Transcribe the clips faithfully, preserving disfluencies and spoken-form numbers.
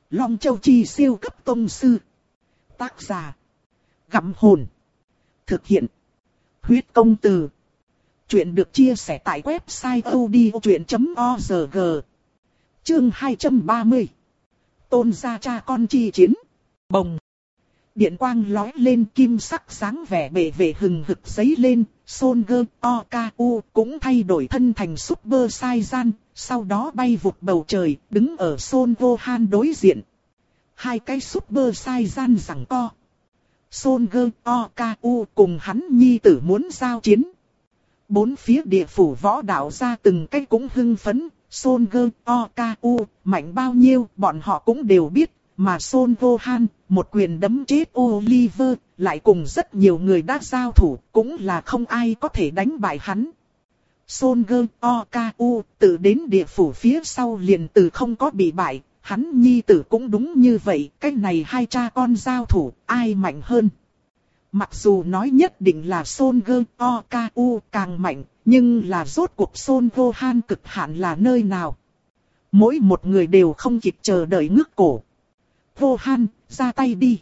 Long Châu Chi siêu cấp tông sư. Tác giả. Gặm hồn. Thực hiện. Huyết công từ. Chuyện được chia sẻ tại website odchuyện chấm org. Chương hai trăm ba mươi. Tôn gia cha con chi chiến. Bồng. Điện quang lói lên, kim sắc sáng vẻ bệ vệ hừng hực giấy lên. Son Goku Oku cũng thay đổi thân thành Super Saiyan, sau đó bay vụt bầu trời, đứng ở Son Gohan đối diện. Hai cái Super Saiyan giằng co. Son Goku Oku cùng hắn nhi tử muốn giao chiến. Bốn phía địa phủ võ đạo ra từng cái cũng hưng phấn. Son Goku Oku mạnh bao nhiêu bọn họ cũng đều biết. Mà Son Gohan, một quyền đấm chết Oliver, lại cùng rất nhiều người đã giao thủ, cũng là không ai có thể đánh bại hắn. Son Goku Oku tự đến địa phủ phía sau liền từ không có bị bại, hắn nhi tử cũng đúng như vậy, cái này hai cha con giao thủ, ai mạnh hơn. Mặc dù nói nhất định là Son Goku Oku càng mạnh, nhưng là rốt cuộc Son Gohan cực hạn là nơi nào. Mỗi một người đều không kịp chờ đợi ngước cổ. Gohan, ra tay đi.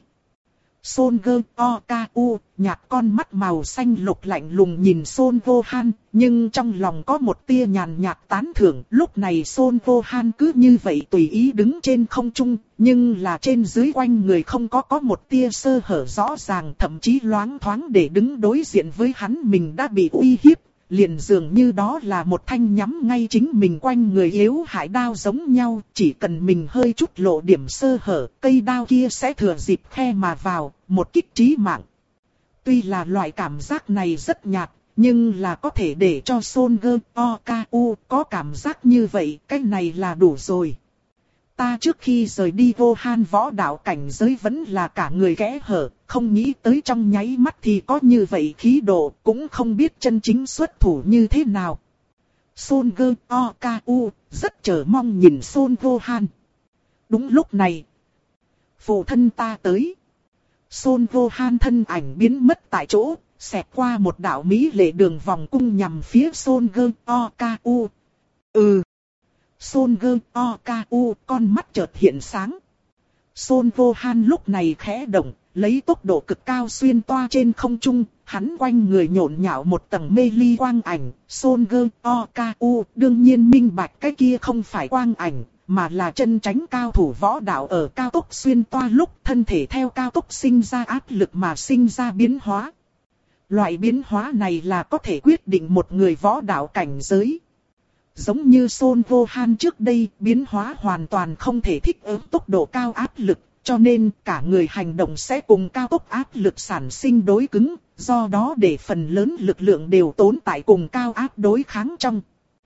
Son Goku Oku nhạt con mắt màu xanh lục lạnh lùng nhìn Son Gohan, nhưng trong lòng có một tia nhàn nhạt tán thưởng. Lúc này Son Gohan cứ như vậy tùy ý đứng trên không trung, nhưng là trên dưới quanh người không có có một tia sơ hở rõ ràng, thậm chí loáng thoáng để đứng đối diện với hắn mình đã bị uy hiếp. Liền dường như đó là một thanh nhắm ngay chính mình quanh người yếu hại đao giống nhau, chỉ cần mình hơi chút lộ điểm sơ hở, cây đao kia sẽ thừa dịp khe mà vào, một kích chí mạng. Tuy là loại cảm giác này rất nhạt, nhưng là có thể để cho Son Goku Oku có cảm giác như vậy, cái này là đủ rồi. Ta trước khi rời đi Gohan võ đạo cảnh giới vẫn là cả người kẽ hở, không nghĩ tới trong nháy mắt thì có như vậy khí độ, cũng không biết chân chính xuất thủ như thế nào. Son Goku Oku rất chờ mong nhìn Son Gohan. Đúng lúc này, phụ thân ta tới. Son Gohan thân ảnh biến mất tại chỗ, xẹt qua một đạo mỹ lệ đường vòng cung nhằm phía Son Goku Oku. Ừ. Son Goku Oku con mắt chợt hiện sáng. Son Gohan lúc này khẽ động, lấy tốc độ cực cao xuyên toa trên không trung, hắn quanh người nhộn nhạo một tầng mê ly quang ảnh. Son Goku Oku đương nhiên minh bạch cái kia không phải quang ảnh, mà là chân chánh cao thủ võ đạo ở cao tốc xuyên toa lúc thân thể theo cao tốc sinh ra áp lực mà sinh ra biến hóa. Loại biến hóa này là có thể quyết định một người võ đạo cảnh giới. Giống như Son Gohan trước đây, biến hóa hoàn toàn không thể thích ứng tốc độ cao áp lực, cho nên cả người hành động sẽ cùng cao tốc áp lực sản sinh đối cứng, do đó để phần lớn lực lượng đều tốn tại cùng cao áp đối kháng trong.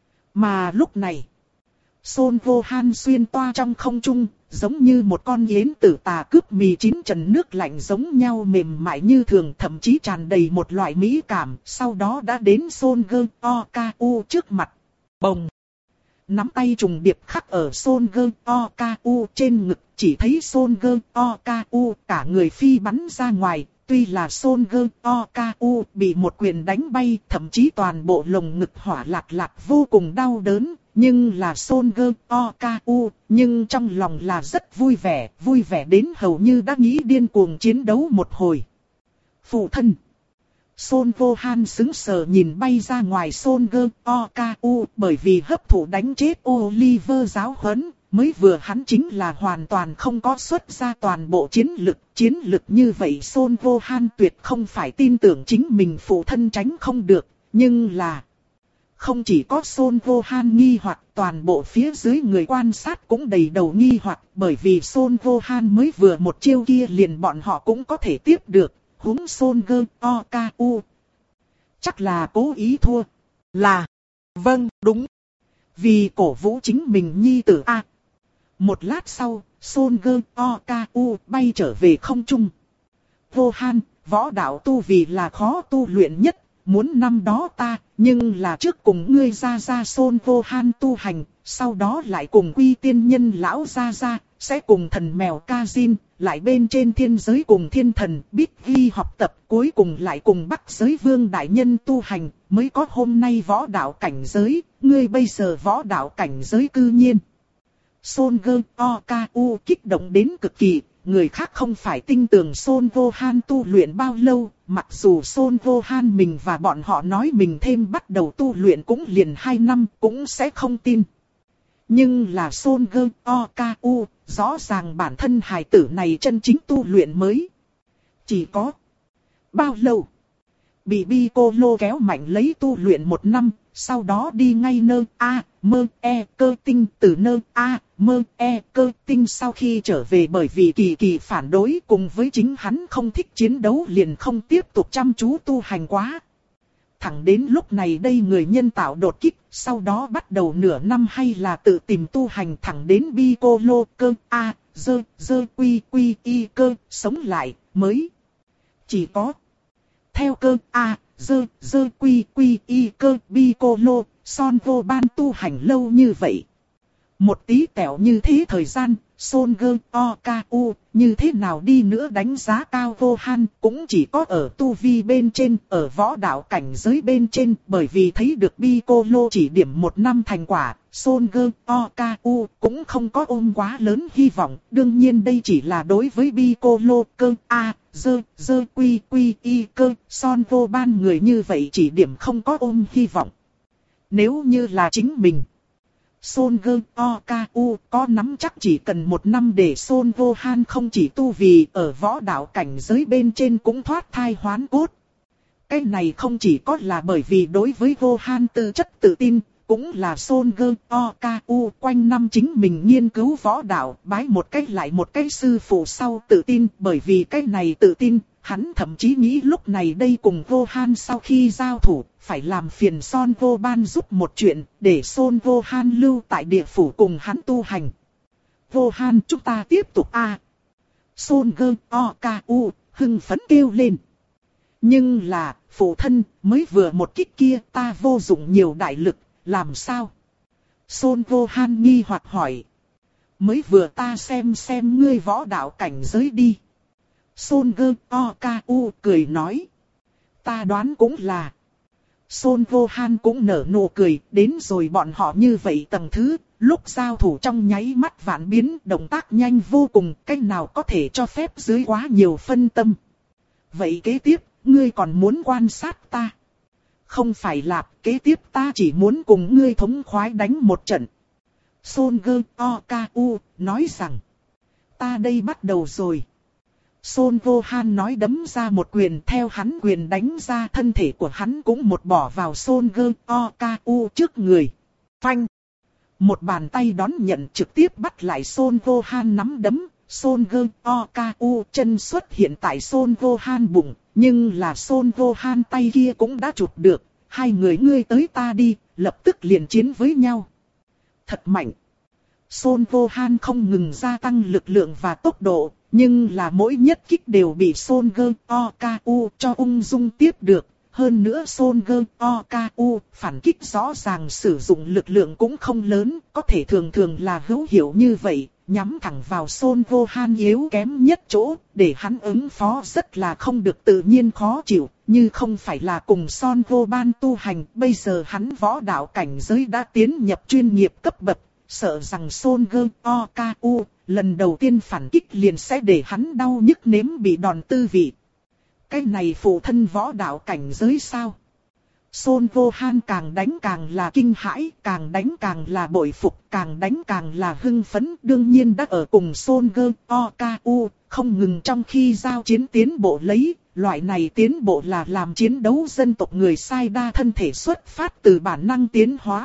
Mà lúc này, Son Gohan xuyên toa trong không trung, giống như một con yến tử tà cướp mì chín trần nước lạnh giống nhau mềm mại như thường, thậm chí tràn đầy một loại mỹ cảm, sau đó đã đến Son Goku Oku trước mặt. Bồng. Nắm tay trùng điệp khắc ở Son Goku Oku trên ngực, chỉ thấy Son Goku Oku cả người phi bắn ra ngoài. Tuy là Son Goku Oku bị một quyền đánh bay, thậm chí toàn bộ lồng ngực hỏa lạc lạc vô cùng đau đớn, nhưng là Son Goku Oku, nhưng trong lòng là rất vui vẻ, vui vẻ đến hầu như đã nghĩ điên cuồng chiến đấu một hồi. Phụ thân. Son Gohan sững sờ nhìn bay ra ngoài Son Goku Oku, bởi vì hấp thụ đánh chết Oliver giáo huấn, mới vừa hắn chính là hoàn toàn không có xuất ra toàn bộ chiến lực, chiến lực như vậy Son Gohan tuyệt không phải tin tưởng chính mình phụ thân tránh không được, nhưng là không chỉ có Son Gohan nghi hoặc, toàn bộ phía dưới người quan sát cũng đầy đầu nghi hoặc, bởi vì Son Gohan mới vừa một chiêu kia liền bọn họ cũng có thể tiếp được. Húng Son Goku Oku chắc là cố ý thua. Là, vâng, đúng. Vì cổ vũ chính mình nhi tử a. Một lát sau, Son Goku Oku bay trở về không trung. Gohan, võ đạo tu vì là khó tu luyện nhất, muốn năm đó ta, nhưng là trước cùng ngươi ra ra Son Gohan tu hành, sau đó lại cùng Quy Tiên Nhân lão ra ra, sẽ cùng thần mèo Kazin, lại bên trên thiên giới cùng thiên thần biết ghi học tập, cuối cùng lại cùng Bắc giới vương đại nhân tu hành, mới có hôm nay võ đạo cảnh giới, ngươi bây giờ võ đạo cảnh giới cư nhiên. Son Goku kích động đến cực kỳ, người khác không phải tin tưởng Son Gohan tu luyện bao lâu, mặc dù Son Gohan mình và bọn họ nói mình thêm bắt đầu tu luyện cũng liền hai năm cũng sẽ không tin. Nhưng là Son Goku, rõ ràng bản thân hài tử này chân chính tu luyện mới. Chỉ có bao lâu? Bị Piccolo kéo mạnh lấy tu luyện một năm, sau đó đi ngay nơ A, mơ E cơ tinh từ nơ A, mơ E cơ tinh sau khi trở về bởi vì kỳ kỳ phản đối cùng với chính hắn không thích chiến đấu liền không tiếp tục chăm chú tu hành quá. Thẳng đến lúc này đây người nhân tạo đột kích, sau đó bắt đầu nửa năm hay là tự tìm tu hành thẳng đến Piccolo cơ A, dơ, dơ quy quy y cơ, sống lại, mới. Chỉ có theo cơ A, dơ, dơ quy quy y cơ Piccolo, Son Gohan tu hành lâu như vậy. Một tí tẹo như thế thời gian, Son Goku như thế nào đi nữa đánh giá cao Gohan cũng chỉ có ở tu vi bên trên, ở võ đạo cảnh giới bên trên, bởi vì thấy được Piccolo chỉ điểm một năm thành quả, Son Goku cũng không có ôm quá lớn hy vọng, đương nhiên đây chỉ là đối với Piccolo cơ A, dơ, dơ quy quy y cơ, Son Gohan người như vậy chỉ điểm không có ôm hy vọng. Nếu như là chính mình, Son Goku có nắm chắc chỉ cần một năm để Son Gohan không chỉ tu vi ở võ đạo cảnh giới bên trên cũng thoát thai hoán cốt. Cái này không chỉ có là bởi vì đối với Gohan tư chất tự tin, cũng là Son Goku quanh năm chính mình nghiên cứu võ đạo, bái một cách lại một cái sư phụ sau tự tin, bởi vì cái này tự tin, hắn thậm chí nghĩ lúc này đây cùng Gohan sau khi giao thủ, phải làm phiền Son Gohan giúp một chuyện, để Son Gohan lưu tại địa phủ cùng hắn tu hành. Gohan chúng ta tiếp tục a. À. Son Goku hưng phấn kêu lên. Nhưng là, phụ thân, mới vừa một kích kia ta vô dụng nhiều đại lực, làm sao? Son Gohan nghi hoặc hỏi. Mới vừa ta xem xem ngươi võ đạo cảnh giới đi. Son Goku cười nói. Ta đoán cũng là. Son Gohan cũng nở nụ cười, đến rồi bọn họ như vậy tầng thứ, lúc giao thủ trong nháy mắt vạn biến, động tác nhanh vô cùng, cách nào có thể cho phép dưới quá nhiều phân tâm. Vậy kế tiếp, ngươi còn muốn quan sát ta? Không phải là, kế tiếp ta chỉ muốn cùng ngươi thống khoái đánh một trận. Son Goku nói rằng, ta đây bắt đầu rồi. Son Gohan nói đấm ra một quyền, theo hắn quyền đánh ra thân thể của hắn cũng một bỏ vào Son Goku trước người. Phanh! Một bàn tay đón nhận trực tiếp bắt lại Son Gohan nắm đấm. Son Goku chân xuất hiện tại Son Gohan bụng, nhưng là Son Gohan tay kia cũng đã chụp được. Hai người ngươi tới ta đi, lập tức liền chiến với nhau. Thật mạnh! Son Gohan không ngừng gia tăng lực lượng và tốc độ, nhưng là mỗi nhất kích đều bị Son Goku cho ung dung tiếp được. Hơn nữa Son Goku phản kích rõ ràng sử dụng lực lượng cũng không lớn, có thể thường thường là hữu hiệu như vậy, nhắm thẳng vào Son Gohan yếu kém nhất chỗ, để hắn ứng phó rất là không được tự nhiên khó chịu, như không phải là cùng Son Gohan tu hành, bây giờ hắn võ đạo cảnh giới đã tiến nhập chuyên nghiệp cấp bậc, sợ rằng Son Goku lần đầu tiên phản kích liền sẽ để hắn đau nhức nếm bị đòn tư vị. Cái này phụ thân võ đạo cảnh giới sao? Son Gohan càng đánh càng là kinh hãi, càng đánh càng là bội phục, càng đánh càng là hưng phấn. Đương nhiên đã ở cùng Son Goku, không ngừng trong khi giao chiến tiến bộ lấy. Loại này tiến bộ là làm chiến đấu dân tộc người sai đa thân thể xuất phát từ bản năng tiến hóa.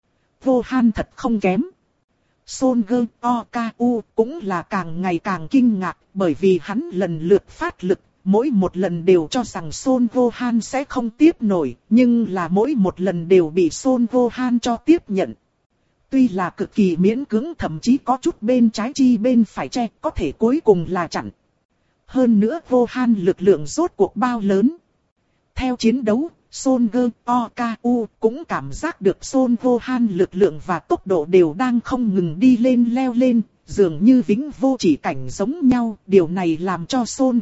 Gohan thật không kém. Son Goku cũng là càng ngày càng kinh ngạc, bởi vì hắn lần lượt phát lực, mỗi một lần đều cho rằng Son Gohan sẽ không tiếp nổi, nhưng là mỗi một lần đều bị Son Gohan cho tiếp nhận. Tuy là cực kỳ miễn cưỡng, thậm chí có chút bên trái chi bên phải che, có thể cuối cùng là chặn. Hơn nữa Gohan lực lượng rốt cuộc bao lớn. Theo chiến đấu, Son Goku cũng cảm giác được Son Gohan lực lượng và tốc độ đều đang không ngừng đi lên leo lên, dường như vĩnh vô chỉ cảnh giống nhau. Điều này làm cho Son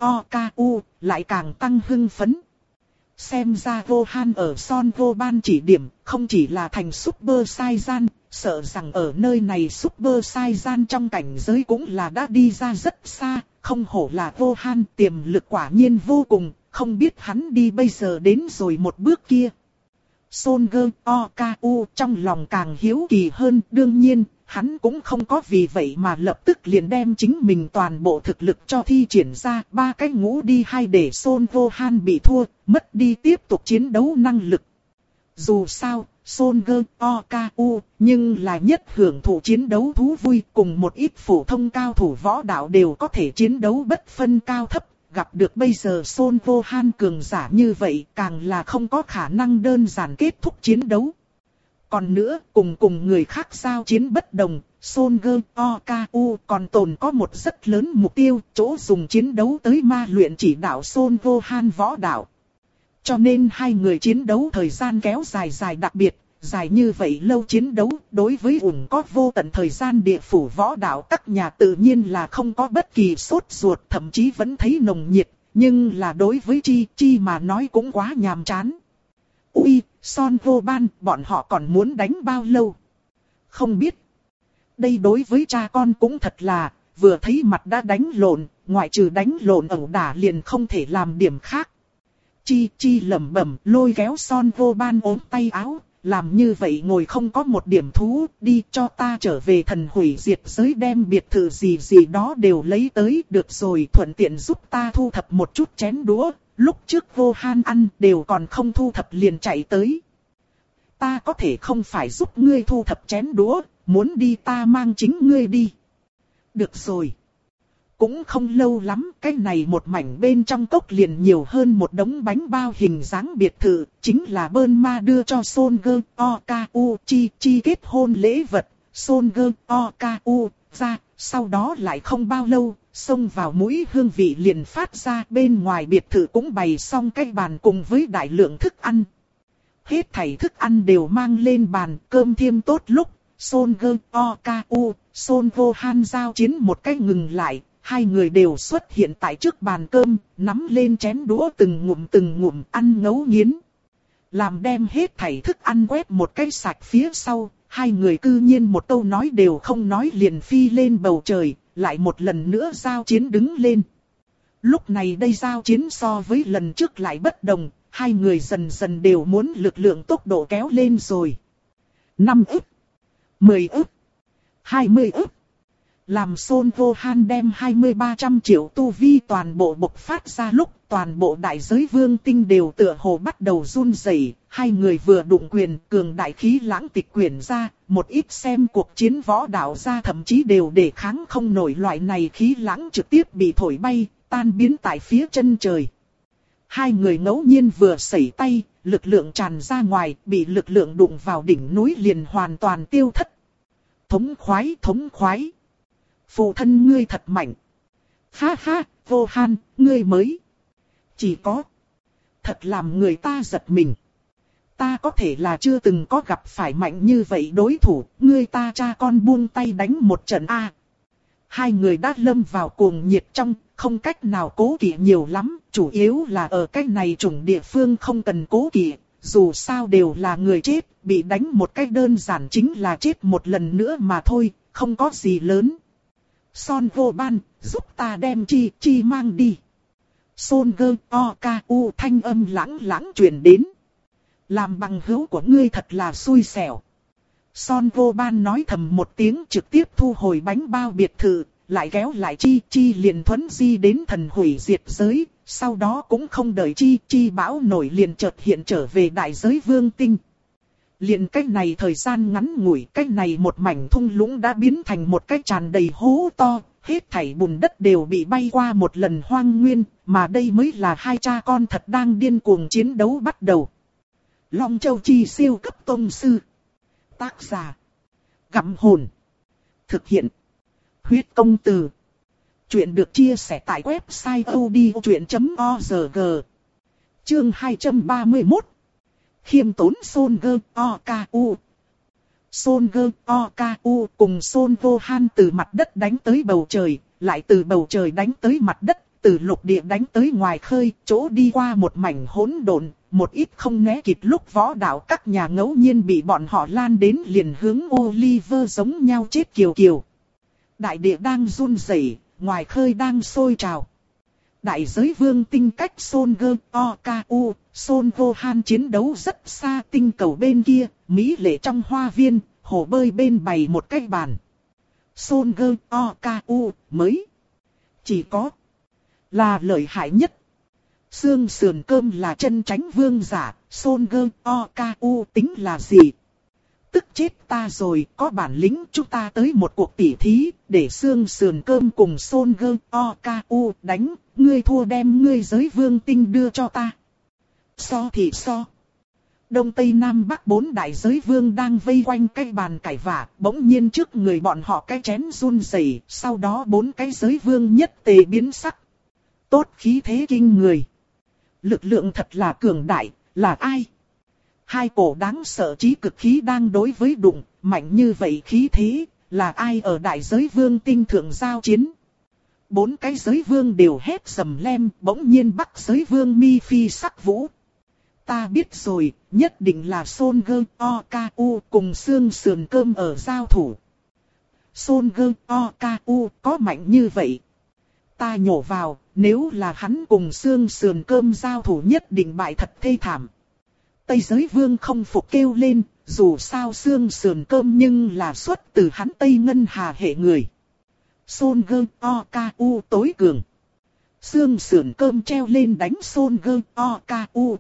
Goku lại càng tăng hưng phấn. Xem ra Gohan ở Son Gohan chỉ điểm, không chỉ là thành Super Saiyan, sợ rằng ở nơi này Super Saiyan trong cảnh giới cũng là đã đi ra rất xa, không hổ là Gohan, tiềm lực quả nhiên vô cùng, không biết hắn đi bây giờ đến rồi một bước kia. Son Goku trong lòng càng hiếu kỳ hơn, đương nhiên, hắn cũng không có vì vậy mà lập tức liền đem chính mình toàn bộ thực lực cho thi triển ra, ba cái ngũ đi hai để Son Gohan bị thua, mất đi tiếp tục chiến đấu năng lực. Dù sao, Son Goku nhưng là nhất hưởng thụ chiến đấu thú vui, cùng một ít phổ thông cao thủ võ đạo đều có thể chiến đấu bất phân cao thấp, gặp được bây giờ Son Gohan cường giả như vậy càng là không có khả năng đơn giản kết thúc chiến đấu. Còn nữa, cùng cùng người khác giao chiến bất đồng, Son Goku còn tồn có một rất lớn mục tiêu, chỗ dùng chiến đấu tới ma luyện chỉ đạo Son Gohan võ đạo. Cho nên hai người chiến đấu thời gian kéo dài dài đặc biệt, dài như vậy lâu chiến đấu, đối với ủng có vô tận thời gian địa phủ võ đạo các nhà tự nhiên là không có bất kỳ sốt ruột, thậm chí vẫn thấy nồng nhiệt, nhưng là đối với Chi Chi mà nói cũng quá nhàm chán. Ui, Son Gohan, bọn họ còn muốn đánh bao lâu? Không biết. Đây đối với cha con cũng thật là, vừa thấy mặt đã đánh lộn, ngoại trừ đánh lộn ẩu đả liền không thể làm điểm khác. Chi Chi lẩm bẩm, lôi kéo Son Gohan ốm tay áo, làm như vậy ngồi không có một điểm thú, đi cho ta trở về thần hủy diệt giới đem biệt thự gì gì đó đều lấy tới, được rồi, thuận tiện giúp ta thu thập một chút chén đũa, lúc trước Gohan ăn đều còn không thu thập liền chạy tới. Ta có thể không phải giúp ngươi thu thập chén đũa, muốn đi ta mang chính ngươi đi. Được rồi. Cũng không lâu lắm, cái này một mảnh bên trong cốc liền nhiều hơn một đống bánh bao hình dáng biệt thự, chính là Bơn Ma đưa cho Son Goku Chi Chi kết hôn lễ vật. Son Goku ra, sau đó lại không bao lâu, xông vào mũi hương vị liền phát ra, bên ngoài biệt thự cũng bày xong cái bàn cùng với đại lượng thức ăn. Hết thảy thức ăn đều mang lên bàn, cơm thiêm tốt lúc, Son Goku, Son Gohan giao chiến một cách ngừng lại. Hai người đều xuất hiện tại trước bàn cơm, nắm lên chén đũa từng ngụm từng ngụm ăn ngấu nghiến. Làm đem hết thảy thức ăn quét một cái sạch phía sau, hai người cư nhiên một câu nói đều không nói liền phi lên bầu trời, lại một lần nữa giao chiến đứng lên. Lúc này đây giao chiến so với lần trước lại bất đồng, hai người dần dần đều muốn lực lượng tốc độ kéo lên rồi. năm ức, mười ức, hai mươi ức. Làm Son Gohan đem hai mươi ba trăm triệu tu vi toàn bộ bộc phát ra lúc, toàn bộ đại giới vương tinh đều tựa hồ bắt đầu run rẩy. Hai người vừa đụng quyền, cường đại khí lãng tịch quyển ra, một ít xem cuộc chiến võ đạo ra thậm chí đều để kháng không nổi loại này khí lãng trực tiếp bị thổi bay, tan biến tại phía chân trời. Hai người ngẫu nhiên vừa sẩy tay, lực lượng tràn ra ngoài, bị lực lượng đụng vào đỉnh núi liền hoàn toàn tiêu thất. Thống khoái, thống khoái. Phụ thân ngươi thật mạnh. Ha ha, Gohan, ngươi mới. Chỉ có. Thật làm người ta giật mình. Ta có thể là chưa từng có gặp phải mạnh như vậy đối thủ, ngươi ta cha con buông tay đánh một trận a. Hai người đã lâm vào cuồng nhiệt trong, không cách nào cố kỵ nhiều lắm, chủ yếu là ở cái này chủng địa phương không cần cố kỵ, dù sao đều là người chết, bị đánh một cách đơn giản chính là chết một lần nữa mà thôi, không có gì lớn. Son Gohan, giúp ta đem Chi Chi mang đi. Son Goku thanh âm lãng lãng truyền đến. Làm bằng hữu của ngươi thật là xui xẻo. Son Gohan nói thầm một tiếng trực tiếp thu hồi bánh bao biệt thự, lại kéo lại Chi Chi liền thuấn di đến thần hủy diệt giới, sau đó cũng không đợi Chi Chi bão nổi liền chợt hiện trở về đại giới vương tinh. Liền cách này thời gian ngắn ngủi, cách này một mảnh thung lũng đã biến thành một cái tràn đầy hố to, hết thảy bùn đất đều bị bay qua một lần hoang nguyên, mà đây mới là hai cha con thật đang điên cuồng chiến đấu bắt đầu. Long Châu Chi siêu cấp tông sư. Tác giả. Gặm hồn. Thực hiện. Huyết công từ. Chuyện được chia sẻ tại website odchuyện chấm org. Chương hai trăm ba mươi mốt. Khiêm tốn Son Goku. Son Goku cùng Son Gohan từ mặt đất đánh tới bầu trời, lại từ bầu trời đánh tới mặt đất, từ lục địa đánh tới ngoài khơi, chỗ đi qua một mảnh hỗn độn, một ít không né kịp lúc võ đạo các nhà ngẫu nhiên bị bọn họ lan đến liền hướng Oliver giống nhau chết kiều kiều. Đại địa đang run rẩy, ngoài khơi đang sôi trào. Đại giới vương tinh cách Son Goku, Son Gohan chiến đấu rất xa tinh cầu bên kia, mỹ lệ trong hoa viên, hồ bơi bên bày một cái bàn. Son Goku mới chỉ có là lợi hại nhất. Xương sườn cơm là chân tránh vương giả, Son Goku tính là gì? Tức chết ta rồi, có bản lĩnh chúng ta tới một cuộc tỉ thí, để xương sườn cơm cùng Son Goku đánh, ngươi thua đem ngươi giới vương tinh đưa cho ta. So thì so. Đông Tây Nam Bắc bốn đại giới vương đang vây quanh cái bàn cải vả, bỗng nhiên trước người bọn họ cái chén run rẩy, sau đó bốn cái giới vương nhất tề biến sắc. Tốt khí thế kinh người. Lực lượng thật là cường đại, là ai? Hai cổ đáng sợ trí cực khí đang đối với đụng, mạnh như vậy khí thế, là ai ở đại giới vương tinh thượng giao chiến? Bốn cái giới vương đều hét sầm lem, bỗng nhiên bắc giới vương mi phi sắc vũ. Ta biết rồi, nhất định là Son Goku cùng xương sườn cơm ở giao thủ. Son Goku có mạnh như vậy? Ta nhổ vào, nếu là hắn cùng xương sườn cơm giao thủ nhất định bại thật thê thảm. Tây giới vương không phục kêu lên, dù sao xương sườn cơm nhưng là xuất từ hắn Tây Ngân Hà hệ người. Son Goku tối cường. Xương sườn cơm treo lên đánh Son Goku.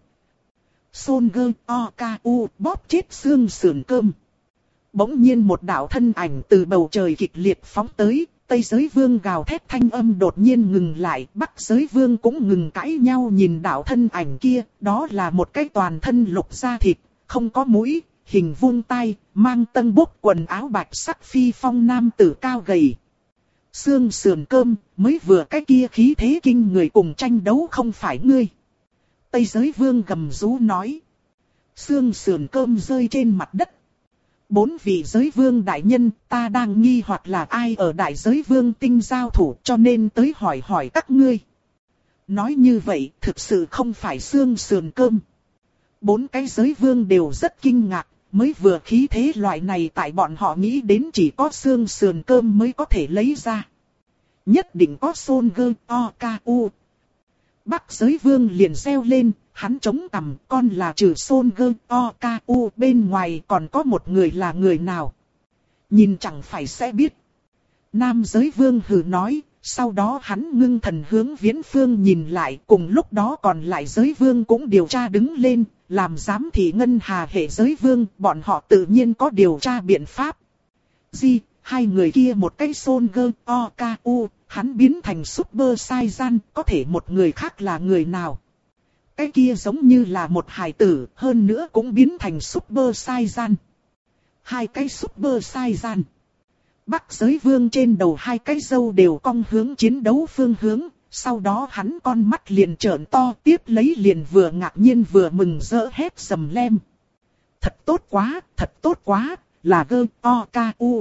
Son Goku bóp chết xương sườn cơm. Bỗng nhiên một đạo thân ảnh từ bầu trời kịch liệt phóng tới, Tây giới vương gào thét thanh âm đột nhiên ngừng lại, Bắc giới vương cũng ngừng cãi nhau nhìn đạo thân ảnh kia, đó là một cái toàn thân lục da thịt, không có mũi, hình vuông tai, mang tân bốc quần áo bạch sắc phi phong nam tử cao gầy. Xương sườn cơm, mới vừa cái kia khí thế kinh người cùng tranh đấu không phải ngươi. Tây giới vương gầm rú nói. Xương sườn cơm rơi trên mặt đất. Bốn vị giới vương đại nhân, ta đang nghi hoặc là ai ở đại giới vương tinh giao thủ cho nên tới hỏi hỏi các ngươi. Nói như vậy, thực sự không phải xương sườn cơm. Bốn cái giới vương đều rất kinh ngạc, mới vừa khí thế loại này tại bọn họ nghĩ đến chỉ có xương sườn cơm mới có thể lấy ra. Nhất định có Son Goku. Bắc giới vương liền reo lên, hắn chống cằm, con là trừ Son Goku bên ngoài còn có một người là người nào. Nhìn chẳng phải sẽ biết. Nam giới vương hừ nói, sau đó hắn ngưng thần hướng viễn phương nhìn lại, cùng lúc đó còn lại giới vương cũng điều tra đứng lên, làm giám thị ngân hà hệ giới vương, bọn họ tự nhiên có điều tra biện pháp. Di, hai người kia một cái Son Goku, hắn biến thành Super Saiyan, có thể một người khác là người nào? Cái kia giống như là một hài tử, hơn nữa cũng biến thành Super Saiyan. Hai cái Super Saiyan. Bắc giới vương trên đầu hai cái râu đều cong hướng chiến đấu phương hướng, sau đó hắn con mắt liền trợn to, tiếp lấy liền vừa ngạc nhiên vừa mừng rỡ hét sầm lem. Thật tốt quá, thật tốt quá, là Goku,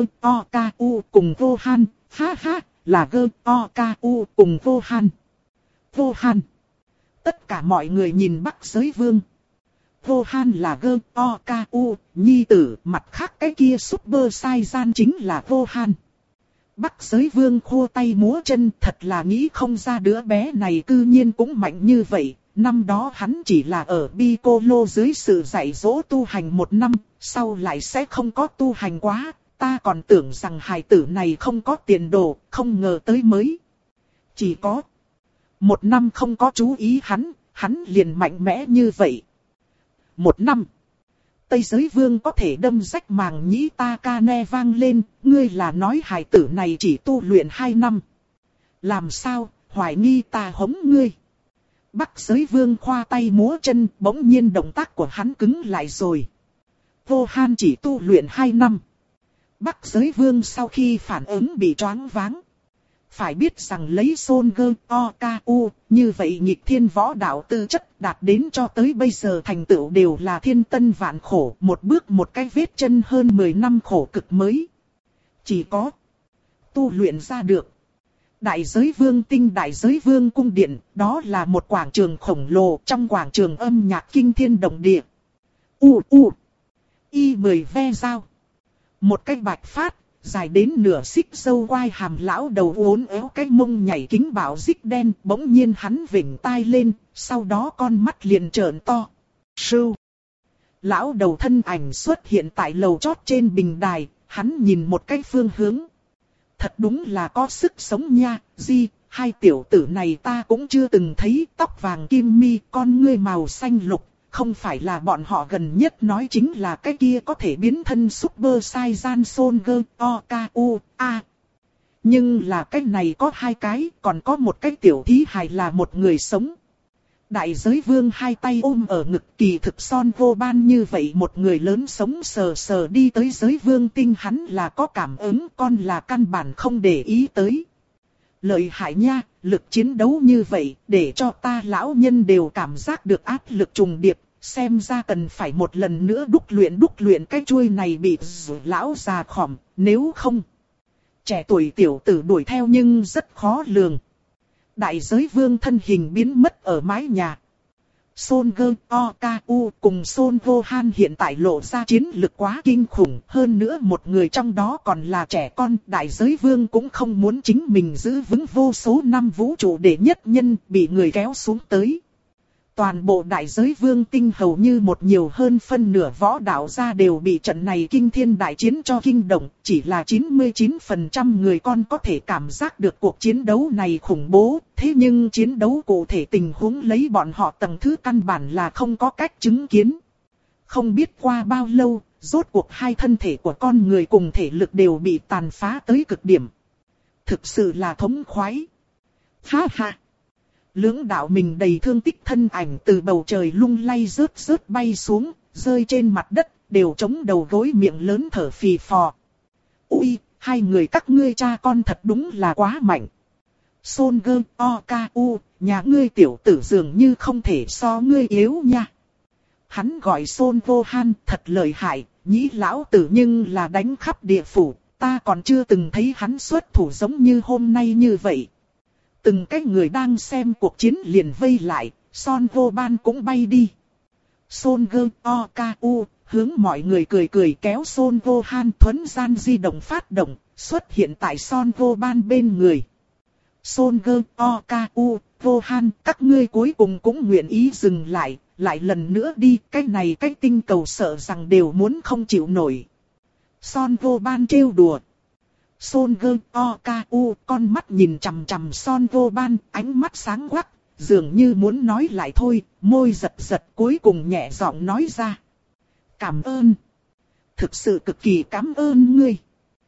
Goku cùng Gohan, ha ha, là Goku cùng Gohan. Gohan. Tất cả mọi người nhìn Bắc giới vương. Gohan là Goku, nhi tử, mặt khác cái kia Super Saiyan chính là Gohan. Bắc giới vương khô tay múa chân, thật là nghĩ không ra đứa bé này cư nhiên cũng mạnh như vậy. Năm đó hắn chỉ là ở Piccolo dưới sự dạy dỗ tu hành một năm, sau lại sẽ không có tu hành quá. Ta còn tưởng rằng hài tử này không có tiền đồ, không ngờ tới mới. Chỉ có một năm không có chú ý hắn, hắn liền mạnh mẽ như vậy. Một năm. Tây giới vương có thể đâm rách màng nhĩ ta ca ne vang lên, ngươi là nói hài tử này chỉ tu luyện hai năm. Làm sao, hoài nghi ta hống ngươi. Bắc giới vương khoa tay múa chân, bỗng nhiên động tác của hắn cứng lại rồi. Gohan chỉ tu luyện hai năm. Bắc giới vương sau khi phản ứng bị choáng váng. Phải biết rằng lấy Son Goku, như vậy nghịch thiên võ đạo tư chất đạt đến cho tới bây giờ thành tựu đều là thiên tân vạn khổ, một bước một cái vết chân hơn mười năm khổ cực mới. Chỉ có tu luyện ra được. Đại giới vương tinh đại giới vương cung điện, đó là một quảng trường khổng lồ, trong quảng trường âm nhạc kinh thiên động địa. U u. Y mười ve dao. Một cái bạch phát, dài đến nửa xích sâu quai hàm lão đầu uốn éo cái mông nhảy kính bảo dích đen, bỗng nhiên hắn vểnh tai lên, sau đó con mắt liền trợn to. Sưu. Lão đầu thân ảnh xuất hiện tại lầu chót trên bình đài, hắn nhìn một cái phương hướng. Thật đúng là có sức sống nha, Di, hai tiểu tử này ta cũng chưa từng thấy, tóc vàng kim mi, con ngươi màu xanh lục, không phải là bọn họ gần nhất nói chính là cái kia có thể biến thân Super Saiyan Son-Goku O K U A. Nhưng là cái này có hai cái, còn có một cái tiểu thí hài là một người sống. Đại giới vương hai tay ôm ở ngực, kỳ thực Son vô ban như vậy một người lớn sống sờ sờ đi tới giới vương tinh, hắn là có cảm ứng, con là căn bản không để ý tới. Lợi hại nha, lực chiến đấu như vậy, để cho ta lão nhân đều cảm giác được áp lực trùng điệp, xem ra cần phải một lần nữa đúc luyện đúc luyện cái chuôi này bị lão già khòm, nếu không. Trẻ tuổi tiểu tử đuổi theo nhưng rất khó lường. Đại giới vương thân hình biến mất ở mái nhà. Son Goku O cùng Son Gohan hiện tại lộ ra chiến lực quá kinh khủng, hơn nữa một người trong đó còn là trẻ con. Đại giới vương cũng không muốn chính mình giữ vững vô số năm vũ trụ đệ nhất nhân bị người kéo xuống tới. Toàn bộ đại giới vương tinh hầu như một nhiều hơn phân nửa võ đạo gia đều bị trận này kinh thiên đại chiến cho kinh động, chỉ là chín mươi chín phần trăm người con có thể cảm giác được cuộc chiến đấu này khủng bố, thế nhưng chiến đấu cụ thể tình huống lấy bọn họ tầng thứ căn bản là không có cách chứng kiến. Không biết qua bao lâu, rốt cuộc hai thân thể của con người cùng thể lực đều bị tàn phá tới cực điểm. Thực sự là thống khoái. Ha ha! Lưỡng đạo mình đầy thương tích thân ảnh từ bầu trời lung lay rớt rớt bay xuống, rơi trên mặt đất, đều chống đầu gối miệng lớn thở phì phò. Ui, hai người các ngươi cha con thật đúng là quá mạnh. Son Goku, nhà ngươi tiểu tử dường như không thể so ngươi yếu nha. Hắn gọi Son Gohan thật lợi hại, nhĩ lão tử nhưng là đánh khắp địa phủ, ta còn chưa từng thấy hắn xuất thủ giống như hôm nay như vậy. Từng cái người đang xem cuộc chiến liền vây lại, Son vô ban cũng bay đi. Son Goku hướng mọi người cười cười kéo Son Gohan thuấn gian di động phát động, xuất hiện tại Son vô ban bên người. Son Goku, Gohan, các ngươi cuối cùng cũng nguyện ý dừng lại, lại lần nữa đi, cái này cái tinh cầu sợ rằng đều muốn không chịu nổi. Son vô ban trêu đùa. Son Goku con mắt nhìn chằm chằm Son vô ban, ánh mắt sáng quắc, dường như muốn nói lại thôi, môi giật giật cuối cùng nhẹ giọng nói ra. Cảm ơn. Thực sự cực kỳ cảm ơn ngươi.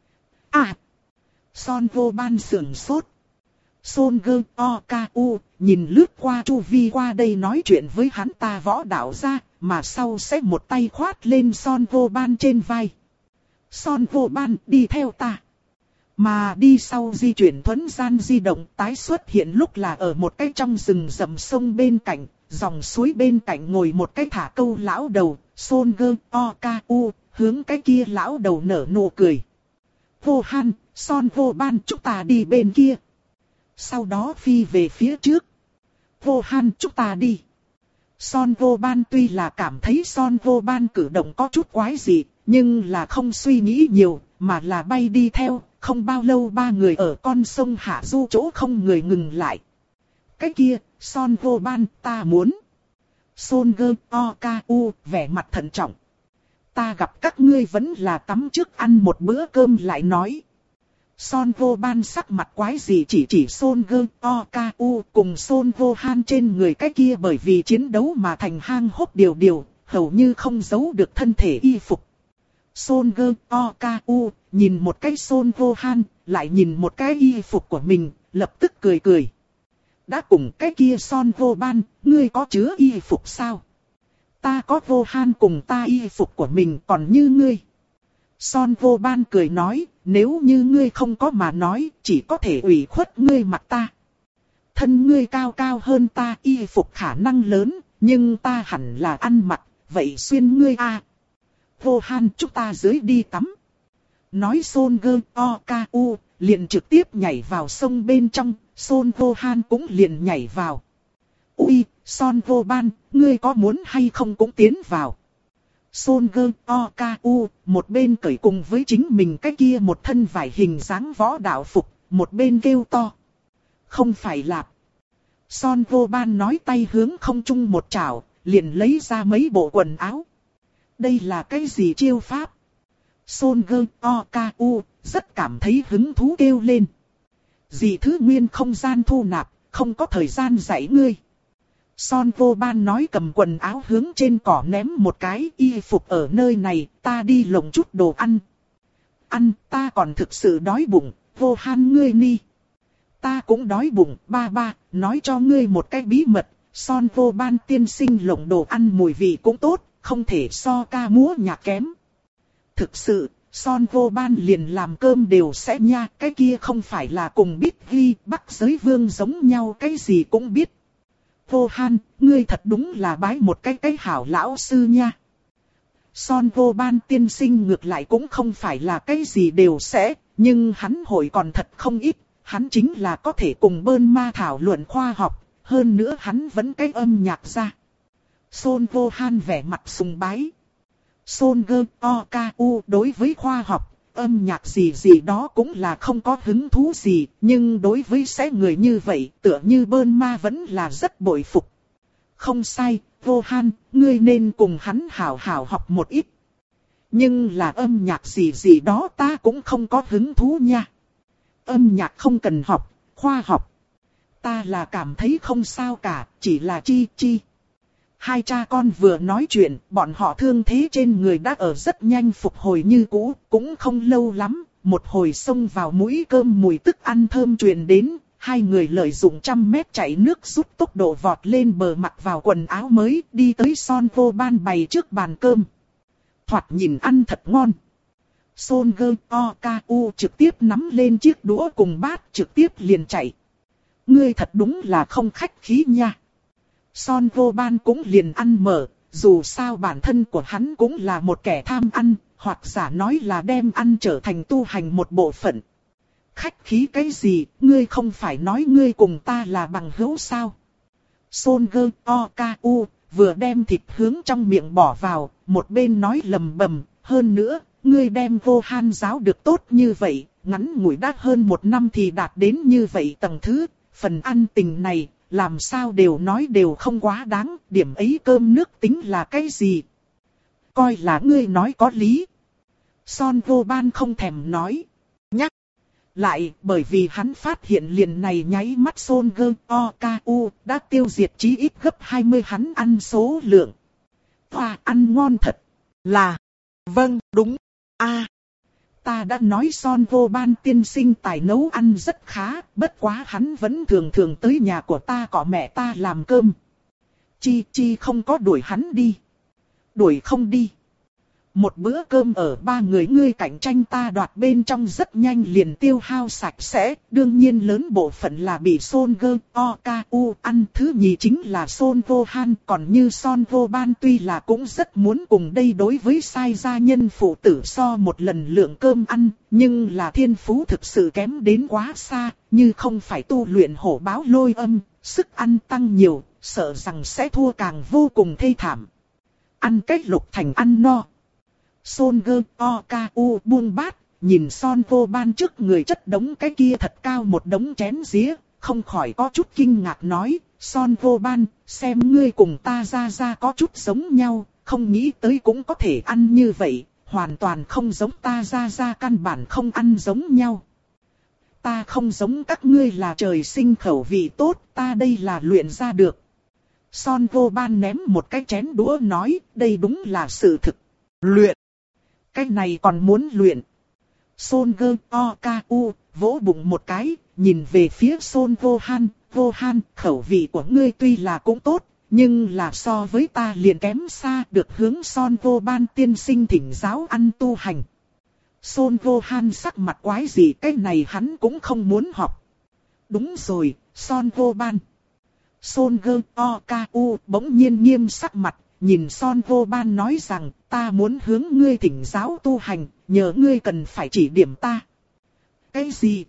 À. Son vô ban sườn sốt. Son Goku nhìn lướt qua chu vi qua đây nói chuyện với hắn ta võ đạo ra, mà sau sẽ một tay khoát lên Son vô ban trên vai. Son vô ban đi theo ta. Mà đi sau di chuyển thuấn gian di động tái xuất hiện lúc là ở một cái trong rừng rậm sông bên cạnh, dòng suối bên cạnh ngồi một cái thả câu lão đầu, Son Goku hướng cái kia lão đầu nở nụ cười. Vô Han, Son vô ban chúng ta đi bên kia. Sau đó phi về phía trước. Vô Han chúng ta đi. Son vô ban tuy là cảm thấy Son vô ban cử động có chút quái dị, nhưng là không suy nghĩ nhiều, mà là bay đi theo. Không bao lâu ba người ở con sông Hạ Du chỗ không người ngừng lại. Cái kia, Son vô ban, ta muốn. Son Goku vẻ mặt thận trọng. Ta gặp các ngươi vẫn là tắm trước ăn một bữa cơm lại nói. Son vô ban sắc mặt quái gì chỉ chỉ Son Goku cùng Son Gohan trên người cái kia bởi vì chiến đấu mà thành hang hốc điều điều, hầu như không giấu được thân thể y phục. Son Goku nhìn một cái Son Gohan, lại nhìn một cái y phục của mình, lập tức cười cười. Đã cùng cái kia Son Gohan, ngươi có chứa y phục sao? Ta có Gohan cùng ta y phục của mình còn như ngươi. Son Gohan cười nói, nếu như ngươi không có mà nói, chỉ có thể ủy khuất ngươi mặc ta. Thân ngươi cao cao hơn ta y phục khả năng lớn, nhưng ta hẳn là ăn mặc, vậy xuyên ngươi a. À. Gohan chúng ta dưới đi tắm. Nói Son Goku, liền trực tiếp nhảy vào sông bên trong, Son Gohan cũng liền nhảy vào. Ui, Son Gohan, ngươi có muốn hay không cũng tiến vào. Son Goku một bên cởi cùng với chính mình cái kia một thân vải hình dáng võ đạo phục, một bên kêu to. Không phải lạp. Son Gohan nói tay hướng không trung một chảo, liền lấy ra mấy bộ quần áo. Đây là cái gì chiêu pháp? Son Goku rất cảm thấy hứng thú kêu lên. Dị thứ nguyên không gian thu nạp, không có thời gian dạy ngươi. Son Gohan nói cầm quần áo hướng trên cỏ ném một cái, y phục ở nơi này, ta đi lồng chút đồ ăn. Ăn, ta còn thực sự đói bụng, Gohan ngươi ni. Ta cũng đói bụng, ba ba, nói cho ngươi một cái bí mật, Son Gohan tiên sinh lồng đồ ăn mùi vị cũng tốt, không thể so ca múa nhạc kém. Thực sự, Son Gohan liền làm cơm đều sẽ nha, cái kia không phải là cùng biết ghi, Bắc Giới Vương giống nhau cái gì cũng biết. Gohan, ngươi thật đúng là bái một cái cái hảo lão sư nha. Son Gohan tiên sinh ngược lại cũng không phải là cái gì đều sẽ, nhưng hắn hội còn thật không ít, hắn chính là có thể cùng Bơn Ma thảo luận khoa học, hơn nữa hắn vẫn cái âm nhạc ra. Son Gohan vẻ mặt sùng bái. Son Goku đối với khoa học, âm nhạc gì gì đó cũng là không có hứng thú gì, nhưng đối với sẽ người như vậy, tựa như Bơn Ma vẫn là rất bội phục. Không sai, Gohan, ngươi nên cùng hắn hảo hảo học một ít. Nhưng là âm nhạc gì gì đó ta cũng không có hứng thú nha. Âm nhạc không cần học, khoa học. Ta là cảm thấy không sao cả, chỉ là chi chi. Hai cha con vừa nói chuyện, bọn họ thương thế trên người đã ở rất nhanh phục hồi như cũ, cũng không lâu lắm, một hồi xông vào mũi cơm mùi tức ăn thơm truyền đến, hai người lợi dụng trăm mét chạy nước rút tốc độ vọt lên bờ mặc vào quần áo mới, đi tới Son Gohan bày trước bàn cơm. Thoạt nhìn ăn thật ngon. Son Goku trực tiếp nắm lên chiếc đũa cùng bát trực tiếp liền chạy. Ngươi thật đúng là không khách khí nha. Son Gohan cũng liền ăn mở, dù sao bản thân của hắn cũng là một kẻ tham ăn, hoặc giả nói là đem ăn trở thành tu hành một bộ phận. Khách khí cái gì, ngươi không phải nói ngươi cùng ta là bằng hữu sao? Son Goku vừa đem thịt hướng trong miệng bỏ vào, một bên nói lầm bầm, hơn nữa, ngươi đem Gohan giáo được tốt như vậy, ngắn ngủi đã hơn một năm thì đạt đến như vậy tầng thứ, phần ăn tình này. Làm sao đều nói đều không quá đáng, điểm ấy cơm nước tính là cái gì? Coi là ngươi nói có lý. Son Gohan không thèm nói. Nhắc lại, bởi vì hắn phát hiện liền này nháy mắt Son Goku đã tiêu diệt chí ít gấp hai mươi hắn ăn số lượng. Hoa ăn ngon thật. Là. Vâng, đúng. A. Ta đã nói Son Gohan tiên sinh tài nấu ăn rất khá, bất quá hắn vẫn thường thường tới nhà của ta cọ mẹ ta làm cơm. Chi Chi không có đuổi hắn đi. Đuổi không đi. Một bữa cơm ở ba người ngươi cạnh tranh ta đoạt bên trong rất nhanh liền tiêu hao sạch sẽ, đương nhiên lớn bộ phận là bị Son Goku ăn. Thứ nhì chính là Son Gohan, còn như Son Gohan tuy là cũng rất muốn cùng đây đối với sai gia nhân phụ tử so một lần lượng cơm ăn, nhưng là thiên phú thực sự kém đến quá xa, như không phải tu luyện hổ báo lôi âm, sức ăn tăng nhiều, sợ rằng sẽ thua càng vô cùng thê thảm. Ăn cách lục thành ăn no. Son Goku buông bát, nhìn Son Gohan trước người chất đống cái kia thật cao một đống chén dĩa, không khỏi có chút kinh ngạc nói, Son Gohan, xem ngươi cùng ta ra ra có chút giống nhau, không nghĩ tới cũng có thể ăn như vậy, hoàn toàn không giống ta ra ra căn bản không ăn giống nhau. Ta không giống các ngươi là trời sinh khẩu vị tốt, ta đây là luyện ra được. Son Gohan ném một cái chén đũa nói, đây đúng là sự thực. Luyện. Cái này còn muốn luyện. Son Goku vỗ bụng một cái, nhìn về phía Son Gohan. Gohan, khẩu vị của ngươi tuy là cũng tốt, nhưng là so với ta liền kém xa, được hướng Son Gohan tiên sinh thỉnh giáo ăn tu hành. Son Gohan sắc mặt quái gì, cái này hắn cũng không muốn học. Đúng rồi, Son Gohan. Son Goku bỗng nhiên nghiêm sắc mặt, nhìn Son Gohan nói rằng, ta muốn hướng ngươi thỉnh giáo tu hành, nhờ ngươi cần phải chỉ điểm ta. Cái gì?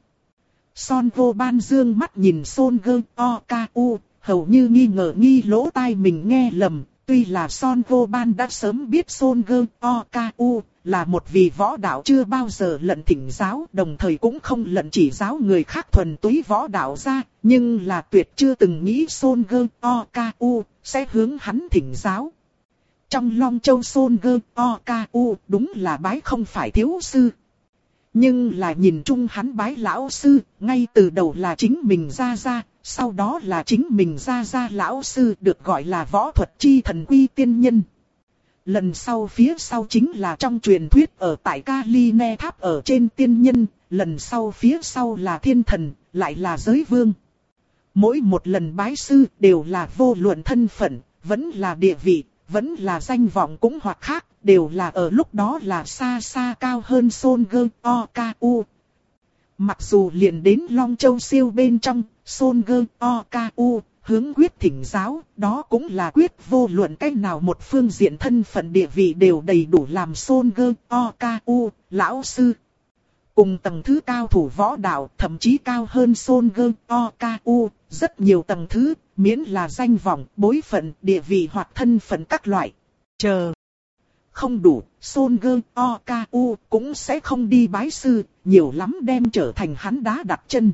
Son vô ban dương mắt nhìn Son Gơ O Ca U, hầu như nghi ngờ nghi lỗ tai mình nghe lầm. Tuy là Son vô ban đã sớm biết Son Gơ O Ca U là một vị võ đạo chưa bao giờ lận thỉnh giáo, đồng thời cũng không lận chỉ giáo người khác thuần túy võ đạo ra, nhưng là tuyệt chưa từng nghĩ Son Gơ O Ca U sẽ hướng hắn thỉnh giáo. Trong Long Châu Son Gơ O Ca U đúng là bái không phải thiếu sư. Nhưng là nhìn chung hắn bái lão sư, ngay từ đầu là chính mình ra ra, sau đó là chính mình ra ra lão sư được gọi là võ thuật chi thần quy tiên nhân. Lần sau phía sau chính là trong truyền thuyết ở tại Kali Ne Tháp ở trên tiên nhân, lần sau phía sau là thiên thần, lại là giới vương. Mỗi một lần bái sư đều là vô luận thân phận, vẫn là địa vị, vẫn là danh vọng cũng hoặc khác, đều là ở lúc đó là xa xa cao hơn Son Gơ O Ca U. Mặc dù liền đến Long Châu siêu bên trong, Son Gơ O Ca U hướng quyết thỉnh giáo, đó cũng là quyết vô luận cách nào một phương diện thân phận địa vị đều đầy đủ làm Son Gơ O Ca U lão sư. Cùng tầng thứ cao thủ võ đạo, thậm chí cao hơn Son Gơ O Ca U, rất nhiều tầng thứ, miễn là danh vọng, bối phận, địa vị hoặc thân phận các loại. Chờ không đủ, Son Gơ O Ca U cũng sẽ không đi bái sư, nhiều lắm đem trở thành hắn đá đặt chân.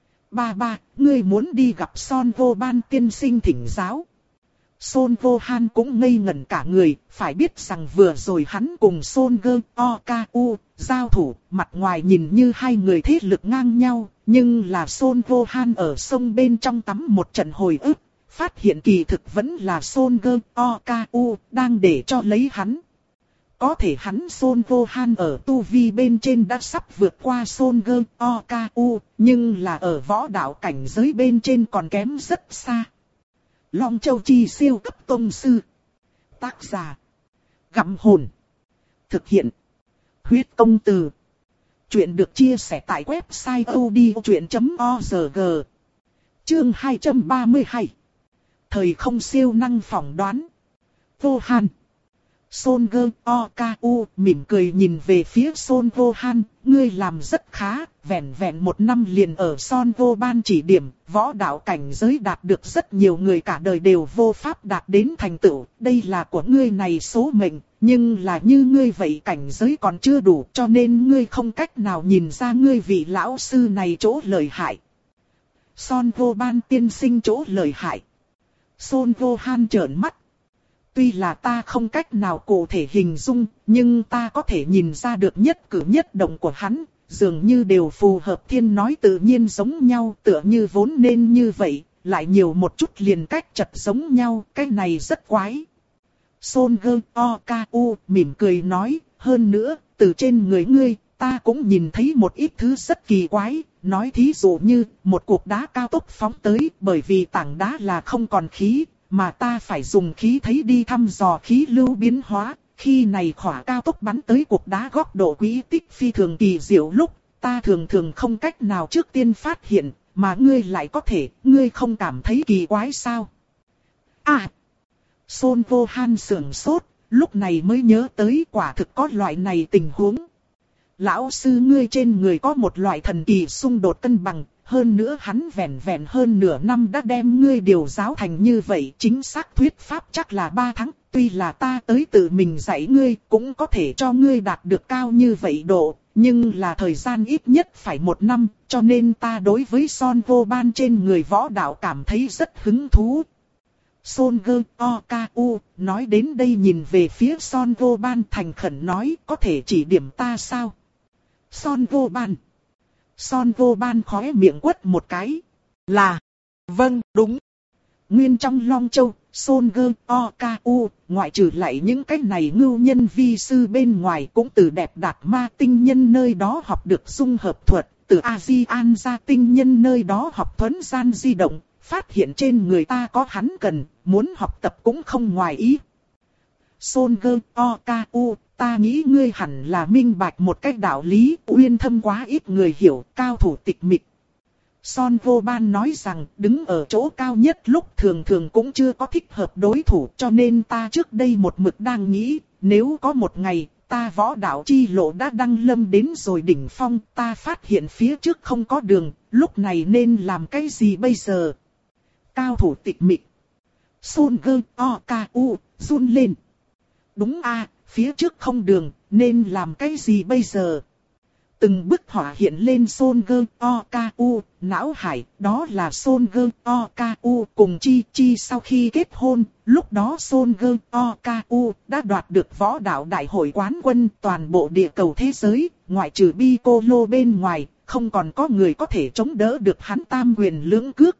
Ba ba, ngươi muốn đi gặp Son vô ban tiên sinh thỉnh giáo. Son vô han cũng ngây ngẩn cả người, phải biết rằng vừa rồi hắn cùng Son Gơ O Ca U giao thủ, mặt ngoài nhìn như hai người thế lực ngang nhau, nhưng là Son vô han ở sông bên trong tắm một trận hồi ức, phát hiện kỳ thực vẫn là Son Gơ O Ca U đang để cho lấy hắn. Có thể hắn Son vô han ở tu vi bên trên đã sắp vượt qua Son Gơ O Ca U, nhưng là ở võ đạo cảnh giới bên trên còn kém rất xa. Long Châu Chi siêu cấp tông sư. Tác giả: Gặm Hồn. Thực hiện: Huyết Công Từ. Chuyện được chia sẻ tại website odchuyện chấm org. Chương hai trăm ba mươi hai. Thời không siêu năng phỏng đoán. Vô Han. Son Gơ O Ca U mỉm cười nhìn về phía Son vô han, ngươi làm rất khá, vẹn vẹn một năm liền ở Son vô ban chỉ điểm, võ đạo cảnh giới đạt được rất nhiều người cả đời đều vô pháp đạt đến thành tựu, đây là của ngươi này số mệnh, nhưng là như ngươi vậy cảnh giới còn chưa đủ, cho nên ngươi không cách nào nhìn ra ngươi vị lão sư này chỗ lợi hại. Son vô ban tiên sinh chỗ lợi hại. Son vô han trợn mắt. Tuy là ta không cách nào cụ thể hình dung, nhưng ta có thể nhìn ra được nhất cử nhất động của hắn, dường như đều phù hợp thiên nói tự nhiên giống nhau, tựa như vốn nên như vậy, lại nhiều một chút liền cách chật giống nhau, cái này rất quái. Son Gơ O Ca U mỉm cười nói, hơn nữa, từ trên người ngươi, ta cũng nhìn thấy một ít thứ rất kỳ quái, nói thí dụ như, một cục đá cao tốc phóng tới, bởi vì tảng đá là không còn khí. Mà ta phải dùng khí thấy đi thăm dò khí lưu biến hóa, khi này khỏa cao tốc bắn tới cục đá góc độ quỹ tích phi thường kỳ diệu lúc, ta thường thường không cách nào trước tiên phát hiện, mà ngươi lại có thể, ngươi không cảm thấy kỳ quái sao? À! Son vô han sưởng sốt, lúc này mới nhớ tới quả thực có loại này tình huống. Lão sư ngươi trên người có một loại thần kỳ xung đột cân bằng. Hơn nữa hắn vẹn vẹn hơn nửa năm đã đem ngươi điều giáo thành như vậy, chính xác thuyết pháp chắc là ba tháng, tuy là ta tới tự mình dạy ngươi, cũng có thể cho ngươi đạt được cao như vậy độ, nhưng là thời gian ít nhất phải một năm, cho nên ta đối với Son vô ban trên người võ đạo cảm thấy rất hứng thú. Son Gơ O Ca U nói đến đây nhìn về phía Son vô ban thành khẩn nói, có thể chỉ điểm ta sao? Son vô ban. Son vô ban khóe miệng quất một cái. Là. Vâng, đúng. Nguyên trong Long Châu, Son Gơ O Ca U, ngoại trừ lại những cái này ngưu nhân vi sư bên ngoài cũng từ đẹp đạt ma tinh nhân nơi đó học được dung hợp thuật, từ A-di-an ra tinh nhân nơi đó học thuấn gian di động, phát hiện trên người ta có hắn cần, muốn học tập cũng không ngoài ý. Son Gơ O Ca U, ta nghĩ ngươi hẳn là minh bạch một cách đạo lý, uyên thâm quá ít người hiểu, cao thủ tịch mịch. Son vô ban nói rằng, đứng ở chỗ cao nhất lúc thường thường cũng chưa có thích hợp đối thủ, cho nên ta trước đây một mực đang nghĩ, nếu có một ngày, ta võ đạo chi lộ đã đăng lâm đến rồi đỉnh phong, ta phát hiện phía trước không có đường, lúc này nên làm cái gì bây giờ? Cao thủ tịch mịch. Son Gơ O K U run lên. Đúng a, phía trước không đường, nên làm cái gì bây giờ? Từng bức họa hiện lên Son Gơ O K U, não hải, đó là Son Gơ O K U cùng Chi Chi sau khi kết hôn, lúc đó Son Gơ O K U đã đoạt được võ đạo đại hội quán quân toàn bộ địa cầu thế giới, ngoại trừ Piccolo bên ngoài, không còn có người có thể chống đỡ được hắn tam quyền lưỡng cước.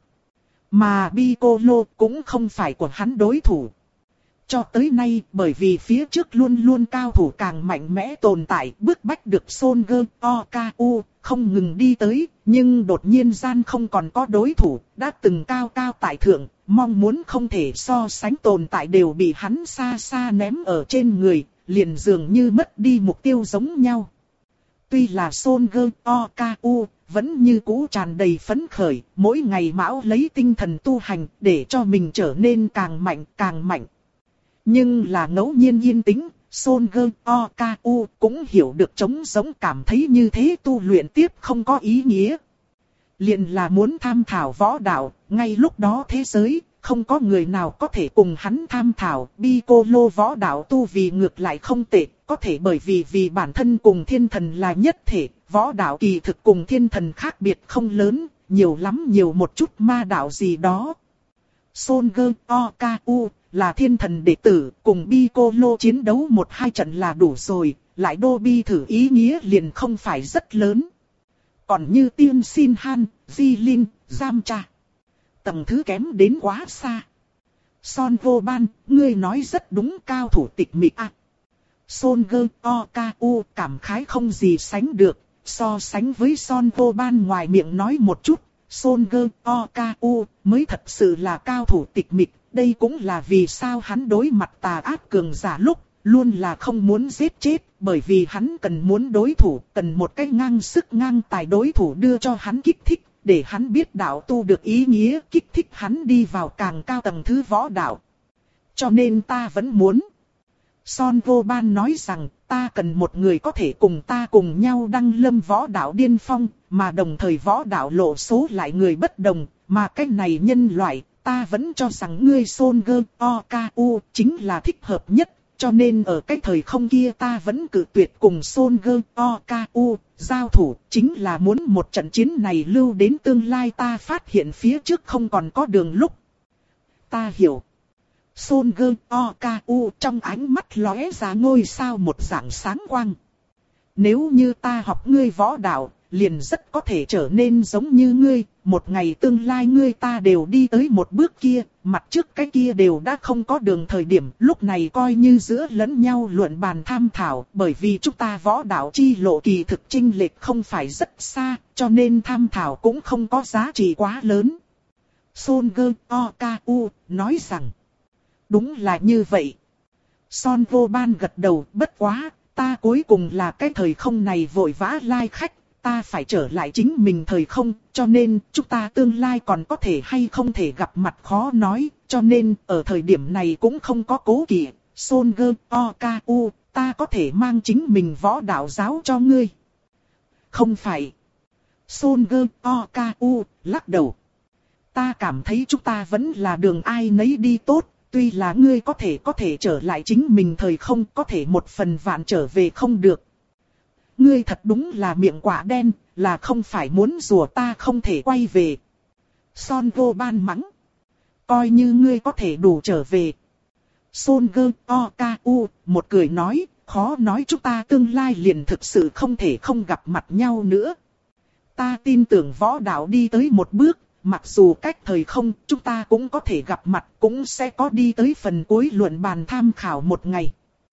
Mà Piccolo cũng không phải của hắn đối thủ. Cho tới nay, bởi vì phía trước luôn luôn cao thủ càng mạnh mẽ tồn tại, bức bách được Son Gơ O K U, không ngừng đi tới, nhưng đột nhiên gian không còn có đối thủ, đã từng cao cao tại thượng, mong muốn không thể so sánh tồn tại đều bị hắn xa xa ném ở trên người, liền dường như mất đi mục tiêu giống nhau. Tuy là Son Gơ O K U, vẫn như cũ tràn đầy phấn khởi, mỗi ngày mão lấy tinh thần tu hành để cho mình trở nên càng mạnh càng mạnh. Nhưng là ngẫu nhiên yên tĩnh, Son Gơ O K U cũng hiểu được trống giống, cảm thấy như thế tu luyện tiếp không có ý nghĩa. Liền là muốn tham thảo võ đạo, ngay lúc đó thế giới, không có người nào có thể cùng hắn tham thảo. Piccolo võ đạo tu vì ngược lại không tệ, có thể bởi vì vì bản thân cùng thiên thần là nhất thể, võ đạo kỳ thực cùng thiên thần khác biệt không lớn, nhiều lắm nhiều một chút ma đạo gì đó. Son Gơ O K U là thiên thần đệ tử, cùng Piccolo chiến đấu một hai trận là đủ rồi, lại đô bi thử ý nghĩa liền không phải rất lớn. Còn như Tiên Xin Han, Di Linh, Giam Cha, tầng thứ kém đến quá xa. Son Vô Ban, ngươi nói rất đúng, cao thủ tịch mịch à. Son Gơ O K U cảm khái không gì sánh được, so sánh với Son Vô Ban ngoài miệng nói một chút, Son Gơ O K U mới thật sự là cao thủ tịch mịch. Đây cũng là vì sao hắn đối mặt tà ác cường giả lúc, luôn là không muốn giết chết, bởi vì hắn cần muốn đối thủ, cần một cái ngang sức ngang tài đối thủ đưa cho hắn kích thích, để hắn biết đạo tu được ý nghĩa, kích thích hắn đi vào càng cao tầng thứ võ đạo. Cho nên ta vẫn muốn. Son Vô Ban nói rằng, ta cần một người có thể cùng ta cùng nhau đăng lâm võ đạo điên phong, mà đồng thời võ đạo lộ số lại người bất đồng, mà cái này nhân loại. Ta vẫn cho rằng ngươi Son Gơ O K U chính là thích hợp nhất, cho nên ở cái thời không kia ta vẫn cự tuyệt cùng Son Gơ O K U giao thủ, chính là muốn một trận chiến này lưu đến tương lai ta phát hiện phía trước không còn có đường lúc. Ta hiểu. Son Gơ O K U trong ánh mắt lóe ra ngôi sao một dạng sáng quang. Nếu như ta học ngươi võ đạo, liền rất có thể trở nên giống như ngươi, một ngày tương lai ngươi ta đều đi tới một bước kia, mặt trước cái kia đều đã không có đường thời điểm, lúc này coi như giữa lẫn nhau luận bàn tham thảo, bởi vì chúng ta võ đạo chi lộ kỳ thực chênh lệch không phải rất xa, cho nên tham thảo cũng không có giá trị quá lớn. Son Gơ O K U nói rằng, đúng là như vậy. Son Vô Ban gật đầu, bất quá, ta cuối cùng là cái thời không này vội vã lai khách. Ta phải trở lại chính mình thời không, cho nên chúng ta tương lai còn có thể hay không thể gặp mặt khó nói, cho nên ở thời điểm này cũng không có cố kỵ. Son Gơ O K U, ta có thể mang chính mình võ đạo giáo cho ngươi. Không phải. Son Gơ O K U lắc đầu. Ta cảm thấy chúng ta vẫn là đường ai nấy đi tốt, tuy là ngươi có thể có thể trở lại chính mình thời không, có thể một phần vạn trở về không được. Ngươi thật đúng là miệng quả đen, là không phải muốn rùa ta không thể quay về. Son Vô Ban mắng. Coi như ngươi có thể đủ trở về. Son Gơ O K U một cười nói, khó nói chúng ta tương lai liền thực sự không thể không gặp mặt nhau nữa. Ta tin tưởng võ đạo đi tới một bước, mặc dù cách thời không chúng ta cũng có thể gặp mặt, cũng sẽ có đi tới phần cuối luận bàn tham khảo một ngày.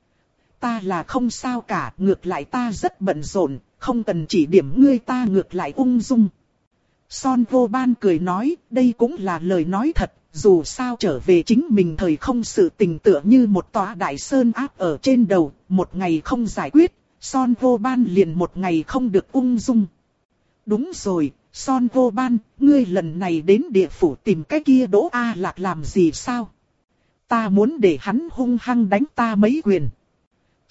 Ta là không sao cả, ngược lại ta rất bận rộn, không cần chỉ điểm ngươi, ta ngược lại ung dung. Son Vô Ban cười nói, đây cũng là lời nói thật, dù sao trở về chính mình thời không sự tình tựa như một tòa đại sơn áp ở trên đầu, một ngày không giải quyết, Son Vô Ban liền một ngày không được ung dung. Đúng rồi, Son Vô Ban, ngươi lần này đến địa phủ tìm cái kia Đỗ A Lạc làm gì sao? Ta muốn để hắn hung hăng đánh ta mấy quyền.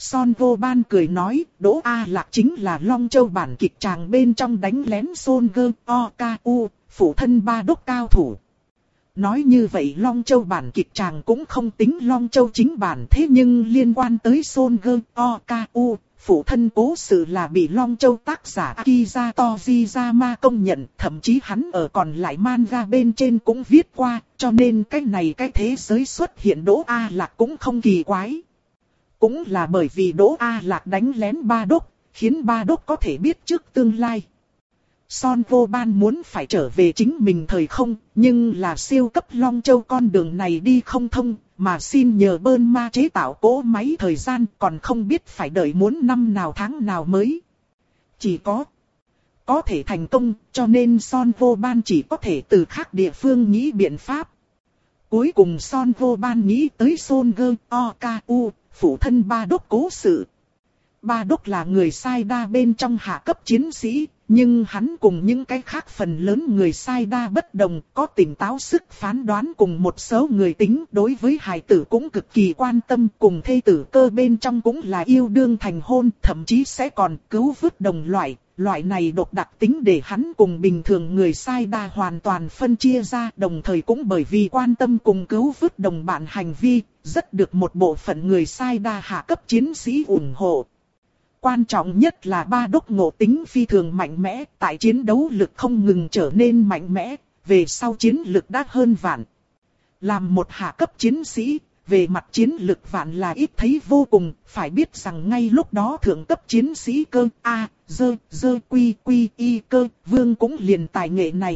Son Vô Ban cười nói, Đỗ A Lạc chính là Long Châu bản kịch tràng bên trong đánh lén Son Gơ O K U, phụ thân ba đốc cao thủ. Nói như vậy Long Châu bản kịch tràng cũng không tính Long Châu chính bản, thế nhưng liên quan tới Son Gơ O K U, phụ thân cố sự là bị Long Châu tác giả Akiza Tojiyama công nhận, thậm chí hắn ở còn lại manga bên trên cũng viết qua, cho nên cái này cái thế giới xuất hiện Đỗ A Lạc cũng không kỳ quái. Cũng là bởi vì Đỗ A Lạc đánh lén ba đốc, khiến ba đốc có thể biết trước tương lai. Son Vô Ban muốn phải trở về chính mình thời không, nhưng là siêu cấp Long Châu con đường này đi không thông, mà xin nhờ Bơn Ma chế tạo cỗ máy thời gian còn không biết phải đợi muốn năm nào tháng nào mới. Chỉ có có thể thành công, cho nên Son Vô Ban chỉ có thể từ khác địa phương nghĩ biện pháp. Cuối cùng Son Vô Ban nghĩ tới Son Gơ O K U, phụ thân ba đốc cố sự. Ba đốc là người sai đa bên trong hạ cấp chiến sĩ, nhưng hắn cùng những cái khác phần lớn người sai đa bất đồng, có tỉnh táo sức phán đoán cùng một số người tính, đối với hài tử cũng cực kỳ quan tâm, cùng thê tử cơ bên trong cũng là yêu đương thành hôn, thậm chí sẽ còn cứu vớt đồng loại. Loại này độc đặc tính để hắn cùng bình thường người sai đa hoàn toàn phân chia ra, đồng thời cũng bởi vì quan tâm cùng cứu vớt đồng bạn hành vi, rất được một bộ phận người sai đa hạ cấp chiến sĩ ủng hộ. Quan trọng nhất là ba đốc ngộ tính phi thường mạnh mẽ, tại chiến đấu lực không ngừng trở nên mạnh mẽ, về sau chiến lực đã hơn vạn. Làm một hạ cấp chiến sĩ, về mặt chiến lực vạn là ít thấy vô cùng, phải biết rằng ngay lúc đó thượng cấp chiến sĩ cơ A, dơ, dơ quy quy y cơ, vương cũng liền tài nghệ này.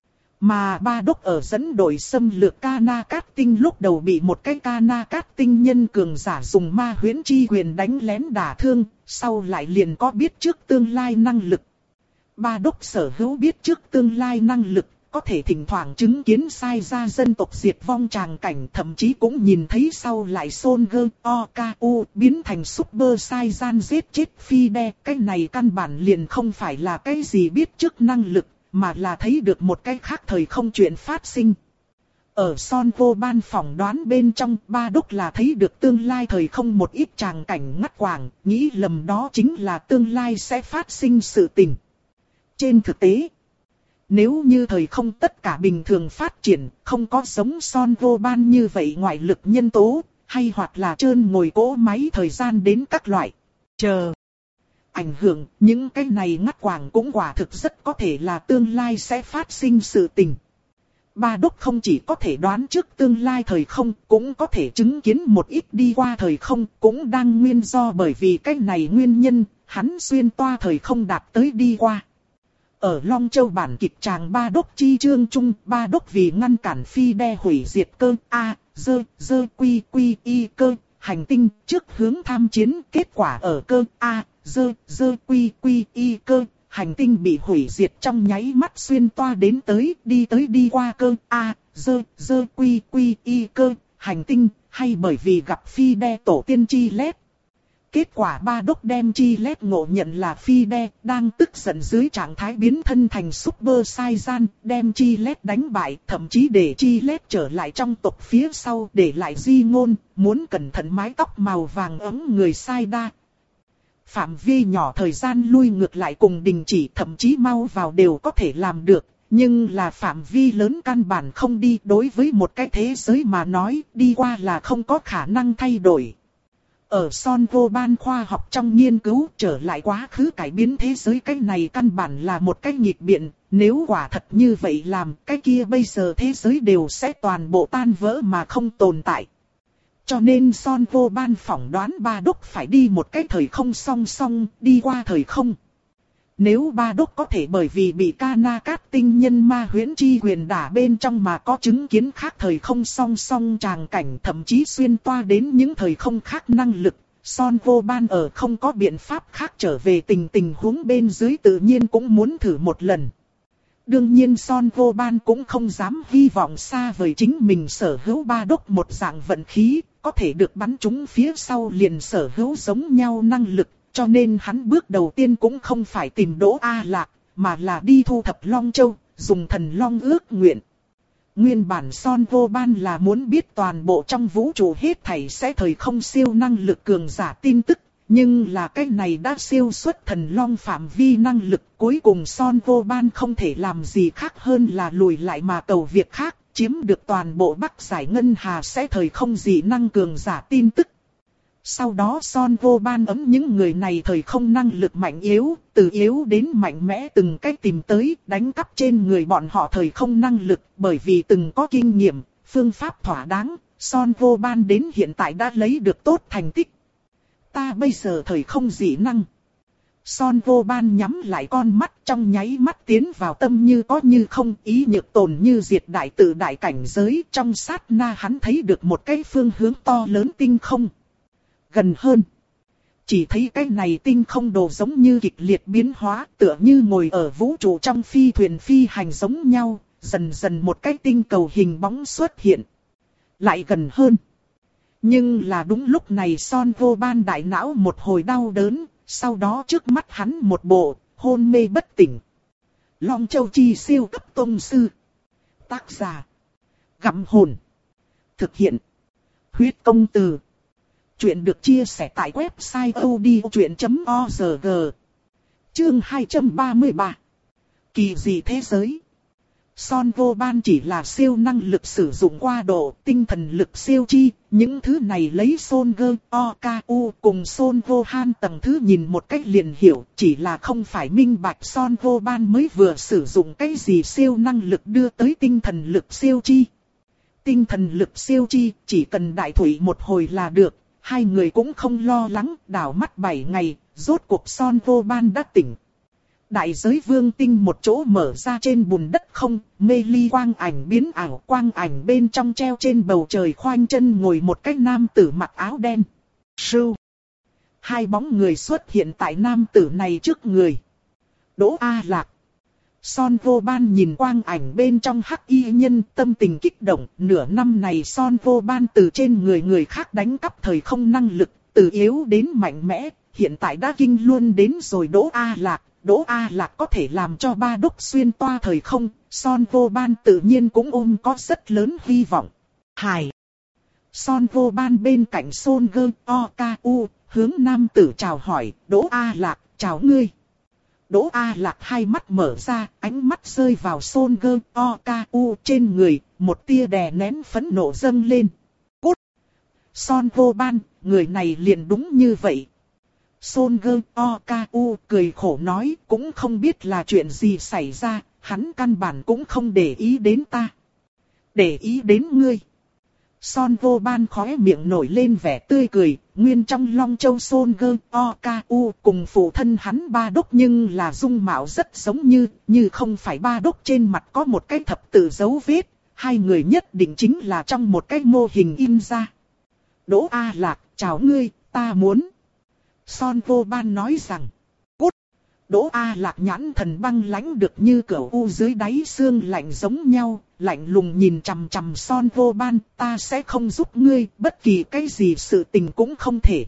Mà ba đốc ở dẫn đội xâm lược Kana Cát Tinh lúc đầu bị một cái Kana Cát Tinh nhân cường giả dùng ma huyễn chi quyền đánh lén đả thương, sau lại liền có biết trước tương lai năng lực. Ba đốc sở hữu biết trước tương lai năng lực, có thể thỉnh thoảng chứng kiến sai ra dân tộc diệt vong tràng cảnh, thậm chí cũng nhìn thấy sau lại Son Gơ O K U biến thành Super Saiyan giết chết Fide. Cái này căn bản liền không phải là cái gì biết trước năng lực, mà là thấy được một cái khác thời không chuyện phát sinh. Ở Son Vô Ban phỏng đoán bên trong, ba đốc là thấy được tương lai thời không một ít tràng cảnh ngắt quãng, nghĩ lầm đó chính là tương lai sẽ phát sinh sự tình. Trên thực tế, nếu như thời không tất cả bình thường phát triển, không có giống Son Vô Ban như vậy ngoại lực nhân tố, hay hoặc là trơn ngồi cỗ máy thời gian đến các loại chờ ảnh hưởng, những cái này ngắt quãng cũng quả thực rất có thể là tương lai sẽ phát sinh sự tình. Ba đốc không chỉ có thể đoán trước tương lai thời không, cũng có thể chứng kiến một ít đi qua thời không, cũng đang nguyên do bởi vì cái này nguyên nhân, hắn xuyên toa thời không đạt tới đi qua. Ở Long Châu bản kịch tràng ba đốc chi chương chung, ba đốc vì ngăn cản Fide hủy diệt cơ A, dơ, dơ quy quy y cơ, hành tinh trước hướng tham chiến, kết quả ở cơ A, dơ, dơ quy quy y cơ, hành tinh bị hủy diệt trong nháy mắt xuyên toa đến tới, đi tới đi qua cơ A, dơ, dơ quy quy y cơ, hành tinh, hay bởi vì gặp Fide tổ tiên chi lét. Kết quả ba đốc đem chi lét ngộ nhận là Fide, đang tức giận dưới trạng thái biến thân thành Super Saiyan, đem chi lét đánh bại, thậm chí để chi lét trở lại trong tộc phía sau, để lại di ngôn, muốn cẩn thận mái tóc màu vàng ấm người sai đa. Phạm vi nhỏ thời gian lui ngược lại cùng đình chỉ, thậm chí mau vào đều có thể làm được, nhưng là phạm vi lớn căn bản không đi, đối với một cái thế giới mà nói, đi qua là không có khả năng thay đổi. Ở Son Vô Ban khoa học trong nghiên cứu, trở lại quá khứ cải biến thế giới, cái này căn bản là một cái nghịch biện, nếu quả thật như vậy làm, cái kia bây giờ thế giới đều sẽ toàn bộ tan vỡ mà không tồn tại. Cho nên Son Vô Ban phỏng đoán ba đốc phải đi một cái thời không song song, đi qua thời không. Nếu ba đốc có thể bởi vì bị Kana Cát Tinh nhân ma huyễn chi quyền đả bên trong mà có chứng kiến khác thời không song song tràng cảnh, thậm chí xuyên toa đến những thời không khác năng lực, Son Vô Ban ở không có biện pháp khác trở về tình tình huống bên dưới tự nhiên cũng muốn thử một lần. Đương nhiên Son Vô Ban cũng không dám hy vọng xa vời chính mình sở hữu ba đốc một dạng vận khí, có thể được bắn trúng phía sau liền sở hữu giống nhau năng lực. Cho nên hắn bước đầu tiên cũng không phải tìm Đỗ A Lạc, mà là đi thu thập Long Châu, dùng thần Long ước nguyện. Nguyên bản Son Vô Ban là muốn biết toàn bộ trong vũ trụ hết thảy sẽ thời không siêu năng lực cường giả tin tức, Nhưng là cái này đã siêu xuất thần long phạm vi năng lực, cuối cùng Son Vô Ban không thể làm gì khác hơn là lùi lại mà cầu việc khác, chiếm được toàn bộ Bắc Giải Ngân Hà sẽ thời không dị năng cường giả tin tức. Sau đó Son Vô Ban ấm những người này thời không năng lực mạnh yếu, từ yếu đến mạnh mẽ từng cách tìm tới, đánh cắp trên người bọn họ thời không năng lực, bởi vì từng có kinh nghiệm, phương pháp thỏa đáng, Son Vô Ban đến hiện tại đã lấy được tốt thành tích. Ta bây giờ thời không dị năng. Son Vô Ban nhắm lại con mắt, trong nháy mắt tiến vào tâm như có như không, ý nhược tồn như diệt đại tự đại cảnh giới. Trong sát na hắn thấy được một cái phương hướng to lớn tinh không. Gần hơn, chỉ thấy cái này tinh không đồ giống như kịch liệt biến hóa, tựa như ngồi ở vũ trụ trong phi thuyền phi hành giống nhau. Dần dần một cái tinh cầu hình bóng xuất hiện. Lại gần hơn. Nhưng là đúng lúc này Son Vô Ban đại não một hồi đau đớn, sau đó trước mắt hắn một bộ, hôn mê bất tỉnh. Long Châu Chi siêu cấp tông sư. Tác giả. Gặm hồn. Thực hiện. Huyết công từ. Chuyện được chia sẻ tại website odchuyện chấm org. Chương hai trăm ba mươi ba. Kỳ dị thế giới. Son Vô Ban chỉ là siêu năng lực sử dụng qua độ, tinh thần lực siêu chi, những thứ này lấy Son Gơ, O, K, U cùng Son Vô Han tầng thứ nhìn một cách liền hiểu, chỉ là không phải minh bạch Son Vô Ban mới vừa sử dụng cái gì siêu năng lực đưa tới tinh thần lực siêu chi. Tinh thần lực siêu chi, chỉ cần đại thủy một hồi là được, hai người cũng không lo lắng, đảo mắt bảy ngày, rốt cuộc Son Vô Ban đã tỉnh. Đại giới vương tinh một chỗ mở ra trên bùn đất không, mê ly quang ảnh biến ảo, quang ảnh bên trong treo trên bầu trời khoanh chân ngồi một cái nam tử mặc áo đen. Sưu. Hai bóng người xuất hiện tại nam tử này trước người. Đỗ A Lạc. Son Vô Ban nhìn quang ảnh bên trong hắc y nhân, tâm tình kích động. Nửa năm này Son Vô Ban từ trên người người khác đánh cắp thời không năng lực, từ yếu đến mạnh mẽ, hiện tại đã kinh luôn đến rồi Đỗ A Lạc. Đỗ A Lạc có thể làm cho ba đốc xuyên toa thời không, Son Vô Ban tự nhiên cũng ôm có rất lớn hy vọng. Hải. Son Vô Ban bên cạnh Son Gơ, O, K, U, hướng nam tử chào hỏi, Đỗ A Lạc, chào ngươi. Đỗ A Lạc hai mắt mở ra, ánh mắt rơi vào Son Gơ, O, K, U trên người, một tia đè nén phẫn nộ dâng lên. Cút. Son Vô Ban, người này liền đúng như vậy. Son Gơ, O, K, U cười khổ nói, cũng không biết là chuyện gì xảy ra, hắn căn bản cũng không để ý đến ta. Để ý đến ngươi. Son Vô Ban khóe miệng nổi lên vẻ tươi cười, nguyên trong Long Châu Son Gơ, O, K, U cùng phụ thân hắn ba đốc nhưng là dung mạo rất giống như, như không phải ba đốc trên mặt có một cái thập tự dấu vết, hai người nhất định chính là trong một cái mô hình in ra. Đỗ A Lạc, chào ngươi, ta muốn. Son Vô Ban nói rằng, cút. Đỗ A Lạc nhãn thần băng lãnh được như cửu u dưới đáy xương lạnh giống nhau, lạnh lùng nhìn chằm chằm Son Vô Ban, ta sẽ không giúp ngươi, bất kỳ cái gì sự tình cũng không thể.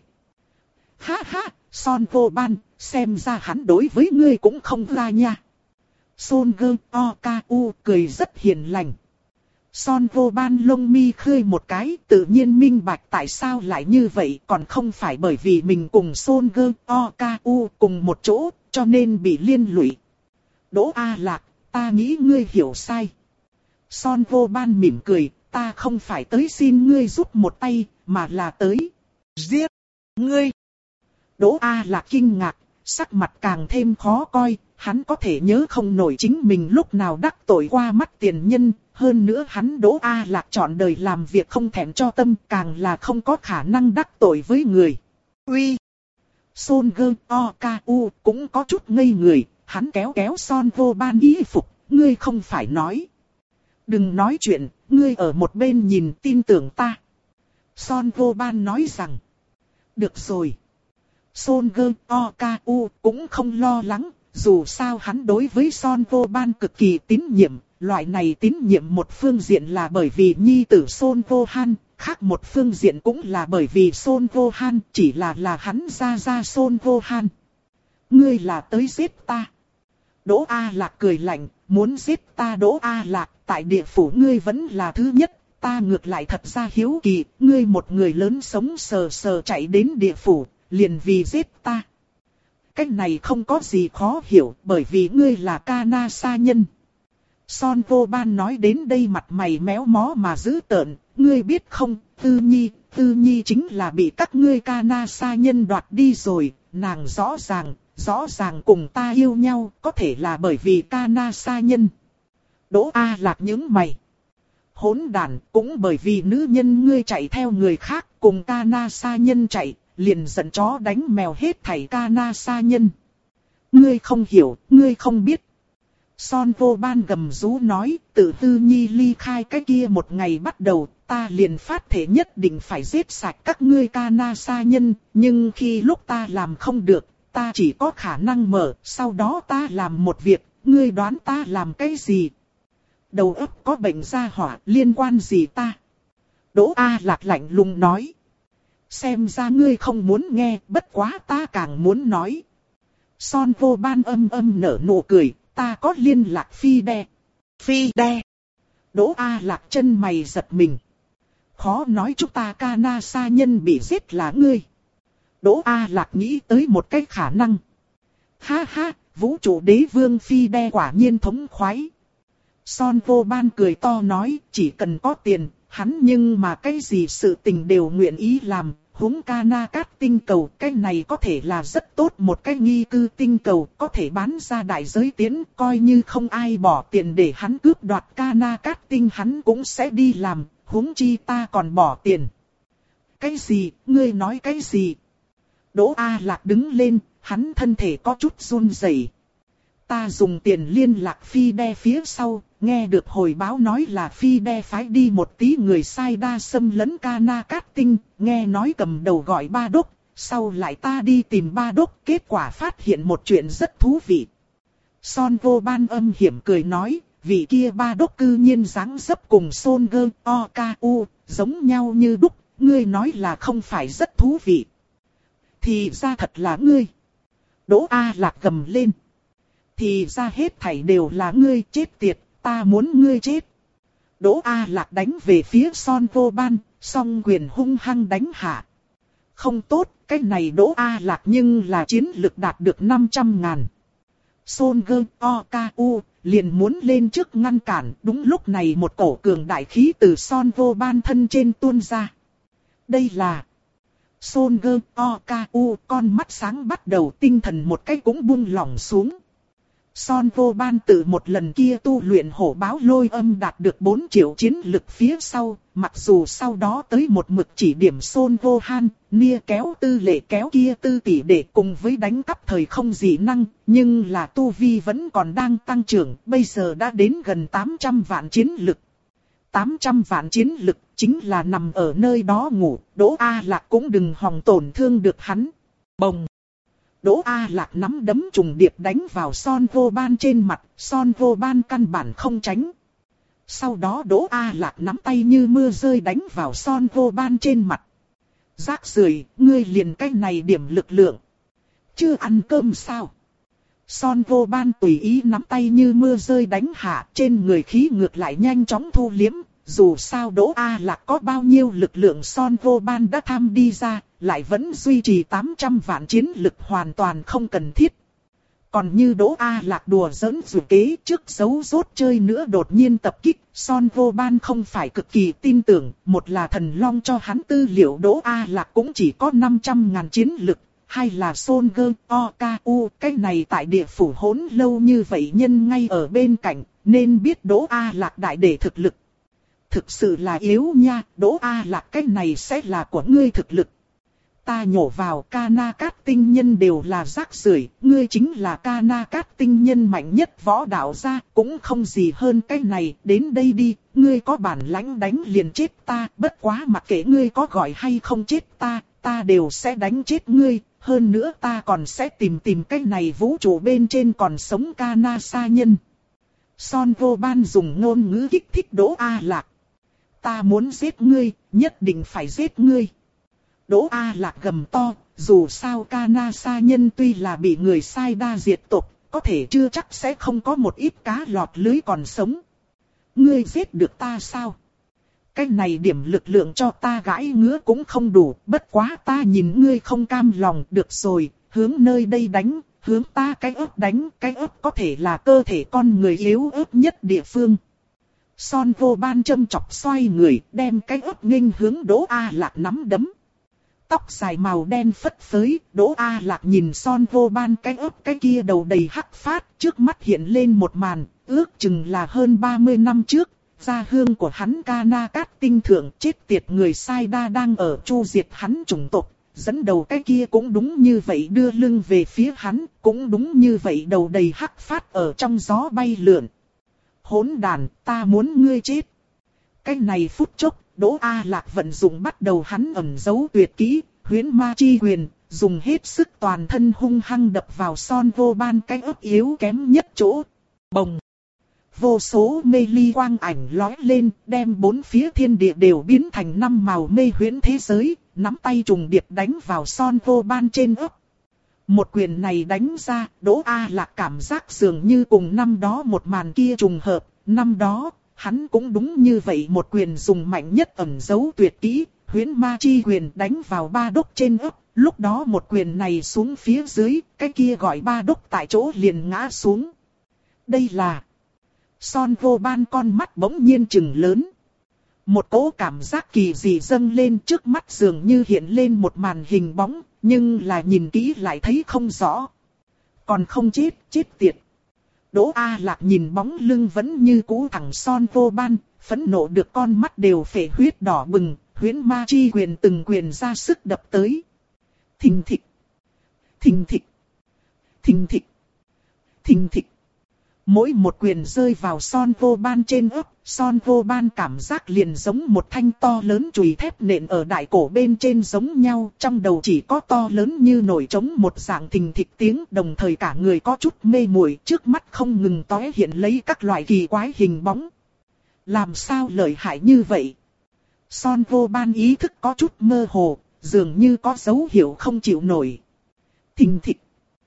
Ha ha, Son Vô Ban, xem ra hắn đối với ngươi cũng không ra nha. Son Gơ, O, K, U cười rất hiền lành. Son Vô Ban lông mi khơi một cái, tự nhiên minh bạch tại sao lại như vậy, còn không phải bởi vì mình cùng Son Gơ, O, K, U cùng một chỗ, cho nên bị liên lụy. Đỗ A Lạc, ta nghĩ ngươi hiểu sai. Son Vô Ban mỉm cười, ta không phải tới xin ngươi giúp một tay, mà là tới giết ngươi. Đỗ A Lạc kinh ngạc, sắc mặt càng thêm khó coi, hắn có thể nhớ không nổi chính mình lúc nào đắc tội qua mắt tiền nhân. Hơn nữa hắn Đỗ A Lạc chọn đời làm việc không thèm cho tâm, càng là không có khả năng đắc tội với người. Uy. Son Gơ, O, K, U cũng có chút ngây người, hắn kéo kéo Son Vô Ban y phục, ngươi không phải nói. Đừng nói chuyện, ngươi ở một bên nhìn tin tưởng ta. Son Vô Ban nói rằng, được rồi. Son Gơ, O, K, U cũng không lo lắng, dù sao hắn đối với Son Vô Ban cực kỳ tín nhiệm. Loại này tín nhiệm một phương diện là bởi vì nhi tử Son Vô Han, khác một phương diện cũng là bởi vì Son Vô Han, chỉ là là hắn ra ra Son Vô Han. Ngươi là tới giết ta. Đỗ A Lạc cười lạnh, muốn giết ta Đỗ A Lạc, tại địa phủ ngươi vẫn là thứ nhất, ta ngược lại thật ra hiếu kỳ, ngươi một người lớn sống sờ sờ chạy đến địa phủ, liền vì giết ta. Cái này không có gì khó hiểu, bởi vì ngươi là Kana sa nhân. Son vô ban nói đến đây mặt mày méo mó mà dữ tợn, ngươi biết không, Tư Nhi, Tư Nhi chính là bị các ngươi Kana sa nhân đoạt đi rồi, nàng rõ ràng, rõ ràng cùng ta yêu nhau, có thể là bởi vì Kana sa nhân. Đỗ A Lạc những mày. Hỗn đàn, cũng bởi vì nữ nhân ngươi chạy theo người khác, cùng Kana sa nhân chạy, liền giận chó đánh mèo hết thảy Kana sa nhân. Ngươi không hiểu, ngươi không biết. Son vô ban gầm rú nói, tự Tư Nhi ly khai cái kia một ngày bắt đầu, ta liền phát thể nhất định phải giết sạch các ngươi Kana sa nhân, nhưng khi lúc ta làm không được, ta chỉ có khả năng mở, sau đó ta làm một việc, ngươi đoán ta làm cái gì? Đầu óc có bệnh ra hỏa, liên quan gì ta? Đỗ A Lạc lạnh lùng nói. Xem ra ngươi không muốn nghe, bất quá ta càng muốn nói. Son vô ban âm âm nở nụ cười, ta có liên lạc phi đe. Phi đe. Đỗ A Lạc chân mày giật mình. Khó nói chúng ta Kana sa nhân bị giết là ngươi. Đỗ A Lạc nghĩ tới một cái khả năng. Ha ha, vũ trụ đế vương phi đe quả nhiên thống khoái. Son vô ban cười to nói, chỉ cần có tiền, hắn nhưng mà cái gì sự tình đều nguyện ý làm. Huống Kana cát tinh cầu, cái này có thể là rất tốt một cái nghi cư tinh cầu, có thể bán ra đại giới tiến, coi như không ai bỏ tiền để hắn cướp đoạt Kana cát tinh hắn cũng sẽ đi làm, huống chi ta còn bỏ tiền. Cái gì, ngươi nói cái gì? Đỗ A Lạc đứng lên, hắn thân thể có chút run rẩy. Ta dùng tiền liên lạc phi đe phía sau, nghe được hồi báo nói là phi đe phái đi một tí người sai đa xâm lấn Kana cát tinh, nghe nói cầm đầu gọi ba đốc, sau lại ta đi tìm ba đốc, kết quả phát hiện một chuyện rất thú vị. Son vô ban âm hiểm cười nói, vị kia ba đốc cư nhiên dáng dấp cùng Son Gơ O K U, giống nhau như đúc, ngươi nói là không phải rất thú vị. Thì ra thật là ngươi. Đỗ A Lạc gầm lên. Thì ra hết thảy đều là ngươi chết tiệt, ta muốn ngươi chết. Đỗ A Lạc đánh về phía Son vô ban, song quyền hung hăng đánh hạ. Không tốt, cái này Đỗ A Lạc nhưng là chiến lực đạt được năm trăm ngàn. Son Gơ O K U liền muốn lên trước ngăn cản, đúng lúc này một cổ cường đại khí từ Son vô ban thân trên tuôn ra. Đây là... Son Gơ O K U con mắt sáng bắt đầu tinh thần một cái cũng buông lỏng xuống. Son vô ban tự một lần kia tu luyện hổ báo lôi âm đạt được bốn triệu chiến lực phía sau, mặc dù sau đó tới một mực chỉ điểm Son vô han, nia kéo tư lệ kéo kia tư tỷ để cùng với đánh cắp thời không dị năng, nhưng là tu vi vẫn còn đang tăng trưởng, bây giờ đã đến gần tám trăm vạn chiến lực. tám trăm vạn chiến lực chính là nằm ở nơi đó ngủ, Đỗ A Lạc cũng đừng hòng tổn thương được hắn. Bồng! Đỗ A Lạc nắm đấm trùng điệp đánh vào Son vô ban trên mặt, Son vô ban căn bản không tránh. Sau đó Đỗ A Lạc nắm tay như mưa rơi đánh vào Son vô ban trên mặt. Rác rưởi, ngươi liền cái này điểm lực lượng. Chưa ăn cơm sao? Son vô ban tùy ý nắm tay như mưa rơi đánh hạ, trên người khí ngược lại nhanh chóng thu liếm. Dù sao Đỗ A Lạc có bao nhiêu lực lượng Son vô ban đã tham đi ra, lại vẫn duy trì tám trăm vạn chiến lực hoàn toàn không cần thiết. Còn như Đỗ A Lạc đùa giỡn dù kế trước giấu rốt chơi nữa đột nhiên tập kích, Son vô ban không phải cực kỳ tin tưởng, một là thần long cho hắn tư liệu Đỗ A Lạc cũng chỉ có năm trăm ngàn chiến lực, hay là Son Gơ O K U, cái này tại địa phủ hỗn lâu như vậy nhân ngay ở bên cạnh, nên biết Đỗ A Lạc đại để thực lực. Thực sự là yếu nha, Đỗ A Lạc cái này sẽ là của ngươi thực lực. Ta nhổ vào Kana cát tinh nhân đều là rác rưởi, ngươi chính là Kana cát tinh nhân mạnh nhất võ đạo gia, cũng không gì hơn cái này, đến đây đi, ngươi có bản lãnh đánh liền chết ta, bất quá mặc kệ ngươi có gọi hay không chết ta, ta đều sẽ đánh chết ngươi, hơn nữa ta còn sẽ tìm tìm cái này vũ trụ bên trên còn sống Kana sa nhân. Son vô ban dùng ngôn ngữ kích thích Đỗ A Lạc. Ta muốn giết ngươi, nhất định phải giết ngươi. Đỗ A Lạc gầm to, dù sao Kana sa nhân tuy là bị người sai đa diệt tộc, có thể chưa chắc sẽ không có một ít cá lọt lưới còn sống. Ngươi giết được ta sao? cái này điểm lực lượng cho ta gãi ngứa cũng không đủ, bất quá ta nhìn ngươi không cam lòng, được rồi, hướng nơi đây đánh, hướng ta cái ớt đánh, cái ớt có thể là cơ thể con người yếu ớt nhất địa phương. Son Vô Ban châm chọc xoay người, đem cái ớt nghênh hướng Đỗ A Lạc nắm đấm. Tóc dài màu đen phất phới, Đỗ A Lạc nhìn Son Vô Ban cái ớt cái kia đầu đầy hắc phát, trước mắt hiện lên một màn, ước chừng là hơn ba mươi năm trước. Gia hương của hắn Ca Na Cát Tinh Thượng chết tiệt người Sai Đa đang ở chu diệt hắn chủng tộc, dẫn đầu cái kia cũng đúng như vậy đưa lưng về phía hắn, cũng đúng như vậy đầu đầy hắc phát ở trong gió bay lượn. Hỗn đàn, ta muốn ngươi chết. Cái này phút chốc, Đỗ A Lạc vận dụng bắt đầu hắn ẩn giấu tuyệt kỹ, huyễn ma chi quyền, dùng hết sức toàn thân hung hăng đập vào Son Vô Ban cái ớt yếu kém nhất chỗ. Bồng! Vô số mê ly quang ảnh lói lên, đem bốn phía thiên địa đều biến thành năm màu mê huyễn thế giới, nắm tay trùng điệp đánh vào Son Vô Ban trên ớt. Một quyền này đánh ra, Đỗ A Lạc cảm giác dường như cùng năm đó một màn kia trùng hợp, năm đó, hắn cũng đúng như vậy một quyền dùng mạnh nhất ẩn giấu tuyệt kỹ, huyễn ma chi quyền đánh vào ba đốc trên ớt, lúc đó một quyền này xuống phía dưới, cái kia gọi ba đốc tại chỗ liền ngã xuống. Đây là... Son Vô Ban con mắt bỗng nhiên trừng lớn. Một cỗ cảm giác kỳ dị dâng lên trước mắt dường như hiện lên một màn hình bóng, nhưng là nhìn kỹ lại thấy không rõ. Còn không chết, chết tiệt. Đỗ A Lạc nhìn bóng lưng vẫn như cũ thẳng Son Vô Ban, phẫn nộ được con mắt đều phệ huyết đỏ bừng, huyễn ma chi quyền từng quyền ra sức đập tới. Thình thịch, thình thịch, thình thịch, thình thịch. Mỗi một quyền rơi vào Son Vô Ban trên ớt, Son Vô Ban cảm giác liền giống một thanh to lớn chùy thép nện ở đại cổ bên trên giống nhau, trong đầu chỉ có to lớn như nổi trống một dạng thình thịch tiếng, đồng thời cả người có chút mê muội, trước mắt không ngừng tóe hiện lấy các loại kỳ quái hình bóng. Làm sao lợi hại như vậy? Son Vô Ban ý thức có chút mơ hồ, dường như có dấu hiệu không chịu nổi. Thình thịch.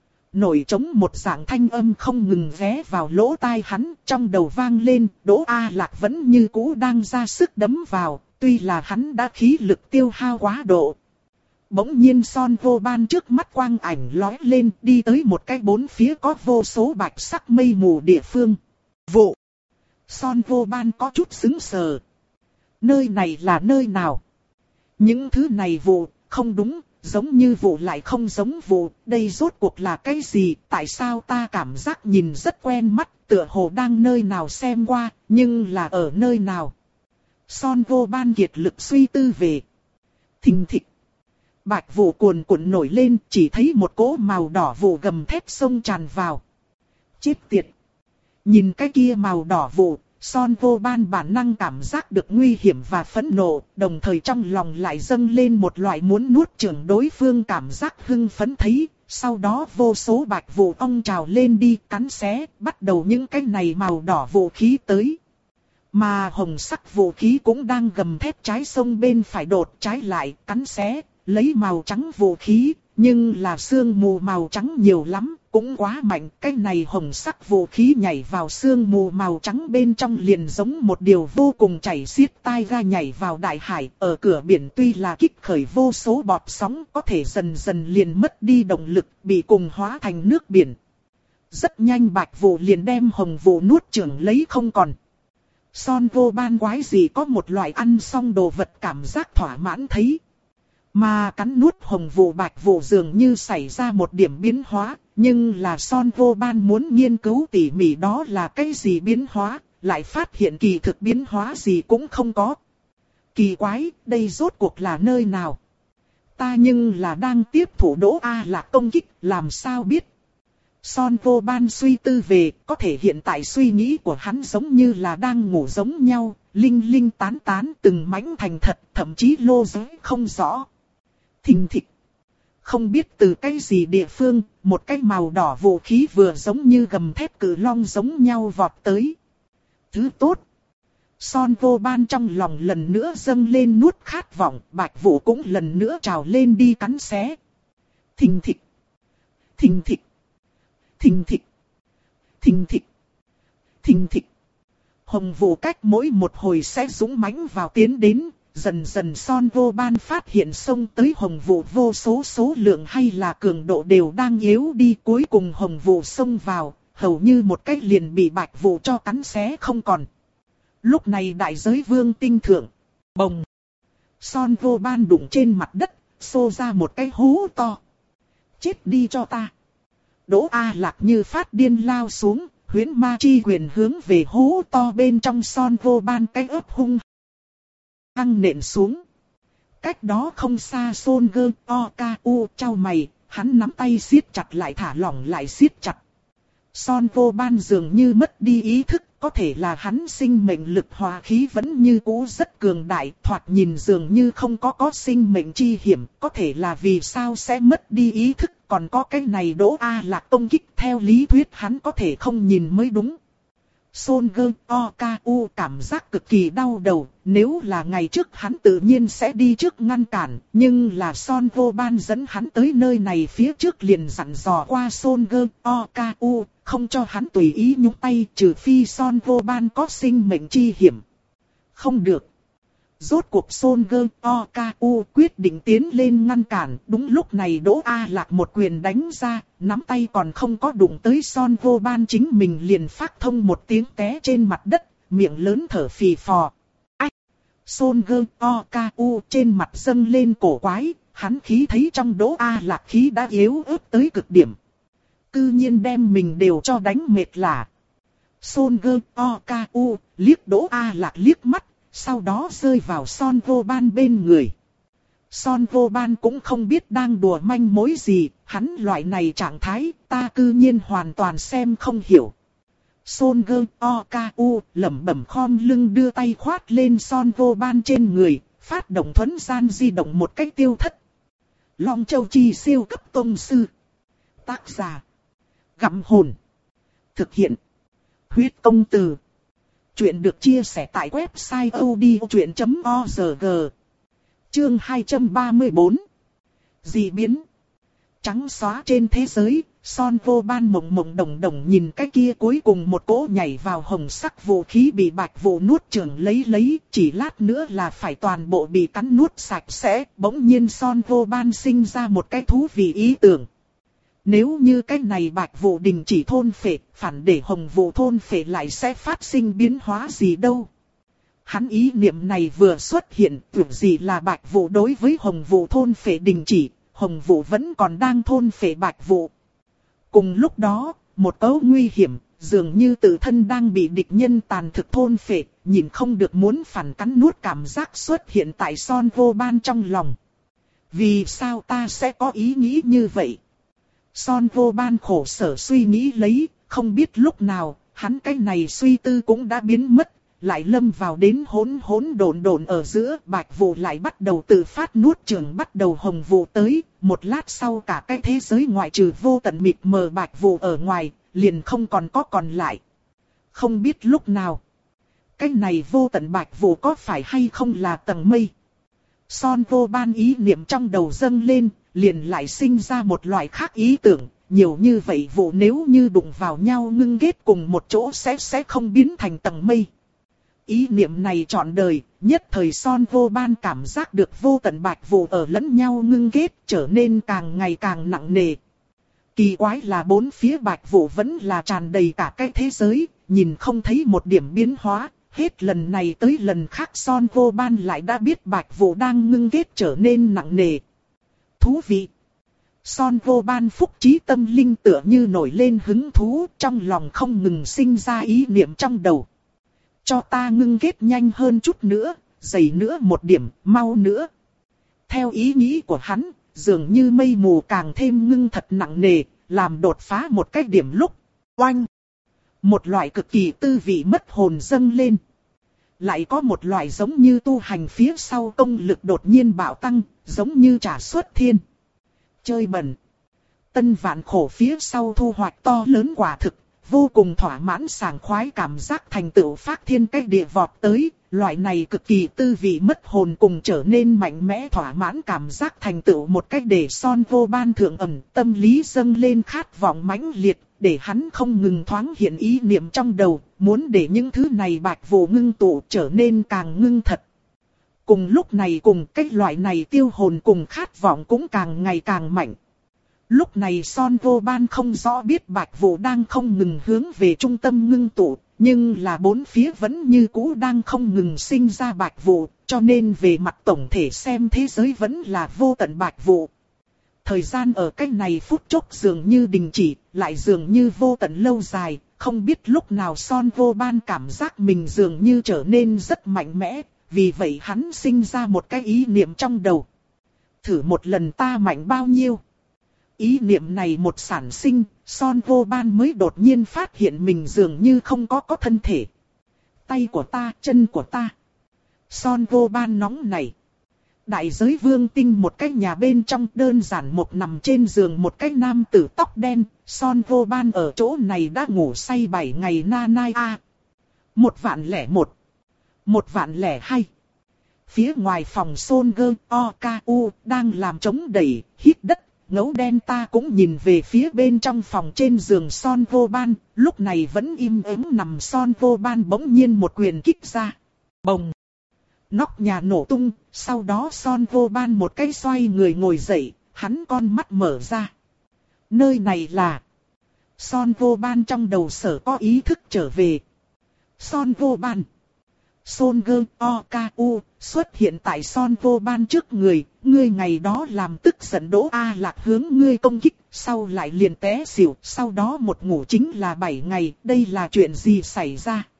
Nổi trống một dạng thanh âm không ngừng ghé vào lỗ tai hắn, trong đầu vang lên, Đỗ A Lạc vẫn như cũ đang ra sức đấm vào, tuy là hắn đã khí lực tiêu hao quá độ. Bỗng nhiên Son Vô Ban trước mắt quang ảnh lóe lên, đi tới một cái bốn phía có vô số bạch sắc mây mù địa phương. Vụ! Son Vô Ban có chút sững sờ. Nơi này là nơi nào? Những thứ này vụ, không đúng. Giống như vụ lại không giống vụ, đây rốt cuộc là cái gì, tại sao ta cảm giác nhìn rất quen mắt, tựa hồ đang nơi nào xem qua, nhưng là ở nơi nào. Son Vô Ban kiệt lực suy tư về. Thình thịch. Bạch vụ cuồn cuộn nổi lên, chỉ thấy một cỗ màu đỏ vụ gầm thép xông tràn vào. Chết tiệt. Nhìn cái kia màu đỏ vụ, Son Vô Ban bản năng cảm giác được nguy hiểm và phẫn nộ, đồng thời trong lòng lại dâng lên một loại muốn nuốt chửng đối phương cảm giác hưng phấn thấy, sau đó vô số bạch vụ ong trào lên đi cắn xé, bắt đầu những cái này màu đỏ vũ khí tới. Mà hồng sắc vũ khí cũng đang gầm thét trái sông bên phải đột trái lại cắn xé, lấy màu trắng vũ khí, nhưng là sương mù màu trắng nhiều lắm, cũng quá mạnh. Cái này hồng sắc vũ khí nhảy vào sương mù màu trắng bên trong liền giống một điều vô cùng chảy xiết tai ra nhảy vào đại hải. Ở cửa biển tuy là kích khởi vô số bọt sóng, có thể dần dần liền mất đi động lực, bị cùng hóa thành nước biển. Rất nhanh bạch vụ liền đem hồng vụ nuốt chửng lấy không còn. Son Vô Ban quái gì có một loại ăn xong đồ vật cảm giác thỏa mãn thấy. Mà cắn nuốt hồng vụ bạch vụ dường như xảy ra một điểm biến hóa, nhưng là Son Vô Ban muốn nghiên cứu tỉ mỉ đó là cái gì biến hóa, lại phát hiện kỳ thực biến hóa gì cũng không có. Kỳ quái, đây rốt cuộc là nơi nào? Ta nhưng là đang tiếp thủ Đỗ A Lạc công kích, làm sao biết? Son Vô Ban suy tư về, có thể hiện tại suy nghĩ của hắn giống như là đang ngủ giống nhau, linh linh tán tán từng mảnh thành thật, thậm chí lô giới không rõ. Thình thịch. Không biết từ cái gì địa phương, một cái màu đỏ vũ khí vừa giống như gầm thép cử long giống nhau vọt tới. Thứ tốt. Son Vô Ban trong lòng lần nữa dâng lên nuốt khát vọng, bạch vụ cũng lần nữa trào lên đi cắn xé. Thình thịch. Thình thịch. Thình thịch. Thình thịch. Thình thịch. Hồng Vũ cách mỗi một hồi sẽ dũng mãnh vào tiến đến, dần dần Son Vô Ban phát hiện xông tới Hồng Vũ vô số số lượng hay là cường độ đều đang yếu đi, cuối cùng Hồng Vũ xông vào, hầu như một cách liền bị Bạch Vũ cho cắn xé không còn. Lúc này đại giới vương tinh thượng, bồng. Son Vô Ban đụng trên mặt đất, xô ra một cái hố to. Chết đi cho ta. Đỗ A Lạc như phát điên lao xuống, huyễn ma chi quyền hướng về hố to bên trong Son Vô Ban cái ớt hung hăng nện xuống. Cách đó không xa Son Gơ O Ca U chau mày, hắn nắm tay siết chặt lại thả lỏng lại siết chặt. Son Vô Ban dường như mất đi ý thức, có thể là hắn sinh mệnh lực hòa khí vẫn như cũ rất cường đại, thoạt nhìn dường như không có có sinh mệnh chi hiểm, có thể là vì sao sẽ mất đi ý thức, còn có cái này Đỗ A Lạc công kích, theo lý thuyết hắn có thể không nhìn mới đúng. Son Gơ O Ca U cảm giác cực kỳ đau đầu, nếu là ngày trước hắn tự nhiên sẽ đi trước ngăn cản, nhưng là Son Vô Ban dẫn hắn tới nơi này phía trước liền dặn dò qua Son Gơ O Ca U, không cho hắn tùy ý nhúng tay trừ phi Son Vô Ban có sinh mệnh chi hiểm. Không được. Rốt cuộc Son Gơ O Ca U quyết định tiến lên ngăn cản, đúng lúc này Đỗ A Lạc một quyền đánh ra, nắm tay còn không có đụng tới Son Vô Ban chính mình liền phát thông một tiếng té trên mặt đất, miệng lớn thở phì phò. Ách! Son Gơ O Ca U trên mặt dâng lên cổ quái, hắn khí thấy trong Đỗ A Lạc khí đã yếu ớt tới cực điểm. Cư nhiên đem mình đều cho đánh mệt lả. Son Gơ O Ca U liếc Đỗ A Lạc liếc mắt, sau đó rơi vào Son Vô Ban bên người. Son Vô Ban cũng không biết đang đùa manh mối gì, hắn loại này trạng thái ta cư nhiên hoàn toàn xem không hiểu. Son Gơ O Ca U lẩm bẩm khom lưng đưa tay khoát lên Son Vô Ban trên người, phát động thuấn gian di động một cách tiêu thất. Long Châu Chi siêu cấp tông sư. Tác giả Gặm Hồn. Thực hiện Huyết Công Từ. Chuyện được chia sẻ tại website odchuyện chấm org. Chương hai trăm ba mươi tư. Dị biến. Trắng xóa trên thế giới, Son Vô Ban mộng mộng đồng đồng nhìn cái kia cuối cùng một cỗ nhảy vào hồng sắc vũ khí bị Bạch Vũ nuốt chửng lấy lấy, chỉ lát nữa là phải toàn bộ bị cắn nuốt sạch sẽ. Bỗng nhiên Son Vô Ban sinh ra một cái thú vị ý tưởng. Nếu như cái này Bạch Vũ đình chỉ thôn phệ, phản để Hồng Vũ thôn phệ lại sẽ phát sinh biến hóa gì đâu. Hắn ý niệm này vừa xuất hiện, tưởng gì là Bạch Vũ đối với Hồng Vũ thôn phệ đình chỉ, Hồng Vũ vẫn còn đang thôn phệ Bạch Vũ. Cùng lúc đó, một cấu nguy hiểm, dường như tự thân đang bị địch nhân tàn thực thôn phệ, nhìn không được muốn phản cắn nuốt cảm giác xuất hiện tại Son Vô Ban trong lòng. Vì sao ta sẽ có ý nghĩ như vậy? Son Vô Ban khổ sở suy nghĩ lấy, không biết lúc nào, hắn cái này suy tư cũng đã biến mất, lại lâm vào đến hỗn hỗn độn độn ở giữa. Bạch Vũ lại bắt đầu tự phát nuốt chửng bắt đầu Hồng Vũ tới, một lát sau cả cái thế giới ngoại trừ vô tận mịt mờ Bạch Vũ ở ngoài, liền không còn có còn lại. Không biết lúc nào, cái này vô tận Bạch Vũ có phải hay không là tầng mây? Son Vô Ban ý niệm trong đầu dâng lên, liền lại sinh ra một loại khác ý tưởng, nhiều như vậy vụ nếu như đụng vào nhau ngưng ghét cùng một chỗ sẽ sẽ không biến thành tầng mây. Ý niệm này trọn đời, nhất thời Son Vô Ban cảm giác được vô tận Bạch Vũ ở lẫn nhau ngưng ghét trở nên càng ngày càng nặng nề. Kỳ quái là bốn phía Bạch Vũ vẫn là tràn đầy cả cái thế giới, nhìn không thấy một điểm biến hóa. Hết lần này tới lần khác Son Vô Ban lại đã biết Bạch Vũ đang ngưng ghét trở nên nặng nề. Thú vị. Son Vô Ban phúc trí tâm linh tựa như nổi lên hứng thú, trong lòng không ngừng sinh ra ý niệm trong đầu. Cho ta ngưng ghét nhanh hơn chút nữa, dày nữa một điểm, mau nữa. Theo ý nghĩ của hắn, dường như mây mù càng thêm ngưng thật nặng nề, làm đột phá một cái điểm lúc. Oanh! Một loại cực kỳ tư vị mất hồn dâng lên. Lại có một loại giống như tu hành phía sau công lực đột nhiên bạo tăng, giống như trả xuất thiên. Chơi bẩn. Tân vạn khổ phía sau thu hoạch to lớn quả thực, vô cùng thỏa mãn sảng khoái cảm giác thành tựu phát thiên cách địa vọt tới. Loại này cực kỳ tư vị mất hồn cùng trở nên mạnh mẽ thỏa mãn cảm giác thành tựu một cách để Son Vô Ban thượng ẩn tâm lý dâng lên khát vọng mãnh liệt, để hắn không ngừng thoáng hiện ý niệm trong đầu, muốn để những thứ này bạch vụ ngưng tụ trở nên càng ngưng thật. Cùng lúc này cùng cái loại này tiêu hồn cùng khát vọng cũng càng ngày càng mạnh. Lúc này Son Vô Ban không rõ biết bạch vụ đang không ngừng hướng về trung tâm ngưng tụ, nhưng là bốn phía vẫn như cũ đang không ngừng sinh ra bạch vụ, cho nên về mặt tổng thể xem thế giới vẫn là vô tận bạch vụ. Thời gian ở cách này phút chốc dường như đình chỉ, lại dường như vô tận lâu dài, không biết lúc nào Son Vô Ban cảm giác mình dường như trở nên rất mạnh mẽ, vì vậy hắn sinh ra một cái ý niệm trong đầu. Thử một lần ta mạnh bao nhiêu? Ý niệm này một sản sinh, Son Vô Ban mới đột nhiên phát hiện mình dường như không có có thân thể. Tay của ta, chân của ta. Son Vô Ban nóng này. Đại giới vương tinh một cái nhà bên trong đơn giản một nằm trên giường một cái nam tử tóc đen, Son Vô Ban ở chỗ này đã ngủ say bảy ngày na nai a. Một vạn lẻ một. Một vạn lẻ hai. Phía ngoài phòng Son Gơ O K U đang làm trống đẩy, hít đất, ngấu đen ta cũng nhìn về phía bên trong phòng trên giường Son Vô Ban, lúc này vẫn im ắng nằm Son Vô Ban bỗng nhiên một quyền kích ra. Bồng. Nóc nhà nổ tung, sau đó Son Vô Ban một cái xoay người ngồi dậy, hắn con mắt mở ra. Nơi này là... Son Vô Ban trong đầu sở có ý thức trở về. Son Vô Ban. Son Gơ O K U xuất hiện tại Son Vô Ban trước người, ngươi ngày đó làm tức giận Đỗ A Lạc hướng ngươi công kích, sau lại liền té xỉu, sau đó một ngủ chính là bảy ngày, đây là chuyện gì xảy ra?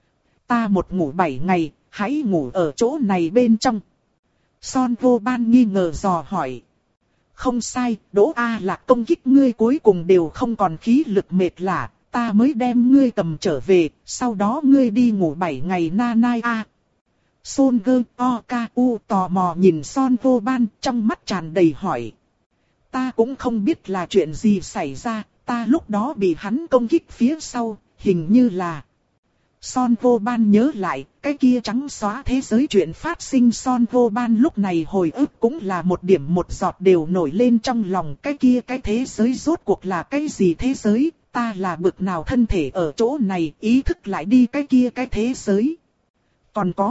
Ta một ngủ bảy ngày, hãy ngủ ở chỗ này bên trong. Son Vô Ban nghi ngờ dò hỏi. Không sai, Đỗ A Lạc công kích ngươi cuối cùng đều không còn khí lực mệt lả, ta mới đem ngươi cầm trở về, sau đó ngươi đi ngủ bảy ngày na nai a. Son Gơ O K U tò mò nhìn Son Vô Ban trong mắt tràn đầy hỏi. Ta cũng không biết là chuyện gì xảy ra, ta lúc đó bị hắn công kích phía sau, hình như là... Son Vô Ban nhớ lại, cái kia trắng xóa thế giới chuyện phát sinh Son Vô Ban lúc này hồi ức cũng là một điểm một giọt đều nổi lên trong lòng. Cái kia cái thế giới rốt cuộc là cái gì thế giới, ta là bực nào thân thể ở chỗ này, ý thức lại đi cái kia cái thế giới. Còn có,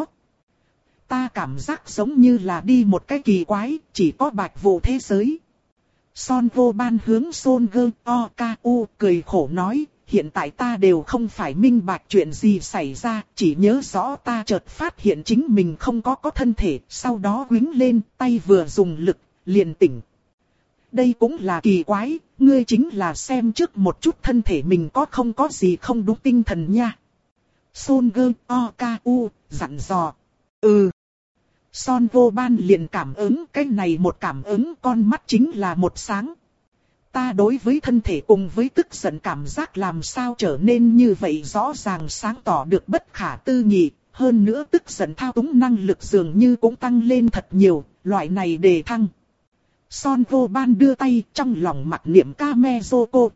ta cảm giác giống như là đi một cái kỳ quái, chỉ có bạch vụ thế giới. Son Vô Ban hướng Son Gơ O K U cười khổ nói. Hiện tại ta đều không phải minh bạch chuyện gì xảy ra, chỉ nhớ rõ ta chợt phát hiện chính mình không có có thân thể, sau đó quýnh lên, tay vừa dùng lực, liền tỉnh. Đây cũng là kỳ quái, ngươi chính là xem trước một chút thân thể mình có không có gì không đúng tinh thần nha. Son Gơ O K U dặn dò. Ừ. Son Vô Ban liền cảm ứng, cái này một cảm ứng con mắt chính là một sáng. Ta đối với thân thể cùng với tức giận cảm giác làm sao trở nên như vậy rõ ràng sáng tỏ được bất khả tư nghị. Hơn nữa tức giận thao túng năng lực dường như cũng tăng lên thật nhiều, loại này đề thăng. Son Vô Ban đưa tay trong lòng mặc niệm Kamezoko.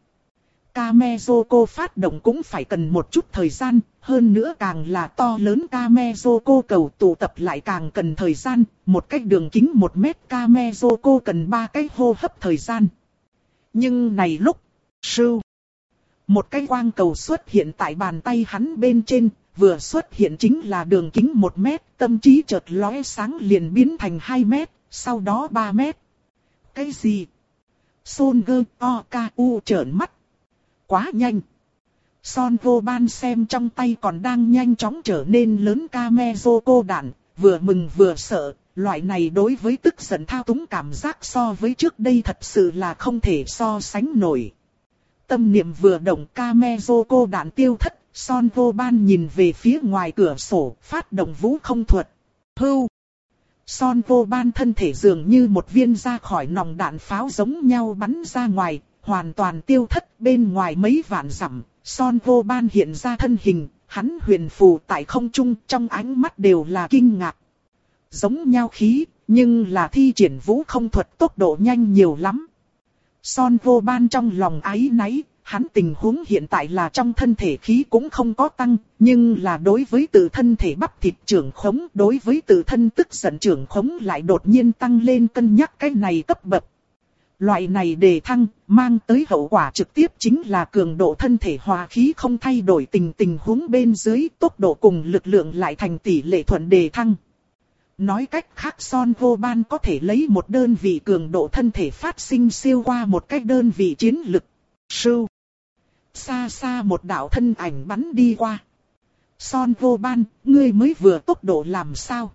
Kamezoko phát động cũng phải cần một chút thời gian, hơn nữa càng là to lớn Kamezoko cầu tụ tập lại càng cần thời gian. Một cái đường kính một mét Kamezoko cần ba cái hô hấp thời gian. Nhưng này lúc, sưu, một cái quang cầu xuất hiện tại bàn tay hắn bên trên, vừa xuất hiện chính là đường kính một mét, tâm trí chợt lóe sáng liền biến thành hai mét, sau đó ba mét. Cái gì? Son Gơ O K U trợn mắt. Quá nhanh. Son Vô Ban xem trong tay còn đang nhanh chóng trở nên lớn Kamezoko đạn, vừa mừng vừa sợ. Loại này đối với tức giận thao túng cảm giác so với trước đây thật sự là không thể so sánh nổi. Tâm niệm vừa động Kamezoko đạn tiêu thất, Son Vô Ban nhìn về phía ngoài cửa sổ, phát động vũ không thuật. Hưu! Son Vô Ban thân thể dường như một viên ra khỏi nòng đạn pháo giống nhau bắn ra ngoài, hoàn toàn tiêu thất bên ngoài mấy vạn dặm. Son Vô Ban hiện ra thân hình, hắn huyền phù tại không trung trong ánh mắt đều là kinh ngạc. Giống nhau khí, nhưng là thi triển vũ không thuật tốc độ nhanh nhiều lắm. Son Vô Ban trong lòng áy náy, hắn tình huống hiện tại là trong thân thể khí cũng không có tăng, nhưng là đối với tự thân thể bắp thịt trưởng khống, đối với tự thân tức giận trưởng khống lại đột nhiên tăng lên cân nhắc cái này cấp bậc. Loại này đề thăng, mang tới hậu quả trực tiếp chính là cường độ thân thể hòa khí không thay đổi tình tình huống bên dưới, tốc độ cùng lực lượng lại thành tỷ lệ thuận đề thăng. Nói cách khác Son Goban có thể lấy một đơn vị cường độ thân thể phát sinh siêu qua một cái đơn vị chiến lực. Sưu. Xa xa một đạo thân ảnh bắn đi qua. Son Goban, ngươi mới vừa tốc độ làm sao?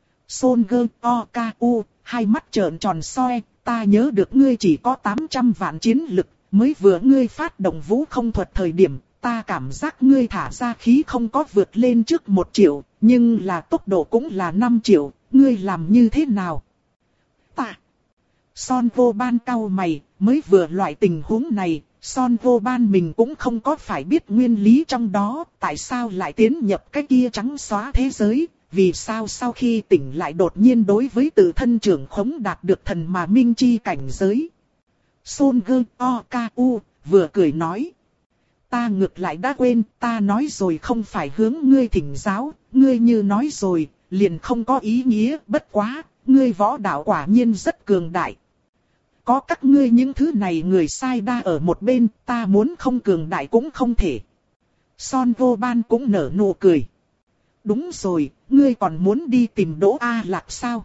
Son Gơ O K U, hai mắt trợn tròn soi, ta nhớ được ngươi chỉ có tám trăm vạn chiến lực, mới vừa ngươi phát động vũ không thuật thời điểm, ta cảm giác ngươi thả ra khí không có vượt lên trước một triệu, nhưng là tốc độ cũng là năm triệu, ngươi làm như thế nào? Ta. Son Goban cau mày, mới vừa loại tình huống này, Son Goban mình cũng không có phải biết nguyên lý trong đó, tại sao lại tiến nhập cái kia trắng xóa thế giới, vì sao sau khi tỉnh lại đột nhiên đối với tự thân trưởng khống đạt được thần mà minh chi cảnh giới. Son Gơ O K U vừa cười nói. Ta ngược lại đã quên, ta nói rồi không phải hướng ngươi thỉnh giáo, ngươi như nói rồi, liền không có ý nghĩa, bất quá, ngươi võ đạo quả nhiên rất cường đại. Có các ngươi những thứ này người sai đa ở một bên, ta muốn không cường đại cũng không thể. Son Goban cũng nở nụ cười. Đúng rồi, ngươi còn muốn đi tìm Đỗ A Lạc sao?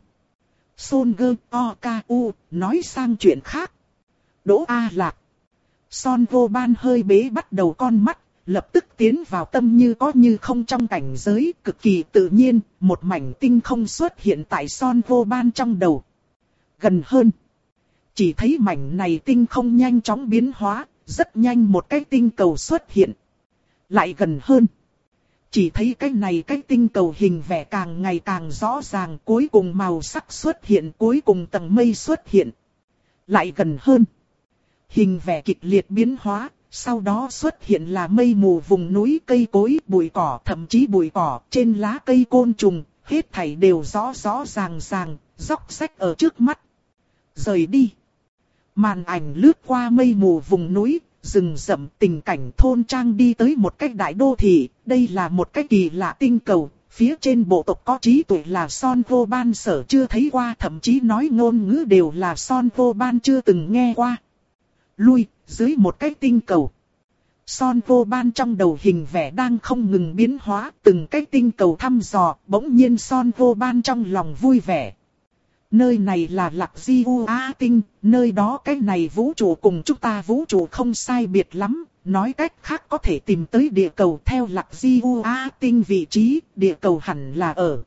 Son Gơ O K U nói sang chuyện khác. Đỗ A Lạc. Son Goban hơi bế bắt đầu con mắt, lập tức tiến vào tâm như có như không trong cảnh giới, cực kỳ tự nhiên, một mảnh tinh không xuất hiện tại Son Goban trong đầu. Gần hơn. Chỉ thấy mảnh này tinh không nhanh chóng biến hóa, rất nhanh một cái tinh cầu xuất hiện. Lại gần hơn. Chỉ thấy cái này cái tinh cầu hình vẽ càng ngày càng rõ ràng, cuối cùng màu sắc xuất hiện, cuối cùng tầng mây xuất hiện. Lại gần hơn. Hình vẽ kịch liệt biến hóa, sau đó xuất hiện là mây mù vùng núi, cây cối, bụi cỏ, thậm chí bụi cỏ, trên lá cây côn trùng, hết thảy đều rõ rõ ràng ràng, róc rách ở trước mắt. Rời đi. Màn ảnh lướt qua mây mù vùng núi, rừng rậm, tình cảnh thôn trang đi tới một cái đại đô thị, đây là một cái kỳ lạ tinh cầu, phía trên bộ tộc có trí tuệ là Son Goban sở chưa thấy qua, thậm chí nói ngôn ngữ đều là Son Goban chưa từng nghe qua. Lui, dưới một cái tinh cầu. Son Goban trong đầu hình vẽ đang không ngừng biến hóa, từng cái tinh cầu thăm dò, bỗng nhiên Son Goban trong lòng vui vẻ. Nơi này là Lạc Di U A tinh, nơi đó cái này vũ trụ cùng chúng ta vũ trụ không sai biệt lắm, nói cách khác có thể tìm tới địa cầu theo Lạc Di U A tinh vị trí, địa cầu hẳn là ở.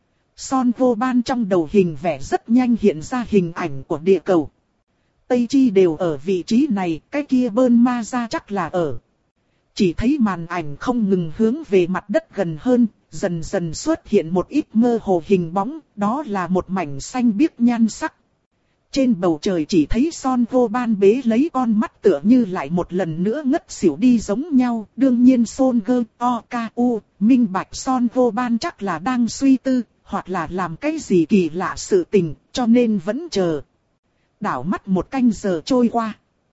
Son Goban trong đầu hình vẽ rất nhanh hiện ra hình ảnh của địa cầu. Tây Chi đều ở vị trí này, cái kia Bơn Ma ra chắc là ở. Chỉ thấy màn ảnh không ngừng hướng về mặt đất gần hơn, dần dần xuất hiện một ít mơ hồ hình bóng, đó là một mảnh xanh biếc nhan sắc. Trên bầu trời chỉ thấy Son Goban bế lấy con mắt tựa như lại một lần nữa ngất xỉu đi giống nhau. Đương nhiên Son Gơ O K U minh bạch Son Goban chắc là đang suy tư, hoặc là làm cái gì kỳ lạ sự tình, cho nên vẫn chờ. Đảo mắt một canh giờ trôi qua.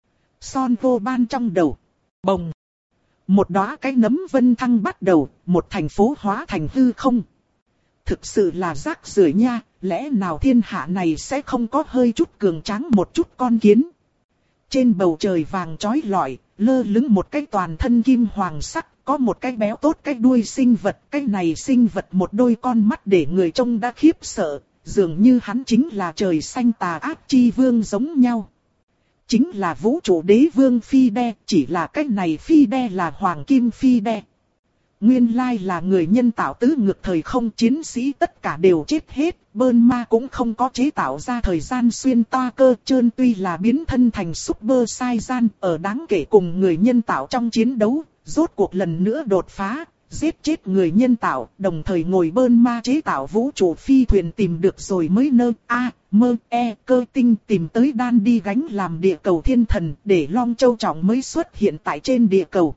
Son Goban trong đầu. Bồng. Một đóa cái nấm vân thăng bắt đầu, một thành phố hóa thành hư không. Thực sự là rác rưởi nha, lẽ nào thiên hạ này sẽ không có hơi chút cường tráng một chút con kiến. Trên bầu trời vàng chói lọi, lơ lửng một cái toàn thân kim hoàng sắc, có một cái béo tốt cái đuôi sinh vật. Cái này sinh vật một đôi con mắt để người trông đã khiếp sợ, dường như hắn chính là trời xanh tà ác chi vương giống nhau. Chính là vũ trụ đế vương Phi Đe, chỉ là cái này Phi Đe là hoàng kim Phi Đe. Nguyên lai là người nhân tạo tứ ngược thời không, chiến sĩ tất cả đều chết hết, Bơn Ma cũng không có chế tạo ra thời gian xuyên toa cơ, trơn tuy là biến thân thành Super Saiyan, ở đáng kể cùng người nhân tạo trong chiến đấu, rốt cuộc lần nữa đột phá, giết chết người nhân tạo, đồng thời ngồi Bơn Ma chế tạo vũ trụ phi thuyền tìm được rồi mới nơ a mơ e cơ tinh tìm tới đan đi gánh làm địa cầu thiên thần, để Long Châu Trọng mới xuất hiện tại trên địa cầu.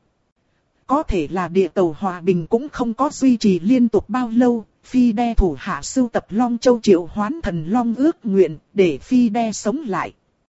Có thể là địa cầu hòa bình cũng không có duy trì liên tục bao lâu, Phi Đe thủ hạ sưu tập Long Châu triệu hoán thần Long ước nguyện, để Phi Đe sống lại.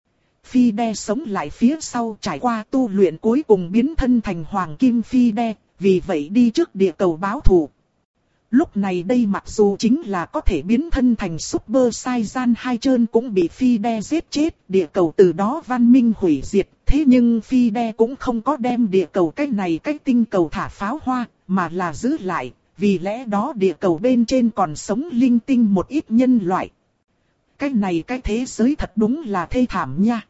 Phi Đe sống lại phía sau trải qua tu luyện cuối cùng biến thân thành Hoàng Kim Phi Đe, vì vậy đi trước địa cầu báo thù. Lúc này đây mặc dù chính là có thể biến thân thành Super Saiyan hai chân cũng bị Fide giết chết, địa cầu từ đó văn minh hủy diệt. Thế nhưng Fide cũng không có đem địa cầu cái này cái tinh cầu thả pháo hoa, mà là giữ lại, vì lẽ đó địa cầu bên trên còn sống linh tinh một ít nhân loại. Cái này cái thế giới thật đúng là thê thảm nha.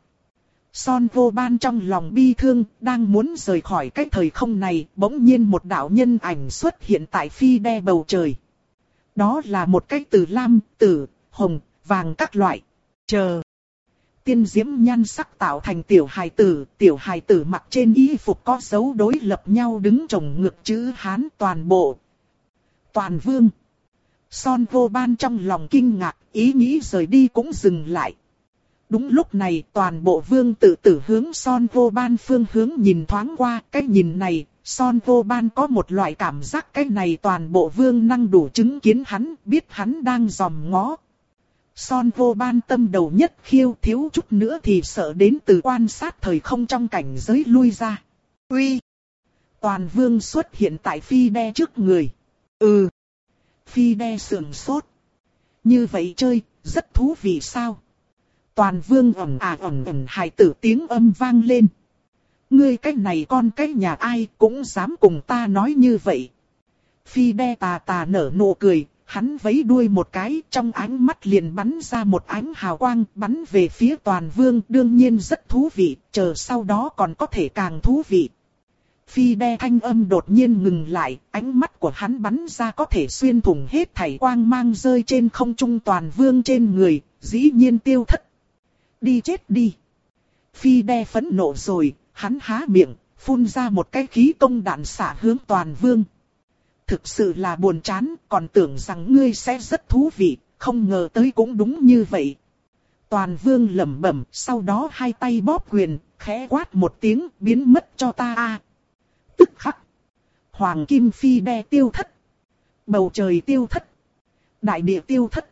Son Vô Ban trong lòng bi thương, đang muốn rời khỏi cái thời không này, bỗng nhiên một đạo nhân ảnh xuất hiện tại Fide bầu trời. Đó là một cái từ lam, tử, hồng, vàng các loại. Chờ. Tiên diễm nhan sắc tạo thành tiểu hài tử, tiểu hài tử mặc trên y phục có dấu đối lập nhau đứng chồng ngược chữ Hán toàn bộ. Toàn vương. Son Vô Ban trong lòng kinh ngạc, ý nghĩ rời đi cũng dừng lại. Đúng lúc này toàn bộ vương tự tử hướng Son Vô Ban phương hướng nhìn thoáng qua, cái nhìn này, Son Vô Ban có một loại cảm giác cái này toàn bộ vương năng đủ chứng kiến hắn, biết hắn đang dòm ngó. Son Vô Ban tâm đầu nhất khiêu, thiếu chút nữa thì sợ đến từ quan sát thời không trong cảnh giới lui ra. Uy! Toàn vương xuất hiện tại Fide trước người. Ừ! Fide sườn sốt. Như vậy chơi, rất thú vị sao? Toàn vương ầm à ầm ầm hài tử tiếng âm vang lên. Ngươi cái này con cái nhà ai cũng dám cùng ta nói như vậy. Fide tà tà nở nụ cười, hắn vẫy đuôi một cái, trong ánh mắt liền bắn ra một ánh hào quang, bắn về phía toàn vương, đương nhiên rất thú vị, chờ sau đó còn có thể càng thú vị. Fide thanh âm đột nhiên ngừng lại, ánh mắt của hắn bắn ra có thể xuyên thủng hết thảy quang mang rơi trên không trung toàn vương trên người, dĩ nhiên tiêu thất. Đi chết đi. Fide phẫn nộ rồi, hắn há miệng, phun ra một cái khí công đạn xạ hướng toàn vương. Thực sự là buồn chán, còn tưởng rằng ngươi sẽ rất thú vị, không ngờ tới cũng đúng như vậy. Toàn vương lẩm bẩm, sau đó hai tay bóp quyền, khẽ quát một tiếng, biến mất cho ta a. Tức khắc, Hoàng Kim Fide tiêu thất. Bầu trời tiêu thất. Đại địa tiêu thất.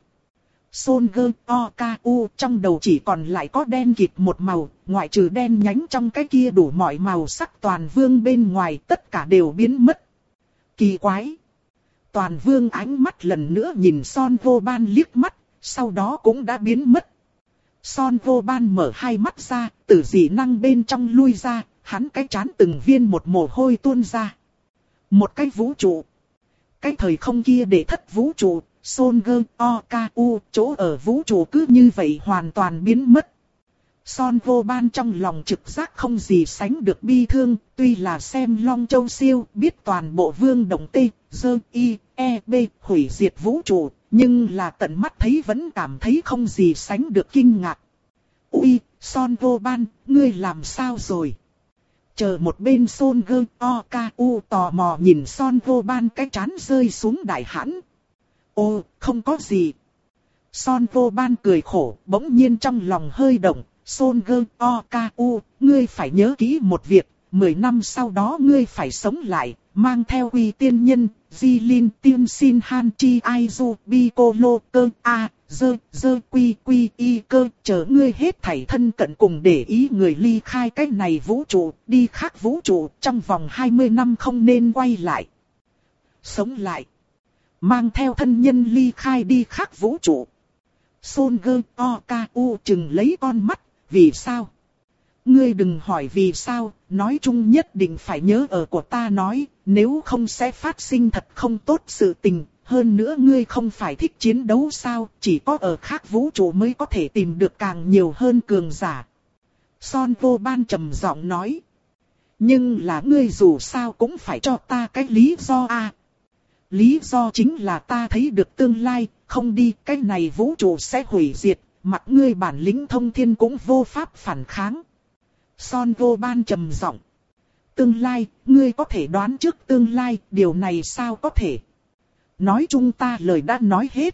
Son Gơ O K U trong đầu chỉ còn lại có đen kịt một màu, ngoại trừ đen nhánh trong cái kia đủ mọi màu sắc toàn vương bên ngoài tất cả đều biến mất. Kỳ quái! Toàn vương ánh mắt lần nữa nhìn Son Vô Ban liếc mắt, sau đó cũng đã biến mất. Son Vô Ban mở hai mắt ra, từ dị năng bên trong lui ra, hắn cái trán từng viên một mồ hôi tuôn ra. Một cái vũ trụ. Cái thời không kia để thất vũ trụ. Son Gơ O K U chỗ ở vũ trụ cứ như vậy hoàn toàn biến mất. Son Vô Ban trong lòng trực giác không gì sánh được bi thương, tuy là xem Long Châu Siêu biết toàn bộ vương động T, Dơ, I, E, B hủy diệt vũ trụ, nhưng là tận mắt thấy vẫn cảm thấy không gì sánh được kinh ngạc. Ui, Son Vô Ban, ngươi làm sao rồi? Chờ một bên Son Gơ O K U tò mò nhìn Son Vô Ban cái trán rơi xuống đại hãn. Ô, không có gì. Son Vô Ban cười khổ, bỗng nhiên trong lòng hơi động. Son Gơ O K U, ngươi phải nhớ kỹ một việc, mười năm sau đó ngươi phải sống lại, mang theo uy tiên nhân, Di Linh Tiên Sin Han Chi Ai Du Bi Cô Lô Cơ A, Dơ, Dơ Quy Quy Y Cơ, chờ ngươi hết thảy thân cận cùng để ý người ly khai cái này vũ trụ, đi khác vũ trụ, trong vòng hai mươi năm không nên quay lại. Sống lại. Mang theo thân nhân ly khai đi khác vũ trụ. Son Gơ O K U chừng lấy con mắt, vì sao? Ngươi đừng hỏi vì sao, nói chung nhất định phải nhớ ở của ta nói, nếu không sẽ phát sinh thật không tốt sự tình. Hơn nữa ngươi không phải thích chiến đấu sao, chỉ có ở khác vũ trụ mới có thể tìm được càng nhiều hơn cường giả. Son Vô Ban trầm giọng nói. Nhưng là ngươi dù sao cũng phải cho ta cái lý do a. À. Lý do chính là ta thấy được tương lai, không đi, cái này vũ trụ sẽ hủy diệt, mặc ngươi bản lĩnh thông thiên cũng vô pháp phản kháng. Son Vô Ban trầm giọng. Tương lai, ngươi có thể đoán trước tương lai, điều này sao có thể? Nói chung ta lời đã nói hết.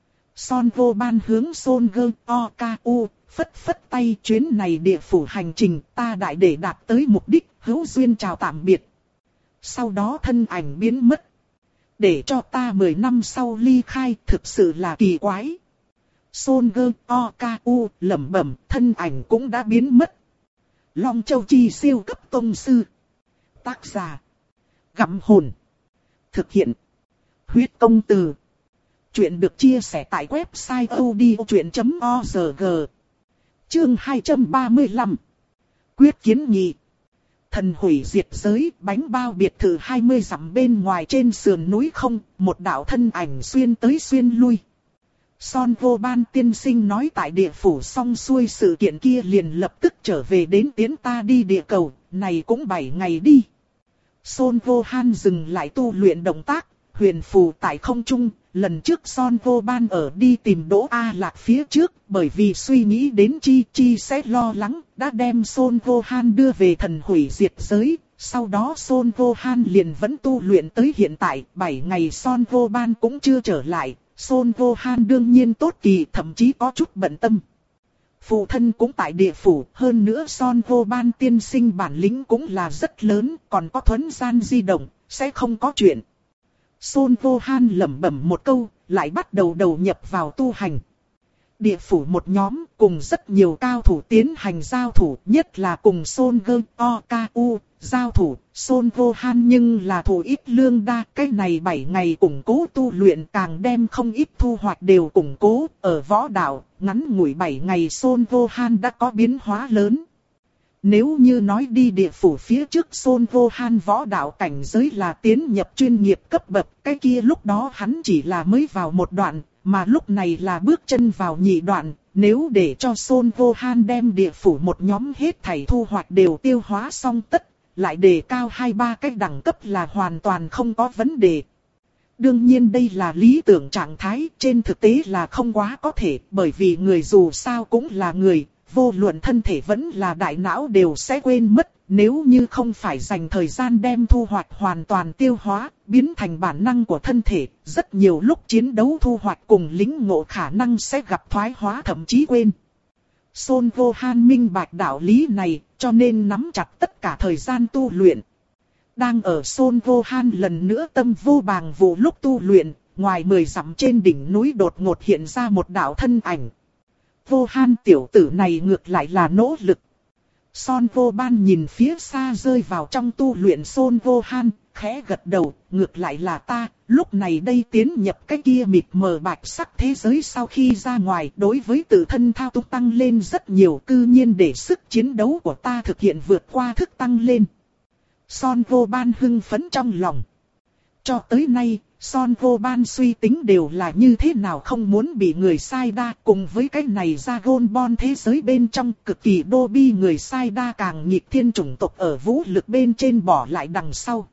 Son Vô Ban hướng Son Gơ O K U, phất phất tay chuyến này địa phủ hành trình ta đại để đạt tới mục đích, hữu duyên chào tạm biệt. Sau đó thân ảnh biến mất. Để cho ta mười năm sau ly khai thực sự là kỳ quái. Son Gơ O K U lẩm bẩm, thân ảnh cũng đã biến mất. Long Châu Chi siêu cấp tông sư. Tác giả. Gặm hồn. Thực hiện. Huyết công từ. Chuyện được chia sẻ tại website audiochuyện chấm org. Chương hai trăm ba mươi lăm. Quyết kiến nghị. Thần hủy diệt giới, bánh bao biệt thự hai mươi dặm bên ngoài trên sườn núi không, một đạo thân ảnh xuyên tới xuyên lui. Son Vô Ban tiên sinh nói tại địa phủ xong xuôi sự kiện kia liền lập tức trở về đến tiến ta đi địa cầu, này cũng bảy ngày đi. Son Vô Han dừng lại tu luyện động tác, huyền phù tại không trung. Lần trước Son Vô Ban ở đi tìm Đỗ A Lạc phía trước, bởi vì suy nghĩ đến Chi Chi sẽ lo lắng, đã đem Son Vô Han đưa về thần hủy diệt giới. Sau đó Son Vô Han liền vẫn tu luyện tới hiện tại, bảy ngày Son Vô Ban cũng chưa trở lại. Son Vô Han đương nhiên tốt kỳ, thậm chí có chút bận tâm. Phụ thân cũng tại địa phủ, hơn nữa Son Vô Ban tiên sinh bản lĩnh cũng là rất lớn, còn có thuấn gian di động, sẽ không có chuyện. Son Vô Han lẩm bẩm một câu, lại bắt đầu đầu nhập vào tu hành. Địa phủ một nhóm cùng rất nhiều cao thủ tiến hành giao thủ, nhất là cùng Son Gơ O K U giao thủ. Son Vô Han nhưng là thủ ít lương đa, cái này bảy ngày củng cố tu luyện càng đem không ít thu hoạch đều củng cố. Ở võ đạo, ngắn ngủi bảy ngày Son Vô Han đã có biến hóa lớn. Nếu như nói đi địa phủ phía trước Son Vô Han võ đạo cảnh giới là tiến nhập chuyên nghiệp cấp bậc, cái kia lúc đó hắn chỉ là mới vào một đoạn, mà lúc này là bước chân vào nhị đoạn. Nếu để cho Son Vô Han đem địa phủ một nhóm hết thảy thu hoạch đều tiêu hóa xong tất, lại đề cao hai ba cái đẳng cấp là hoàn toàn không có vấn đề. Đương nhiên đây là lý tưởng trạng thái, trên thực tế là không quá có thể, bởi vì người dù sao cũng là người. Vô luận thân thể vẫn là đại não đều sẽ quên mất, nếu như không phải dành thời gian đem thu hoạch hoàn toàn tiêu hóa, biến thành bản năng của thân thể, rất nhiều lúc chiến đấu thu hoạch cùng lĩnh ngộ khả năng sẽ gặp thoái hóa thậm chí quên. Son Vô Han minh bạch đạo lý này, cho nên nắm chặt tất cả thời gian tu luyện. Đang ở Son Vô Han lần nữa tâm vô bàng vụ lúc tu luyện, ngoài mười dặm trên đỉnh núi đột ngột hiện ra một đạo thân ảnh. Vô Han tiểu tử này ngược lại là nỗ lực. Son Vô Ban nhìn phía xa rơi vào trong tu luyện Son Vô Han, khẽ gật đầu, ngược lại là ta, lúc này đây tiến nhập cái kia mịt mờ bạch sắc thế giới sau khi ra ngoài, đối với tự thân thao túng tăng lên rất nhiều, cư nhiên để sức chiến đấu của ta thực hiện vượt qua thức tăng lên. Son Vô Ban hưng phấn trong lòng. Cho tới nay, Son Vô Ban suy tính đều là như thế nào không muốn bị người sai đa, cùng với cái này ra gôn bon thế giới bên trong cực kỳ đô bi người sai đa càng nghịch thiên chủng tộc ở vũ lực bên trên bỏ lại đằng sau.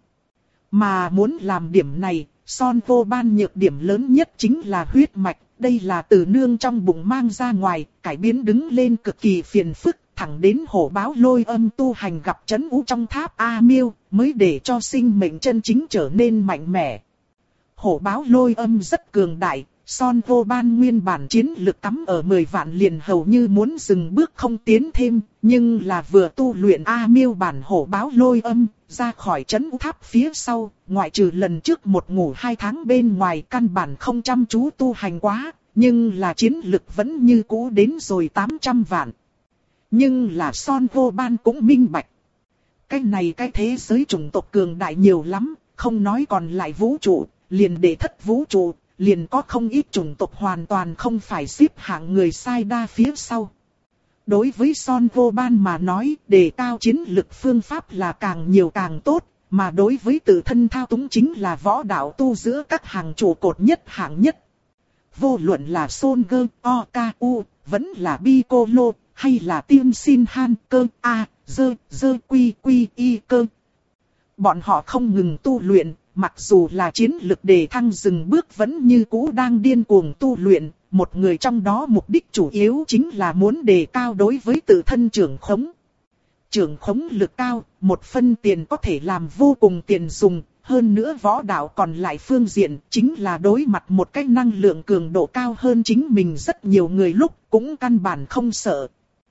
Mà muốn làm điểm này, Son Vô Ban nhược điểm lớn nhất chính là huyết mạch, đây là từ nương trong bụng mang ra ngoài, cải biến đứng lên cực kỳ phiền phức. Thẳng đến hổ báo lôi âm tu hành gặp chấn ú trong tháp A Miêu, mới để cho sinh mệnh chân chính trở nên mạnh mẽ. Hổ báo lôi âm rất cường đại, Son Vô Ban nguyên bản chiến lực cắm ở mười vạn liền hầu như muốn dừng bước không tiến thêm, nhưng là vừa tu luyện A Miêu bản hổ báo lôi âm, ra khỏi chấn ú tháp phía sau, ngoại trừ lần trước một ngủ hai tháng bên ngoài căn bản không chăm chú tu hành quá, nhưng là chiến lực vẫn như cũ đến rồi tám trăm vạn. Nhưng là Son Vô Ban cũng minh bạch. Cái này cái thế giới chủng tộc cường đại nhiều lắm, không nói còn lại vũ trụ, liền để thất vũ trụ, liền có không ít chủng tộc hoàn toàn không phải xếp hạng người sai đa phía sau. Đối với Son Vô Ban mà nói, đề cao chiến lực phương pháp là càng nhiều càng tốt, mà đối với tự thân thao túng chính là võ đạo tu giữa các hàng trụ cột nhất hạng nhất. Vô luận là Son Gơ O K U, vẫn là Piccolo, hay là Tiên Xin Han Cơ A, Dơ, Dơ Quy Quy Y Cơ. Bọn họ không ngừng tu luyện, mặc dù là chiến lực đề thăng dừng bước vẫn như cũ đang điên cuồng tu luyện. Một người trong đó mục đích chủ yếu chính là muốn đề cao đối với tự thân trưởng khống. Trưởng khống lực cao, một phân tiền có thể làm vô cùng tiền dùng. Hơn nữa võ đạo còn lại phương diện chính là đối mặt một cái năng lượng cường độ cao hơn chính mình rất nhiều người lúc cũng căn bản không sợ.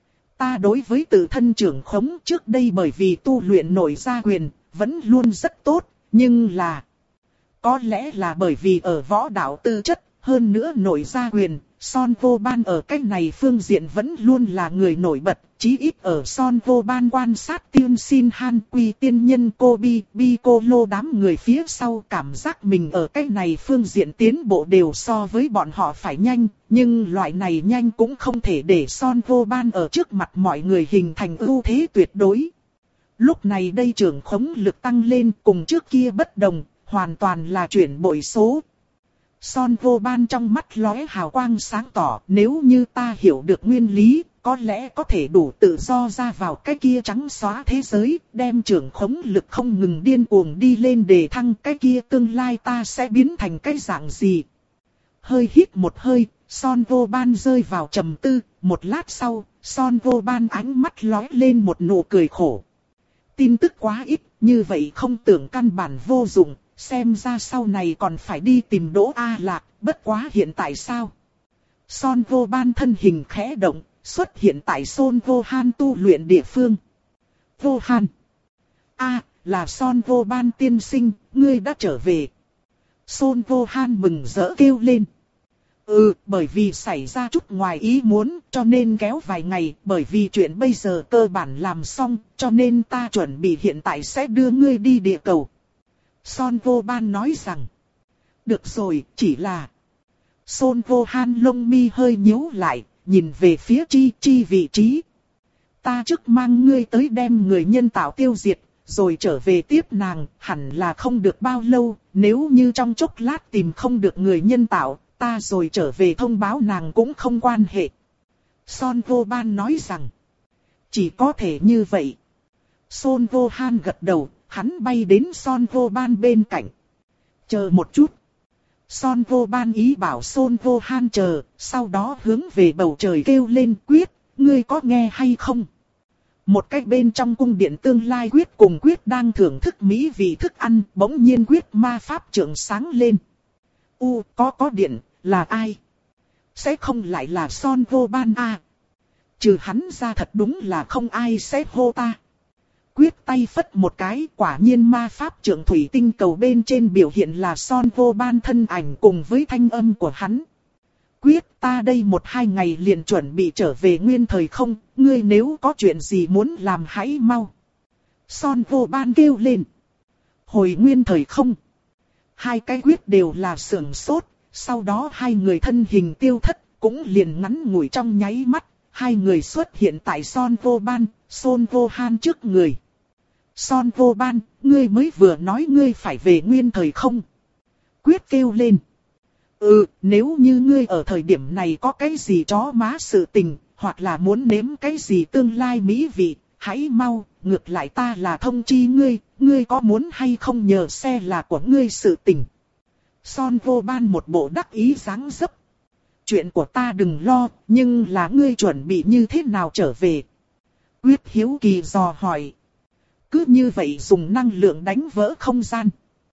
Ta đối với tự thân trưởng khống trước đây bởi vì tu luyện nổi ra quyền, vẫn luôn rất tốt, nhưng là... Có lẽ là bởi vì ở võ đạo tư chất, hơn nữa nội gia quyền, Son Vô Ban ở cách này phương diện vẫn luôn là người nổi bật, chí ít ở Son Vô Ban quan sát Tiên Sin Han Quy tiên nhân Kobi, Piccolo đám người phía sau cảm giác mình ở cách này phương diện tiến bộ đều so với bọn họ phải nhanh, nhưng loại này nhanh cũng không thể để Son Vô Ban ở trước mặt mọi người hình thành ưu thế tuyệt đối. Lúc này đây trưởng khống lực tăng lên cùng trước kia bất đồng, hoàn toàn là chuyển bội số. Son Vô Ban trong mắt lóe hào quang sáng tỏ, nếu như ta hiểu được nguyên lý, có lẽ có thể đủ tự do ra vào cái kia trắng xóa thế giới, đem trưởng khống lực không ngừng điên cuồng đi lên để thăng cái kia tương lai ta sẽ biến thành cái dạng gì. Hơi hít một hơi, Son Vô Ban rơi vào trầm tư, một lát sau, Son Vô Ban ánh mắt lóe lên một nụ cười khổ. Tin tức quá ít, như vậy không tưởng căn bản vô dụng. Xem ra sau này còn phải đi tìm Đỗ A Lạc, bất quá hiện tại sao? Son Vô Ban thân hình khẽ động, xuất hiện tại Son Vô Han tu luyện địa phương. Vô Han. A, à, là Son Vô Ban tiên sinh, ngươi đã trở về. Son Vô Han mừng rỡ kêu lên. Ừ, bởi vì xảy ra chút ngoài ý muốn, cho nên kéo vài ngày, bởi vì chuyện bây giờ cơ bản làm xong, cho nên ta chuẩn bị hiện tại sẽ đưa ngươi đi địa cầu. Son Vô Ban nói rằng, được rồi, chỉ là... Son Vô Han lông mi hơi nhíu lại, nhìn về phía Chi Chi vị trí. Ta trước mang ngươi tới đem người nhân tạo tiêu diệt, rồi trở về tiếp nàng, hẳn là không được bao lâu, nếu như trong chốc lát tìm không được người nhân tạo, ta rồi trở về thông báo nàng cũng không quan hệ. Son Vô Ban nói rằng, chỉ có thể như vậy. Son Vô Han gật đầu. Hắn bay đến Son Vô Ban bên cạnh. Chờ một chút. Son Vô Ban ý bảo Son Vô Han chờ, sau đó hướng về bầu trời kêu lên Quyết, ngươi có nghe hay không? Một cách bên trong cung điện tương lai Quyết cùng Quyết đang thưởng thức mỹ vị thức ăn, bỗng nhiên Quyết ma pháp trượng sáng lên. U, có có điện, là ai? Sẽ không lại là Son Vô Ban à? Trừ hắn ra thật đúng là không ai sẽ hô ta. Quyết tay phất một cái, quả nhiên ma pháp trượng thủy tinh cầu bên trên biểu hiện là Son Vô Ban thân ảnh cùng với thanh âm của hắn. Quyết, ta đây một hai ngày liền chuẩn bị trở về nguyên thời không, ngươi nếu có chuyện gì muốn làm hãy mau. Son Vô Ban kêu lên. Hồi nguyên thời không. Hai cái Quyết đều là sưởng sốt, sau đó hai người thân hình tiêu thất, cũng liền ngắn ngủi trong nháy mắt, hai người xuất hiện tại Son Vô Ban, Son Vô Han trước người. Son Vô Ban, ngươi mới vừa nói ngươi phải về nguyên thời không? Quyết kêu lên. Ừ, nếu như ngươi ở thời điểm này có cái gì chó má sự tình, hoặc là muốn nếm cái gì tương lai mỹ vị, hãy mau, ngược lại ta là thông chi ngươi, ngươi có muốn hay không nhờ xe là của ngươi sự tình. Son Vô Ban một bộ đắc ý dáng dấp. Chuyện của ta đừng lo, nhưng là ngươi chuẩn bị như thế nào trở về? Quyết hiếu kỳ dò hỏi. Cứ như vậy dùng năng lượng đánh vỡ không gian.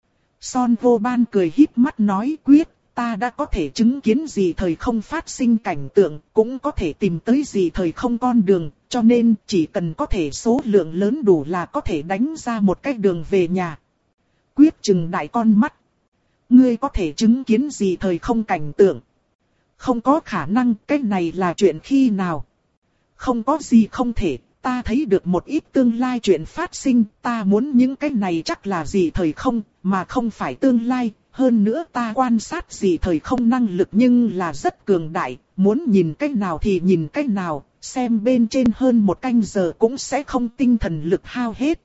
Son Vô Ban cười híp mắt nói Quyết, ta đã có thể chứng kiến gì thời không phát sinh cảnh tượng, cũng có thể tìm tới gì thời không con đường, cho nên chỉ cần có thể số lượng lớn đủ là có thể đánh ra một cái đường về nhà. Quyết trừng đại con mắt. Ngươi có thể chứng kiến gì thời không cảnh tượng? Không có khả năng, cái này là chuyện khi nào? Không có gì không thể. Ta thấy được một ít tương lai chuyện phát sinh, ta muốn những cái này chắc là gì thời không, mà không phải tương lai, hơn nữa ta quan sát gì thời không năng lực nhưng là rất cường đại, muốn nhìn cái nào thì nhìn cái nào, xem bên trên hơn một canh giờ cũng sẽ không tinh thần lực hao hết.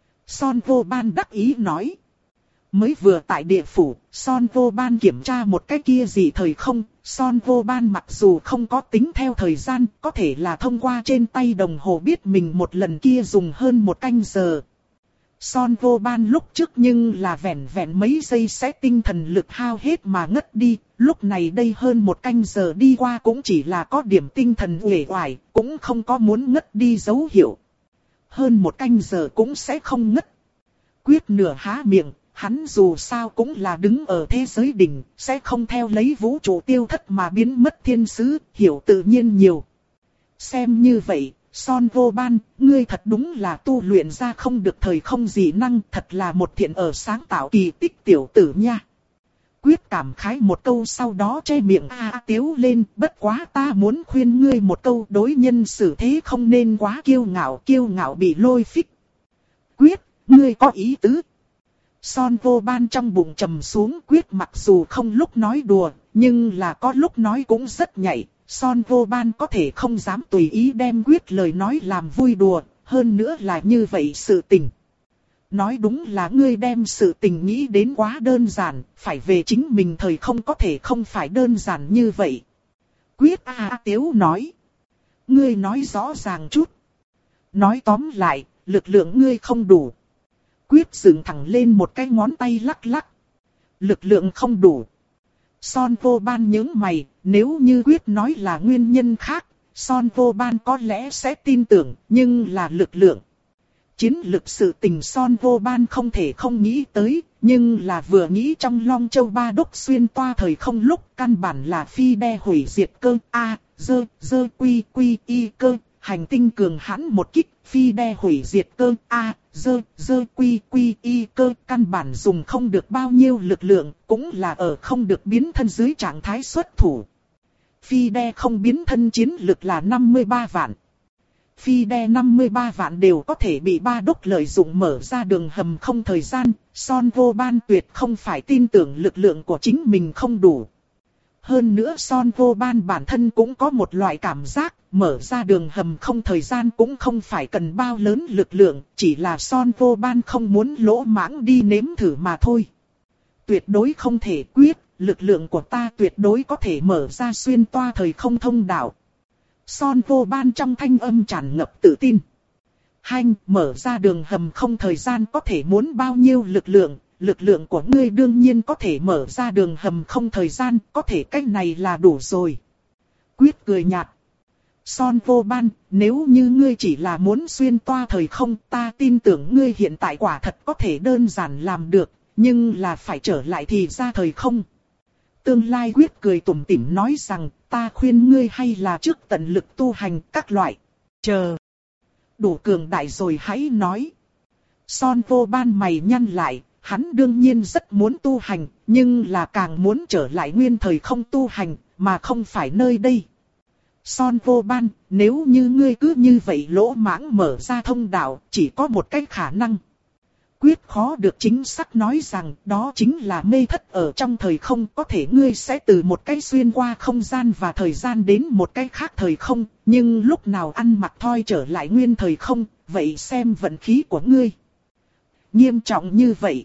Son Vô Ban đắc ý nói. Mới vừa tại địa phủ, Son Vô Ban kiểm tra một cái kia gì thời không, Son Vô Ban mặc dù không có tính theo thời gian, có thể là thông qua trên tay đồng hồ biết mình một lần kia dùng hơn một canh giờ. Son Vô Ban lúc trước nhưng là vẹn vẹn mấy giây sẽ tinh thần lực hao hết mà ngất đi, lúc này đây hơn một canh giờ đi qua cũng chỉ là có điểm tinh thần uể oải, cũng không có muốn ngất đi dấu hiệu. Hơn một canh giờ cũng sẽ không ngất. Quyết nửa há miệng. Hắn dù sao cũng là đứng ở thế giới đỉnh, sẽ không theo lấy vũ trụ tiêu thất mà biến mất thiên sứ, hiểu tự nhiên nhiều. Xem như vậy, Son Vô Ban, ngươi thật đúng là tu luyện ra không được thời không dị năng, thật là một thiện ở sáng tạo kỳ tích tiểu tử nha. Quyết cảm khái một câu sau đó che miệng a à, tiếu lên, bất quá ta muốn khuyên ngươi một câu, đối nhân xử thế không nên quá kiêu ngạo, kiêu ngạo bị lôi phích. Quyết, ngươi có ý tứ. Son Vô Ban trong bụng trầm xuống, Quyết mặc dù không lúc nói đùa, nhưng là có lúc nói cũng rất nhạy. Son Vô Ban có thể không dám tùy ý đem Quyết lời nói làm vui đùa, hơn nữa là như vậy sự tình. Nói đúng là ngươi đem sự tình nghĩ đến quá đơn giản, phải về chính mình thời không có thể không phải đơn giản như vậy. Quyết a à, tiếu nói. Ngươi nói rõ ràng chút. Nói tóm lại, lực lượng ngươi không đủ. Quyết dựng thẳng lên một cái ngón tay lắc lắc. Lực lượng không đủ. Son Vô Ban nhướng mày, nếu như Quyết nói là nguyên nhân khác, Son Vô Ban có lẽ sẽ tin tưởng, nhưng là lực lượng. Chiến lực sự tình Son Vô Ban không thể không nghĩ tới, nhưng là vừa nghĩ trong Long Châu Ba Đốc xuyên toa thời không lúc căn bản là phi đe hủy diệt cơ A, dơ, dơ quy quy y cơ, hành tinh cường hãn một kích, phi đe hủy diệt cơ A, dơ, dơ quy quy y cơ, căn bản dùng không được bao nhiêu lực lượng, cũng là ở không được biến thân dưới trạng thái xuất thủ. Phi đe không biến thân chiến lực là năm mươi ba vạn. Phi đe năm mươi ba vạn đều có thể bị Ba Đốc lợi dụng mở ra đường hầm không thời gian, Son Vô Ban tuyệt không phải tin tưởng lực lượng của chính mình không đủ. Hơn nữa Son Vô Ban bản thân cũng có một loại cảm giác, mở ra đường hầm không thời gian cũng không phải cần bao lớn lực lượng, chỉ là Son Vô Ban không muốn lỗ mãng đi nếm thử mà thôi. Tuyệt đối không thể quyết, lực lượng của ta tuyệt đối có thể mở ra xuyên toa thời không thông đạo. Son Vô Ban trong thanh âm tràn ngập tự tin. Hanh, mở ra đường hầm không thời gian có thể muốn bao nhiêu lực lượng, lực lượng của ngươi đương nhiên có thể mở ra đường hầm không thời gian, có thể cách này là đủ rồi. Quyết cười nhạt. Son Vô Ban, nếu như ngươi chỉ là muốn xuyên toa thời không, ta tin tưởng ngươi hiện tại quả thật có thể đơn giản làm được, nhưng là phải trở lại thì ra thời không. Tương lai Quyết cười tủm tỉm nói rằng, ta khuyên ngươi hay là trước tận lực tu hành các loại. Chờ. Đủ cường đại rồi hãy nói. Son Vô Ban mày nhăn lại, hắn đương nhiên rất muốn tu hành, nhưng là càng muốn trở lại nguyên thời không tu hành, mà không phải nơi đây. Son Vô Ban, nếu như ngươi cứ như vậy lỗ mãng mở ra thông đạo, chỉ có một cách khả năng. Quyết khó được chính xác nói rằng đó chính là mê thất ở trong thời không, có thể ngươi sẽ từ một cái xuyên qua không gian và thời gian đến một cái khác thời không, nhưng lúc nào ăn mặc thoi trở lại nguyên thời không, vậy xem vận khí của ngươi. Nghiêm trọng như vậy.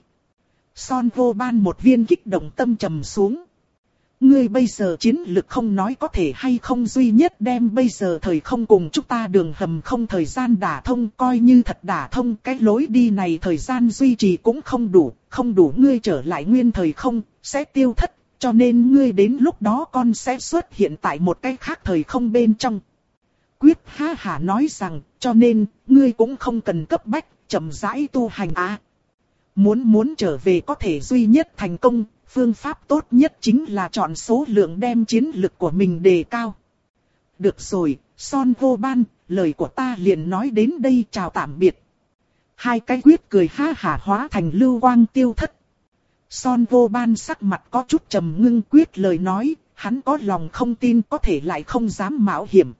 Son Vô Ban một viên kích động tâm trầm xuống. Ngươi bây giờ chiến lực không nói có thể hay không duy nhất đem bây giờ thời không cùng chúng ta đường hầm không thời gian đả thông, coi như thật đả thông cái lối đi này thời gian duy trì cũng không đủ, không đủ ngươi trở lại nguyên thời không, sẽ tiêu thất, cho nên ngươi đến lúc đó con sẽ xuất hiện tại một cái khác thời không bên trong. Quyết ha hả nói rằng, cho nên, ngươi cũng không cần cấp bách, chậm rãi tu hành à. Muốn muốn trở về có thể duy nhất thành công, phương pháp tốt nhất chính là chọn số lượng đem chiến lực của mình đề cao. Được rồi, Son Vô Ban, lời của ta liền nói đến đây, chào tạm biệt. Hai cái Quyết cười ha hả hóa thành lưu quang tiêu thất. Son Vô Ban sắc mặt có chút trầm ngưng, Quyết lời nói, hắn có lòng không tin có thể lại không dám mạo hiểm.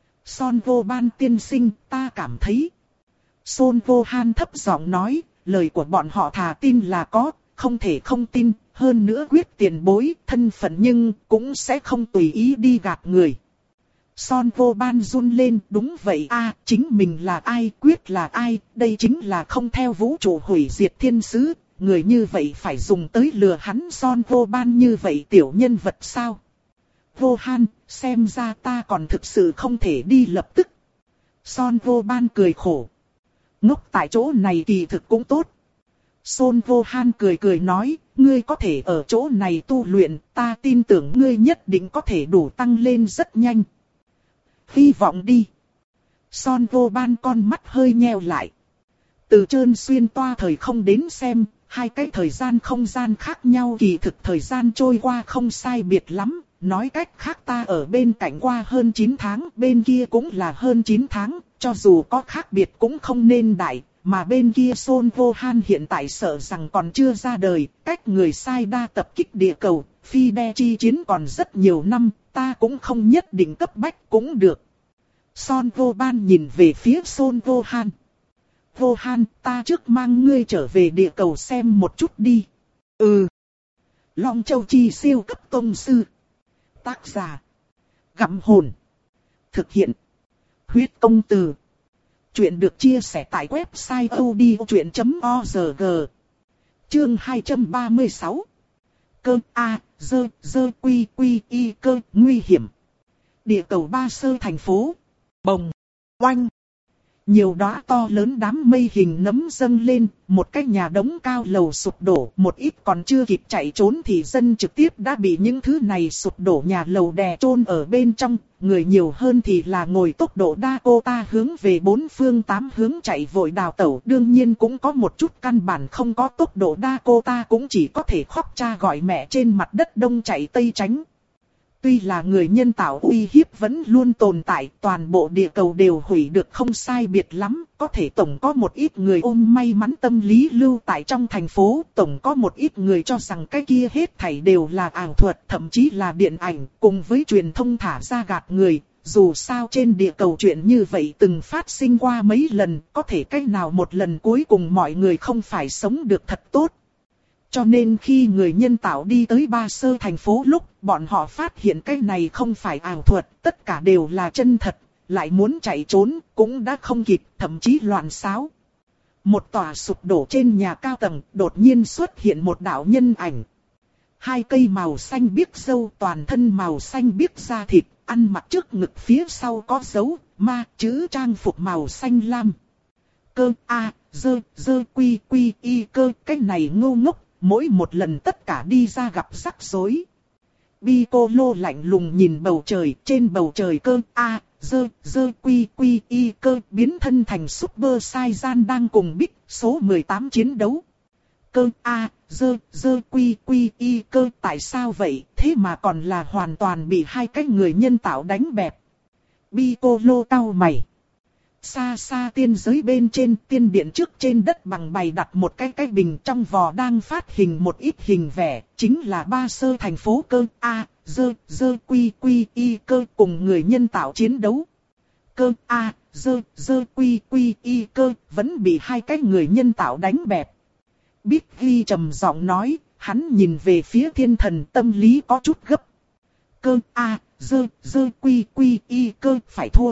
Son Vô Ban tiên sinh, ta cảm thấy. Son Vô Han thấp giọng nói, lời của bọn họ thà tin là có, không thể không tin, hơn nữa Quyết tiền bối, thân phận nhưng cũng sẽ không tùy ý đi gạt người. Son Vô Ban run lên, đúng vậy a, chính mình là ai, Quyết là ai, đây chính là không theo vũ trụ hủy diệt thiên sứ, người như vậy phải dùng tới lừa hắn Son Vô Ban như vậy tiểu nhân vật sao? Vô Han, xem ra ta còn thực sự không thể đi lập tức. Son Vô Ban cười khổ. Ngốc tại chỗ này kỳ thực cũng tốt. Son Vô Han cười cười nói, ngươi có thể ở chỗ này tu luyện, ta tin tưởng ngươi nhất định có thể đủ tăng lên rất nhanh. Hy vọng đi. Son Vô Ban con mắt hơi nheo lại. Từ trơn xuyên toa thời không đến xem, hai cái thời gian không gian khác nhau kỳ thực thời gian trôi qua không sai biệt lắm. Nói cách khác ta ở bên cạnh qua hơn chín tháng, bên kia cũng là hơn chín tháng, cho dù có khác biệt cũng không nên đại, mà bên kia Son Gohan hiện tại sợ rằng còn chưa ra đời, cách người sai đa tập kích địa cầu, phi đe chi chiến còn rất nhiều năm, ta cũng không nhất định cấp bách cũng được. Son Gohan nhìn về phía Son Gohan. Gohan, ta trước mang ngươi trở về địa cầu xem một chút đi. Ừ. Long Châu Chi siêu cấp tông sư. Tác giả. Gặm hồn. Thực hiện. Huyết công từ. Chuyện được chia sẻ tại website odchuyện chấm org. Chương hai trăm ba mươi sáu. Cơ A, dơ, dơ quy quy y cơ, nguy hiểm. Địa cầu Ba Sơ thành phố. Bồng. Oanh. Nhiều đóa to lớn đám mây hình nấm dâng lên, một cái nhà đống cao lầu sụp đổ, một ít còn chưa kịp chạy trốn thì dân trực tiếp đã bị những thứ này sụp đổ nhà lầu đè chôn ở bên trong, người nhiều hơn thì là ngồi tốc độ Dakota hướng về bốn phương tám hướng chạy vội đào tẩu, đương nhiên cũng có một chút căn bản không có tốc độ Dakota cũng chỉ có thể khóc cha gọi mẹ trên mặt đất đông chạy tây tránh. Tuy là người nhân tạo uy hiếp vẫn luôn tồn tại, toàn bộ địa cầu đều hủy được không sai biệt lắm, có thể tổng có một ít người ôm may mắn tâm lý lưu tại trong thành phố, tổng có một ít người cho rằng cái kia hết thảy đều là ảo thuật, thậm chí là điện ảnh, cùng với truyền thông thả ra gạt người. Dù sao trên địa cầu chuyện như vậy từng phát sinh qua mấy lần, có thể cách nào một lần cuối cùng mọi người không phải sống được thật tốt. Cho nên khi người nhân tạo đi tới Ba Sơ thành phố lúc, bọn họ phát hiện cái này không phải ảo thuật, tất cả đều là chân thật, lại muốn chạy trốn, cũng đã không kịp, thậm chí loạn xáo. Một tòa sụp đổ trên nhà cao tầng, đột nhiên xuất hiện một đạo nhân ảnh. Hai cây màu xanh biếc râu, toàn thân màu xanh biếc da thịt, ăn mặc trước ngực phía sau có dấu, ma, chữ trang phục màu xanh lam. Cơ A, dơ, dơ quy quy y cơ, cái này ngu ngốc. Mỗi một lần tất cả đi ra gặp rắc rối. Piccolo lạnh lùng nhìn bầu trời, trên bầu trời cơ A, dơ, dơ quy quy y cơ biến thân thành Super Saiyan đang cùng Big số mười tám chiến đấu. Cơ A, dơ, dơ quy quy y cơ tại sao vậy, thế mà còn là hoàn toàn bị hai cái người nhân tạo đánh bẹp. Piccolo cau mày. Xa xa tiên giới bên trên tiên điện trước trên đất bằng bày đặt một cái cái bình trong vò đang phát hình một ít hình vẽ, chính là Ba Sơ thành phố cơ A, dơ, dơ quy quy y cơ cùng người nhân tạo chiến đấu. Cơ A, dơ, dơ quy quy y cơ vẫn bị hai cái người nhân tạo đánh bẹp. Big Ghi trầm giọng nói, hắn nhìn về phía thiên thần tâm lý có chút gấp. Cơ A, dơ, dơ quy quy y cơ phải thua.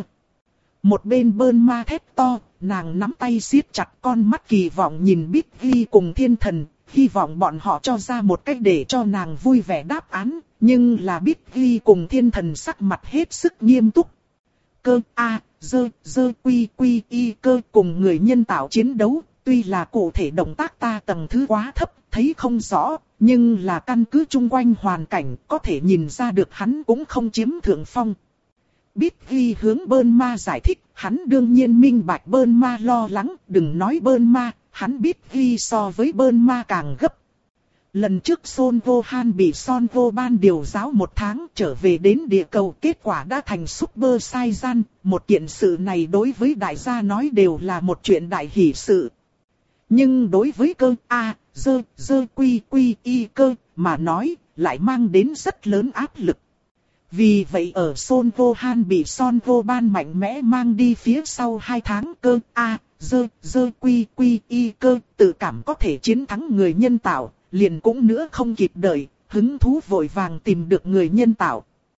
Một bên bơn ma thét to, nàng nắm tay siết chặt con mắt kỳ vọng nhìn Big Ghi cùng thiên thần, hy vọng bọn họ cho ra một cách để cho nàng vui vẻ đáp án, nhưng là Big Ghi cùng thiên thần sắc mặt hết sức nghiêm túc. Cơ A, dơ, dơ quy quy y cơ cùng người nhân tạo chiến đấu, tuy là cụ thể động tác ta tầng thứ quá thấp, thấy không rõ, nhưng là căn cứ chung quanh hoàn cảnh có thể nhìn ra được hắn cũng không chiếm thượng phong. Big Ghi hướng bơn ma giải thích, hắn đương nhiên minh bạch bơn ma lo lắng, đừng nói bơn ma, hắn Big Ghi so với bơn ma càng gấp. Lần trước Son Gohan bị Son Goban điều giáo một tháng trở về đến địa cầu, kết quả đã thành Super Saiyan, một kiện sự này đối với đại gia nói đều là một chuyện đại hỷ sự. Nhưng đối với cơ A, dơ, dơ quy quy y cơ mà nói, lại mang đến rất lớn áp lực. Vì vậy ở Son Gohan bị Son Goban mạnh mẽ mang đi phía sau hai tháng cơ A, dơ, dơ quy quy y cơ tự cảm có thể chiến thắng người nhân tạo, liền cũng nữa không kịp đợi, hứng thú vội vàng tìm được người nhân tạo.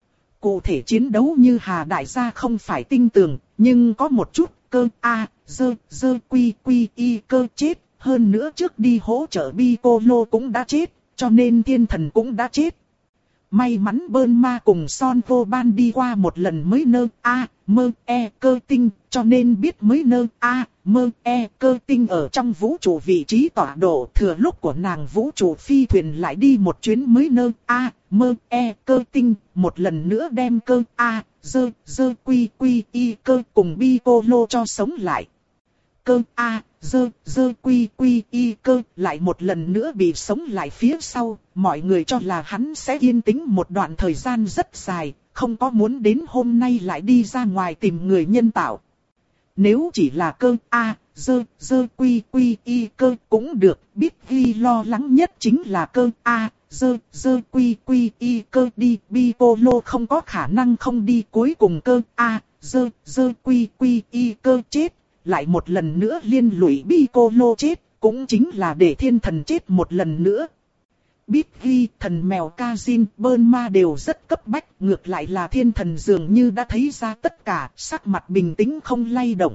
Cụ thể chiến đấu như Hà đại gia không phải tinh tường, nhưng có một chút cơ A, dơ, dơ quy quy y cơ chết, hơn nữa trước đi hỗ trợ Piccolo cũng đã chết, cho nên thiên thần cũng đã chết. May mắn bơn ma cùng Son Goban đi qua một lần mới nơ A, mơ e cơ tinh, cho nên biết mới nơ A, mơ e cơ tinh ở trong vũ trụ vị trí tọa độ, thừa lúc của nàng vũ trụ phi thuyền lại đi một chuyến mới nơ A, mơ e cơ tinh, một lần nữa đem cơ A, dơ, dơ quy quy y cơ cùng Piccolo cho sống lại. Cơ A, dơ, dơ quy quy y cơ lại một lần nữa bị sống lại phía sau, mọi người cho là hắn sẽ yên tĩnh một đoạn thời gian rất dài, không có muốn đến hôm nay lại đi ra ngoài tìm người nhân tạo. Nếu chỉ là cơ A, dơ, dơ quy quy y cơ cũng được. Biết ghi lo lắng nhất chính là cơ A, dơ, dơ quy quy y cơ đi. Piccolo không có khả năng không đi, cuối cùng cơ A, dơ, dơ quy quy y cơ chết. Lại một lần nữa liên lụy Piccolo chết, cũng chính là để thiên thần chết một lần nữa. Biết ghi, thần mèo Kazin, Bulma đều rất cấp bách, ngược lại là thiên thần dường như đã thấy ra tất cả, sắc mặt bình tĩnh không lay động.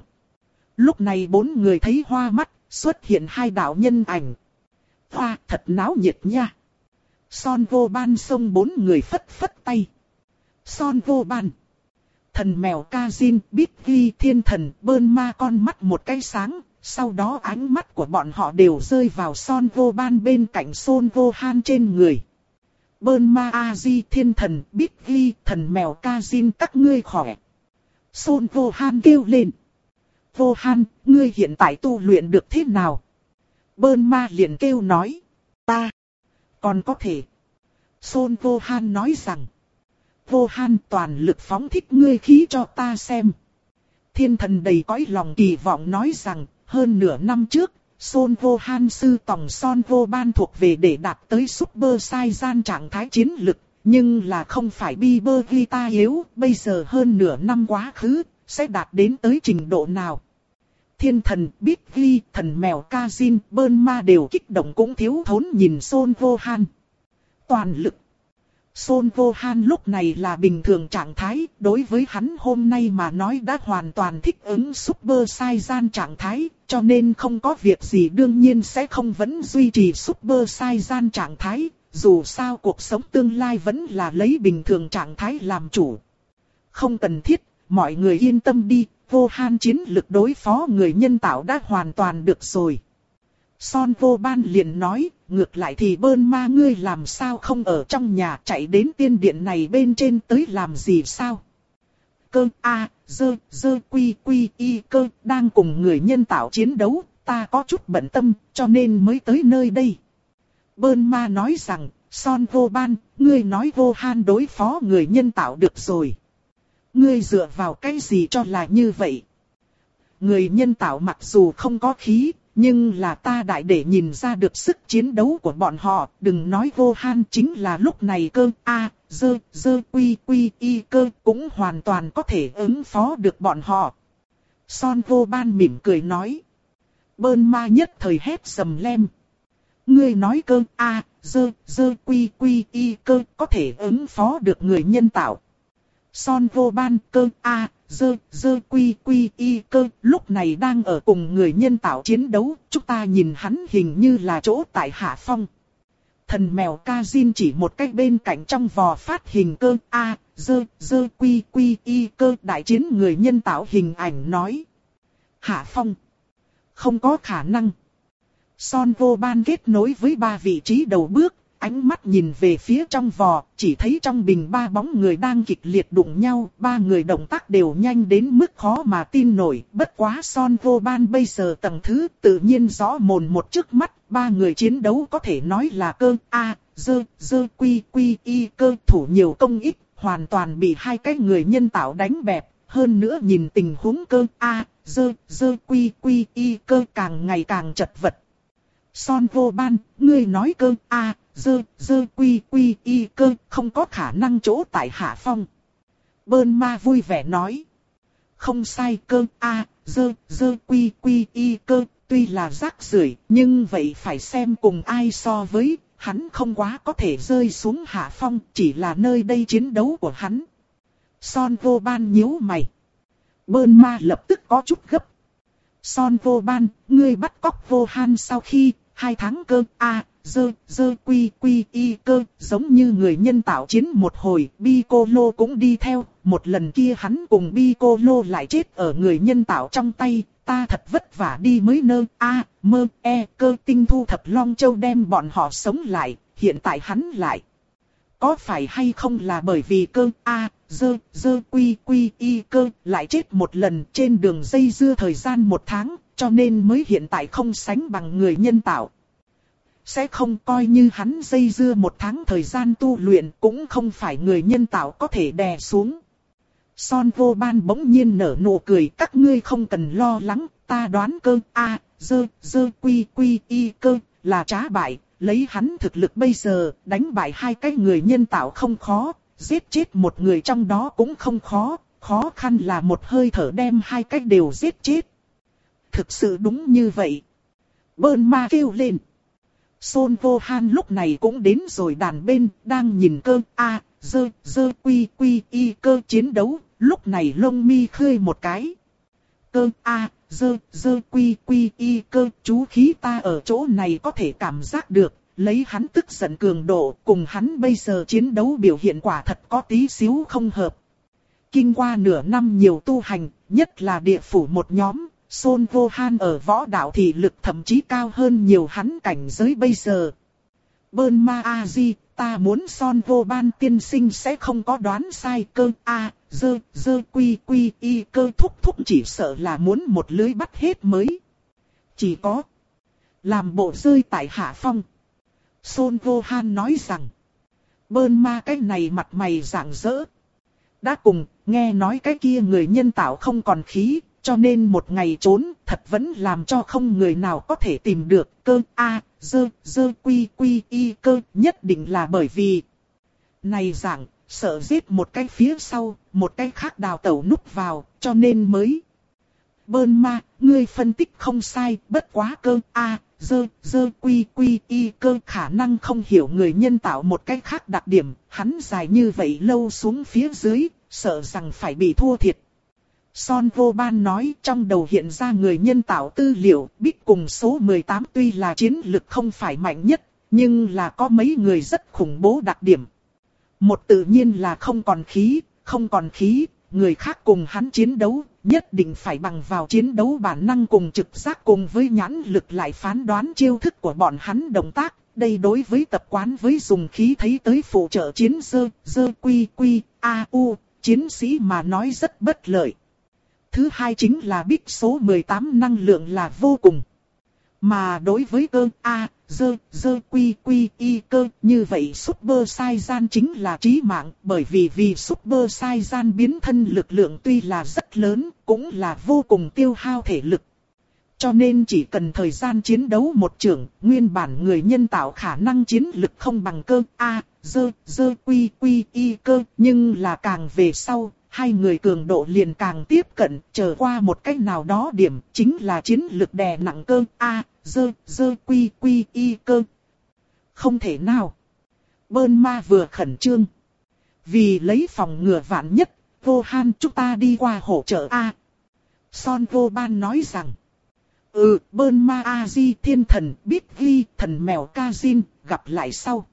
Lúc này bốn người thấy hoa mắt, xuất hiện hai đạo nhân ảnh. Hoa, thật náo nhiệt nha. Son vô ban xông bốn người phất phất tay. Son vô ban. Thần mèo Kazin, biết ghi, thiên thần, Bulma con mắt một cái sáng. Sau đó ánh mắt của bọn họ đều rơi vào Son vô ban bên cạnh Son vô han trên người. Bulma A-di thiên thần, biết ghi, thần mèo Kazin các ngươi khỏe. Son vô han kêu lên. Vô han, ngươi hiện tại tu luyện được thế nào? Bulma liền kêu nói. Ta còn có thể. Son vô han nói rằng. Vô han toàn lực phóng thích ngươi khí cho ta xem. Thiên thần đầy cõi lòng kỳ vọng nói rằng. Hơn nửa năm trước, Son vô han sư tòng Son vô ban thuộc về để đạt tới Super Saiyan trạng thái chiến lực. Nhưng là không phải Bieber Vita yếu, bây giờ hơn nửa năm quá khứ, sẽ đạt đến tới trình độ nào? Thiên thần, biết ghi, thần mèo Kazin, Bulma đều kích động cũng thiếu thốn nhìn Son vô han. Toàn lực. Son vô han lúc này là bình thường trạng thái, đối với hắn hôm nay mà nói đã hoàn toàn thích ứng Super Saiyan trạng thái, cho nên không có việc gì đương nhiên sẽ không vẫn duy trì Super Saiyan trạng thái, dù sao cuộc sống tương lai vẫn là lấy bình thường trạng thái làm chủ. Không cần thiết, mọi người yên tâm đi, vô han chiến lực đối phó người nhân tạo đã hoàn toàn được rồi. Son vô ban liền nói, ngược lại thì Bulma ngươi làm sao không ở trong nhà chạy đến tiên điện này bên trên tới làm gì sao? Cơ A, dơ, dơ quy quy y cơ đang cùng người nhân tạo chiến đấu, ta có chút bận tâm, cho nên mới tới nơi đây. Bulma nói rằng, Son vô ban, ngươi nói vô han đối phó người nhân tạo được rồi. Ngươi dựa vào cái gì cho là như vậy? Người nhân tạo mặc dù không có khí, nhưng là ta đại để nhìn ra được sức chiến đấu của bọn họ, đừng nói vô han chính là lúc này cơ A, dơ, dơ quy quy y cơ cũng hoàn toàn có thể ứng phó được bọn họ. Son vô ban mỉm cười nói. Bulma nhất thời hét sầm lem. Ngươi nói cơ A, dơ, dơ quy quy y cơ có thể ứng phó được người nhân tạo. Son vô ban cơ A, dơ, dơ quy quy y cơ lúc này đang ở cùng người nhân tạo chiến đấu, chúng ta nhìn hắn hình như là chỗ tại hạ phong. Thần mèo Kazin chỉ một cách bên cạnh trong vò phát hình cơ A, dơ, dơ quy quy y cơ đại chiến người nhân tạo hình ảnh nói. Hạ phong. Không có khả năng. Son vô ban kết nối với ba vị trí đầu bước. Ánh mắt nhìn về phía trong vò, chỉ thấy trong bình ba bóng người đang kịch liệt đụng nhau, ba người động tác đều nhanh đến mức khó mà tin nổi, bất quá Son vô ban bây giờ tầng thứ tự nhiên rõ mồn một trước mắt, ba người chiến đấu có thể nói là cơ A, dơ, dơ quy quy y cơ thủ nhiều công ít, hoàn toàn bị hai cái người nhân tạo đánh bẹp, hơn nữa nhìn tình huống cơ A, dơ, dơ quy quy y cơ càng ngày càng chật vật. Son vô ban, ngươi nói cơ A, dơ, dơ quy quy y cơ không có khả năng chỗ tại hạ phong. Bulma vui vẻ nói. Không sai cơ A, dơ, dơ quy quy y cơ, tuy là rác rưởi nhưng vậy phải xem cùng ai so với, hắn không quá có thể rơi xuống hạ phong, chỉ là nơi đây chiến đấu của hắn. Son vô ban nhíu mày. Bulma lập tức có chút gấp. Son vô ban, ngươi bắt cóc vô han sau khi hai tháng cơ A, dơ, dơ quy quy y cơ, giống như người nhân tạo chiến một hồi, Piccolo cũng đi theo, một lần kia hắn cùng Piccolo lại chết ở người nhân tạo trong tay, ta thật vất vả đi mới nơ A, mơ, e, cơ tinh thu thập Long Châu đem bọn họ sống lại, hiện tại hắn lại. Có phải hay không là bởi vì cơ A, dơ, dơ quy quy y cơ lại chết một lần trên đường dây dưa thời gian một tháng, cho nên mới hiện tại không sánh bằng người nhân tạo. Sẽ không coi như hắn dây dưa một tháng thời gian tu luyện cũng không phải người nhân tạo có thể đè xuống. Son vô ban bỗng nhiên nở nụ cười, các ngươi không cần lo lắng, ta đoán cơ a dơ dơ quy quy y cơ là trá bại, lấy hắn thực lực bây giờ, đánh bại hai cái người nhân tạo không khó, giết chết một người trong đó cũng không khó, khó khăn là một hơi thở đem hai cái đều giết chết. Thực sự đúng như vậy. Bơn ma kêu lên. Son vô han lúc này cũng đến rồi đàn bên, đang nhìn cơ a dơ dơ quy quy y cơ chiến đấu, lúc này lông mi khơi một cái. Cơ a dơ dơ quy quy y cơ, chú khí ta ở chỗ này có thể cảm giác được, lấy hắn tức giận cường độ, cùng hắn bây giờ chiến đấu biểu hiện quả thật có tí xíu không hợp. Kinh qua nửa năm nhiều tu hành, nhất là địa phủ một nhóm, Son vô han ở võ đạo thị lực thậm chí cao hơn nhiều hắn cảnh giới bây giờ. Bơn ma a di, ta muốn Son vô ban tiên sinh sẽ không có đoán sai, cơ a dơ dơ quy quy y cơ thúc thúc chỉ sợ là muốn một lưới bắt hết mới. Chỉ có làm bộ rơi tại hạ phong. Son vô han nói rằng, bơn ma cái này mặt mày rạng rỡ. Đã cùng, nghe nói cái kia người nhân tạo không còn khí, cho nên một ngày trốn, thật vẫn làm cho không người nào có thể tìm được. Cơ a dơ dơ quy quy y cơ, nhất định là bởi vì này dạng, sợ giết một cái phía sau, một cái khác đào tẩu núp vào, cho nên mới. Bơn ma, ngươi phân tích không sai, bất quá cơ a dơ dơ quy quy y cơ khả năng không hiểu người nhân tạo một cái khác đặc điểm, hắn dài như vậy lâu xuống phía dưới, sợ rằng phải bị thua thiệt. Son vô ban nói, trong đầu hiện ra người nhân tạo tư liệu, Bích cùng số mười tám tuy là chiến lực không phải mạnh nhất, nhưng là có mấy người rất khủng bố đặc điểm. Một tự nhiên là không còn khí, không còn khí, người khác cùng hắn chiến đấu, nhất định phải bằng vào chiến đấu bản năng cùng trực giác cùng với nhãn lực lại phán đoán chiêu thức của bọn hắn động tác. Đây đối với tập quán với dùng khí thấy tới phụ trợ chiến dơ, dơ quy quy, a u, chiến sĩ mà nói rất bất lợi. Thứ hai chính là Bích số mười tám năng lượng là vô cùng. Mà đối với cơ a dơ dơ quy quy y cơ, như vậy Super Saiyan chính là chí mạng, bởi vì vì Super Saiyan biến thân lực lượng tuy là rất lớn, cũng là vô cùng tiêu hao thể lực. Cho nên chỉ cần thời gian chiến đấu một chưởng, nguyên bản người nhân tạo khả năng chiến lực không bằng cơ a dơ dơ quy quy y cơ, nhưng là càng về sau, hai người cường độ liền càng tiếp cận, trở qua một cách nào đó điểm, chính là chiến lực đè nặng cơ a dơ dơ quy quy y cơ. Không thể nào. Bơn ma vừa khẩn trương. Vì lấy phòng ngừa vạn nhất, vô han chúng ta đi qua hỗ trợ a. Son vô ban nói rằng, ừ, bơn ma a di thiên thần biết ghi thần mèo ca zin, gặp lại sau.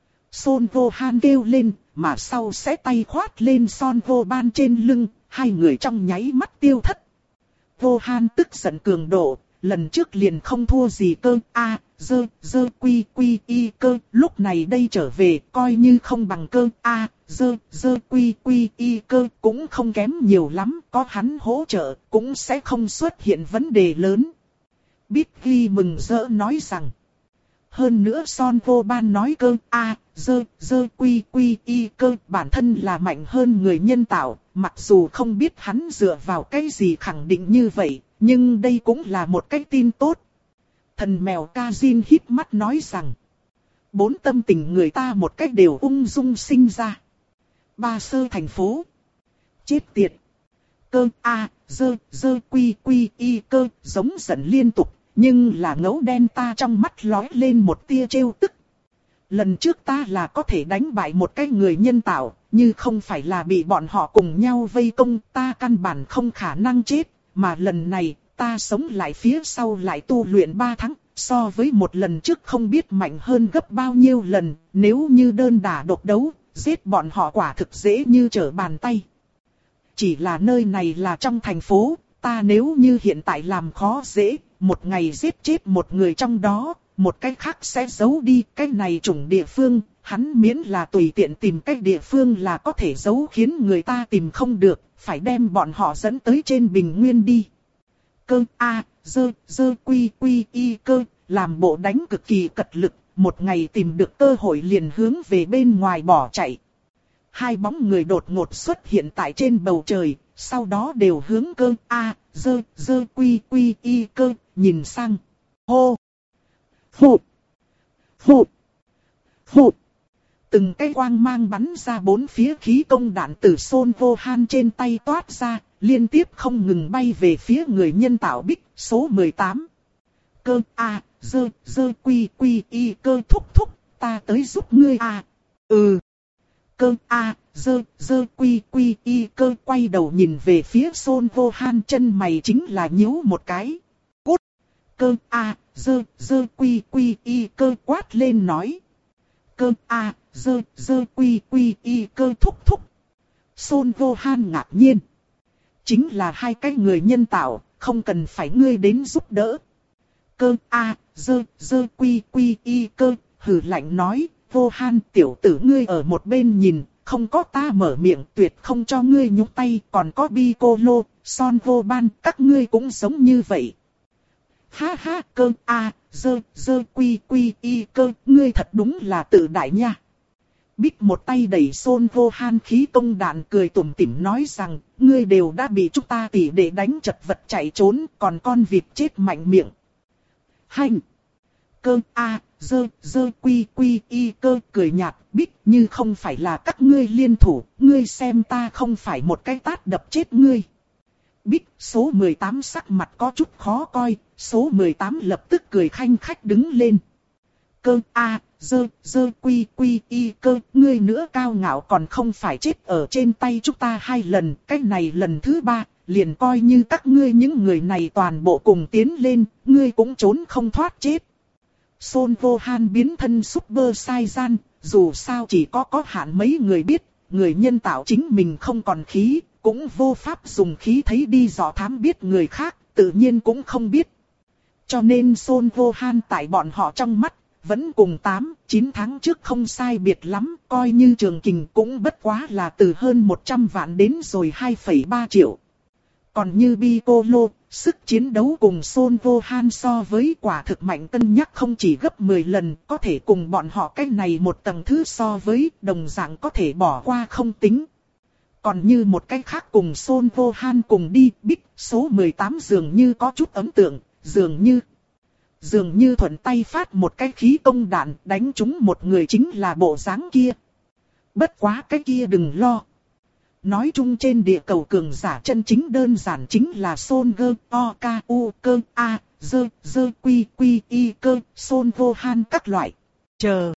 Son vô han kêu lên, mà sau sẽ tay khoát lên son vô ban trên lưng, hai người trong nháy mắt tiêu thất. Vô han tức giận cường độ, lần trước liền không thua gì cơ a dơ dơ quy quy y cơ, lúc này đây trở về coi như không bằng cơ a dơ dơ quy quy y cơ, cũng không kém nhiều lắm, có hắn hỗ trợ cũng sẽ không xuất hiện vấn đề lớn. Biết ghi mừng rỡ nói rằng, hơn nữa son vô ban nói cơ a dơ dơ quy quy y cơ bản thân là mạnh hơn người nhân tạo, mặc dù không biết hắn dựa vào cái gì khẳng định như vậy, nhưng đây cũng là một cái tin tốt. Thần mèo ca zin híp mắt nói rằng, bốn tâm tình người ta một cách đều ung dung sinh ra. Ba sơ thành phố. Chết tiệt. Cơ a dơ dơ quy quy y cơ giống giận liên tục, nhưng là ngấu đen ta trong mắt lóe lên một tia trêu tức. Lần trước ta là có thể đánh bại một cái người nhân tạo, như không phải là bị bọn họ cùng nhau vây công, ta căn bản không khả năng chết, mà lần này, ta sống lại phía sau lại tu luyện ba tháng, so với một lần trước không biết mạnh hơn gấp bao nhiêu lần, nếu như đơn đả độc đấu, giết bọn họ quả thực dễ như trở bàn tay. Chỉ là nơi này là trong thành phố, ta nếu như hiện tại làm khó dễ, một ngày giết chết một người trong đó, một cái khác sẽ giấu đi, cái này chủng địa phương, hắn miễn là tùy tiện tìm cái địa phương là có thể giấu khiến người ta tìm không được, phải đem bọn họ dẫn tới trên bình nguyên đi. Cơ a dơ dơ quy quy y cơ, làm bộ đánh cực kỳ cật lực, một ngày tìm được cơ hội liền hướng về bên ngoài bỏ chạy. Hai bóng người đột ngột xuất hiện tại trên bầu trời, sau đó đều hướng cơ A, dơ, dơ quy quy y cơ, nhìn sang. Hô! Hô! Hô! Hô! Từng cái quang mang bắn ra bốn phía khí công đạn từ Son Vô Han trên tay toát ra, liên tiếp không ngừng bay về phía người nhân tạo Bích số mười tám. Cơ A, dơ, dơ quy quy y cơ thúc thúc, ta tới giúp ngươi à. Ừ. Cơ A, dơ, dơ quy quy y cơ quay đầu nhìn về phía Son Vô Han, chân mày chính là nhíu một cái. Cút. Cơ A, dơ, dơ quy quy y cơ quát lên nói. Cơ A, dơ, dơ quy quy y cơ thúc thúc. Son Vô Han ngạc nhiên. Chính là hai cái người nhân tạo, không cần phải ngươi đến giúp đỡ. Cơ A, dơ, dơ quy quy y cơ, hừ lạnh nói. Vô Han tiểu tử ngươi ở một bên nhìn, không có ta mở miệng tuyệt không cho ngươi nhúc tay. Còn có Piccolo, Son Vô Ban, các ngươi cũng giống như vậy. Ha ha, cơ A, dơ, dơ quy quy y cơ, ngươi thật đúng là tự đại nha. Bích một tay đẩy Son Vô Han khí công đạn, cười tủm tỉm nói rằng, ngươi đều đã bị chúng ta tỉ để đánh chật vật chạy trốn, còn con vịt chết mạnh miệng. Hành! Cơ A, dơ, dơ quy quy y cơ cười nhạt, Bích như không phải là các ngươi liên thủ, ngươi xem ta không phải một cái tát đập chết ngươi. Bích số mười tám sắc mặt có chút khó coi, số mười tám lập tức cười khanh khách đứng lên. Cơ A, dơ, dơ quy quy y cơ, ngươi nữa cao ngạo còn không phải chết ở trên tay chúng ta hai lần, cái này lần thứ ba, liền coi như các ngươi những người này toàn bộ cùng tiến lên, ngươi cũng trốn không thoát chết. Son Vô Han biến thân Super Saiyan, dù sao chỉ có có hạn mấy người biết, người nhân tạo chính mình không còn khí, cũng vô pháp dùng khí thấy đi dò thám biết người khác, tự nhiên cũng không biết. Cho nên Son Vô Han tại bọn họ trong mắt, vẫn cùng tám, chín tháng trước không sai biệt lắm, coi như trường kình cũng bất quá là từ hơn một trăm vạn đến rồi hai phẩy ba triệu. Còn như Piccolo, sức chiến đấu cùng Son Vô Han so với quả thực mạnh cân nhắc không chỉ gấp mười lần, có thể cùng bọn họ cái này một tầng thứ so với, đồng dạng có thể bỏ qua không tính. Còn như một cái khác cùng Son Vô Han cùng đi, Bích số mười tám dường như có chút ấn tượng, dường như... Dường như thuận tay phát một cái khí công đạn đánh trúng một người chính là bộ dáng kia. Bất quá cái kia đừng lo. Nói chung trên địa cầu cường giả chân chính đơn giản chính là Son Gơ, O, K, U, Cơ, A, Dơ, Dơ, Quy, Quy, Y, Cơ, Son Vô Han các loại. Chờ.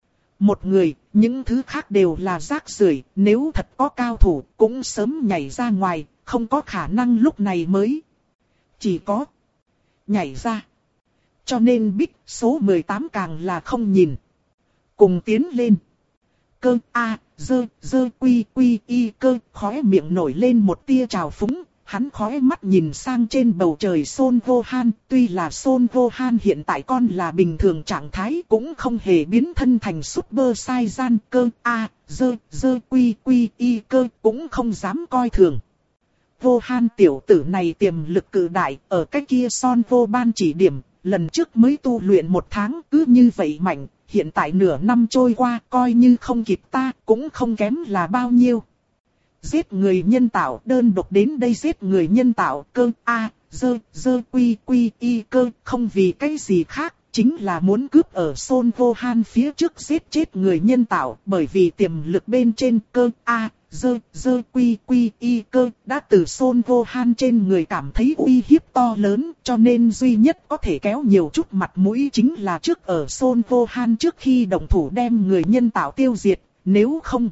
Một người, những thứ khác đều là rác rưởi, nếu thật có cao thủ cũng sớm nhảy ra ngoài, không có khả năng lúc này mới. Chỉ có nhảy ra. Cho nên Bích số mười tám càng là không nhìn. Cùng tiến lên. Cơ A, dơ, dơ quy quy y cơ, khóe miệng nổi lên một tia trào phúng. Hắn khóe mắt nhìn sang trên bầu trời Son Vô Han. Tuy là Son Vô Han hiện tại con là bình thường trạng thái, cũng không hề biến thân thành Super Saiyan. Cơ A, dơ, dơ quy quy y cơ, cũng không dám coi thường. Vô Han tiểu tử này tiềm lực cự đại, ở cái kia Son Vô Ban chỉ điểm. Lần trước mới tu luyện một tháng cứ như vậy mạnh, hiện tại nửa năm trôi qua coi như không kịp ta cũng không kém là bao nhiêu. Giết người nhân tạo, đơn độc đến đây giết người nhân tạo, cơ A, dơ, dơ quy quy y cơ, không vì cái gì khác, chính là muốn cướp ở Son Vô Han phía trước giết chết người nhân tạo, bởi vì tiềm lực bên trên cơ A. Dơ, dơ quy quy y cơ, đã từ Son Vô Han trên người cảm thấy uy hiếp to lớn, cho nên duy nhất có thể kéo nhiều chút mặt mũi chính là trước ở Son Vô Han trước khi động thủ đem người nhân tạo tiêu diệt, nếu không.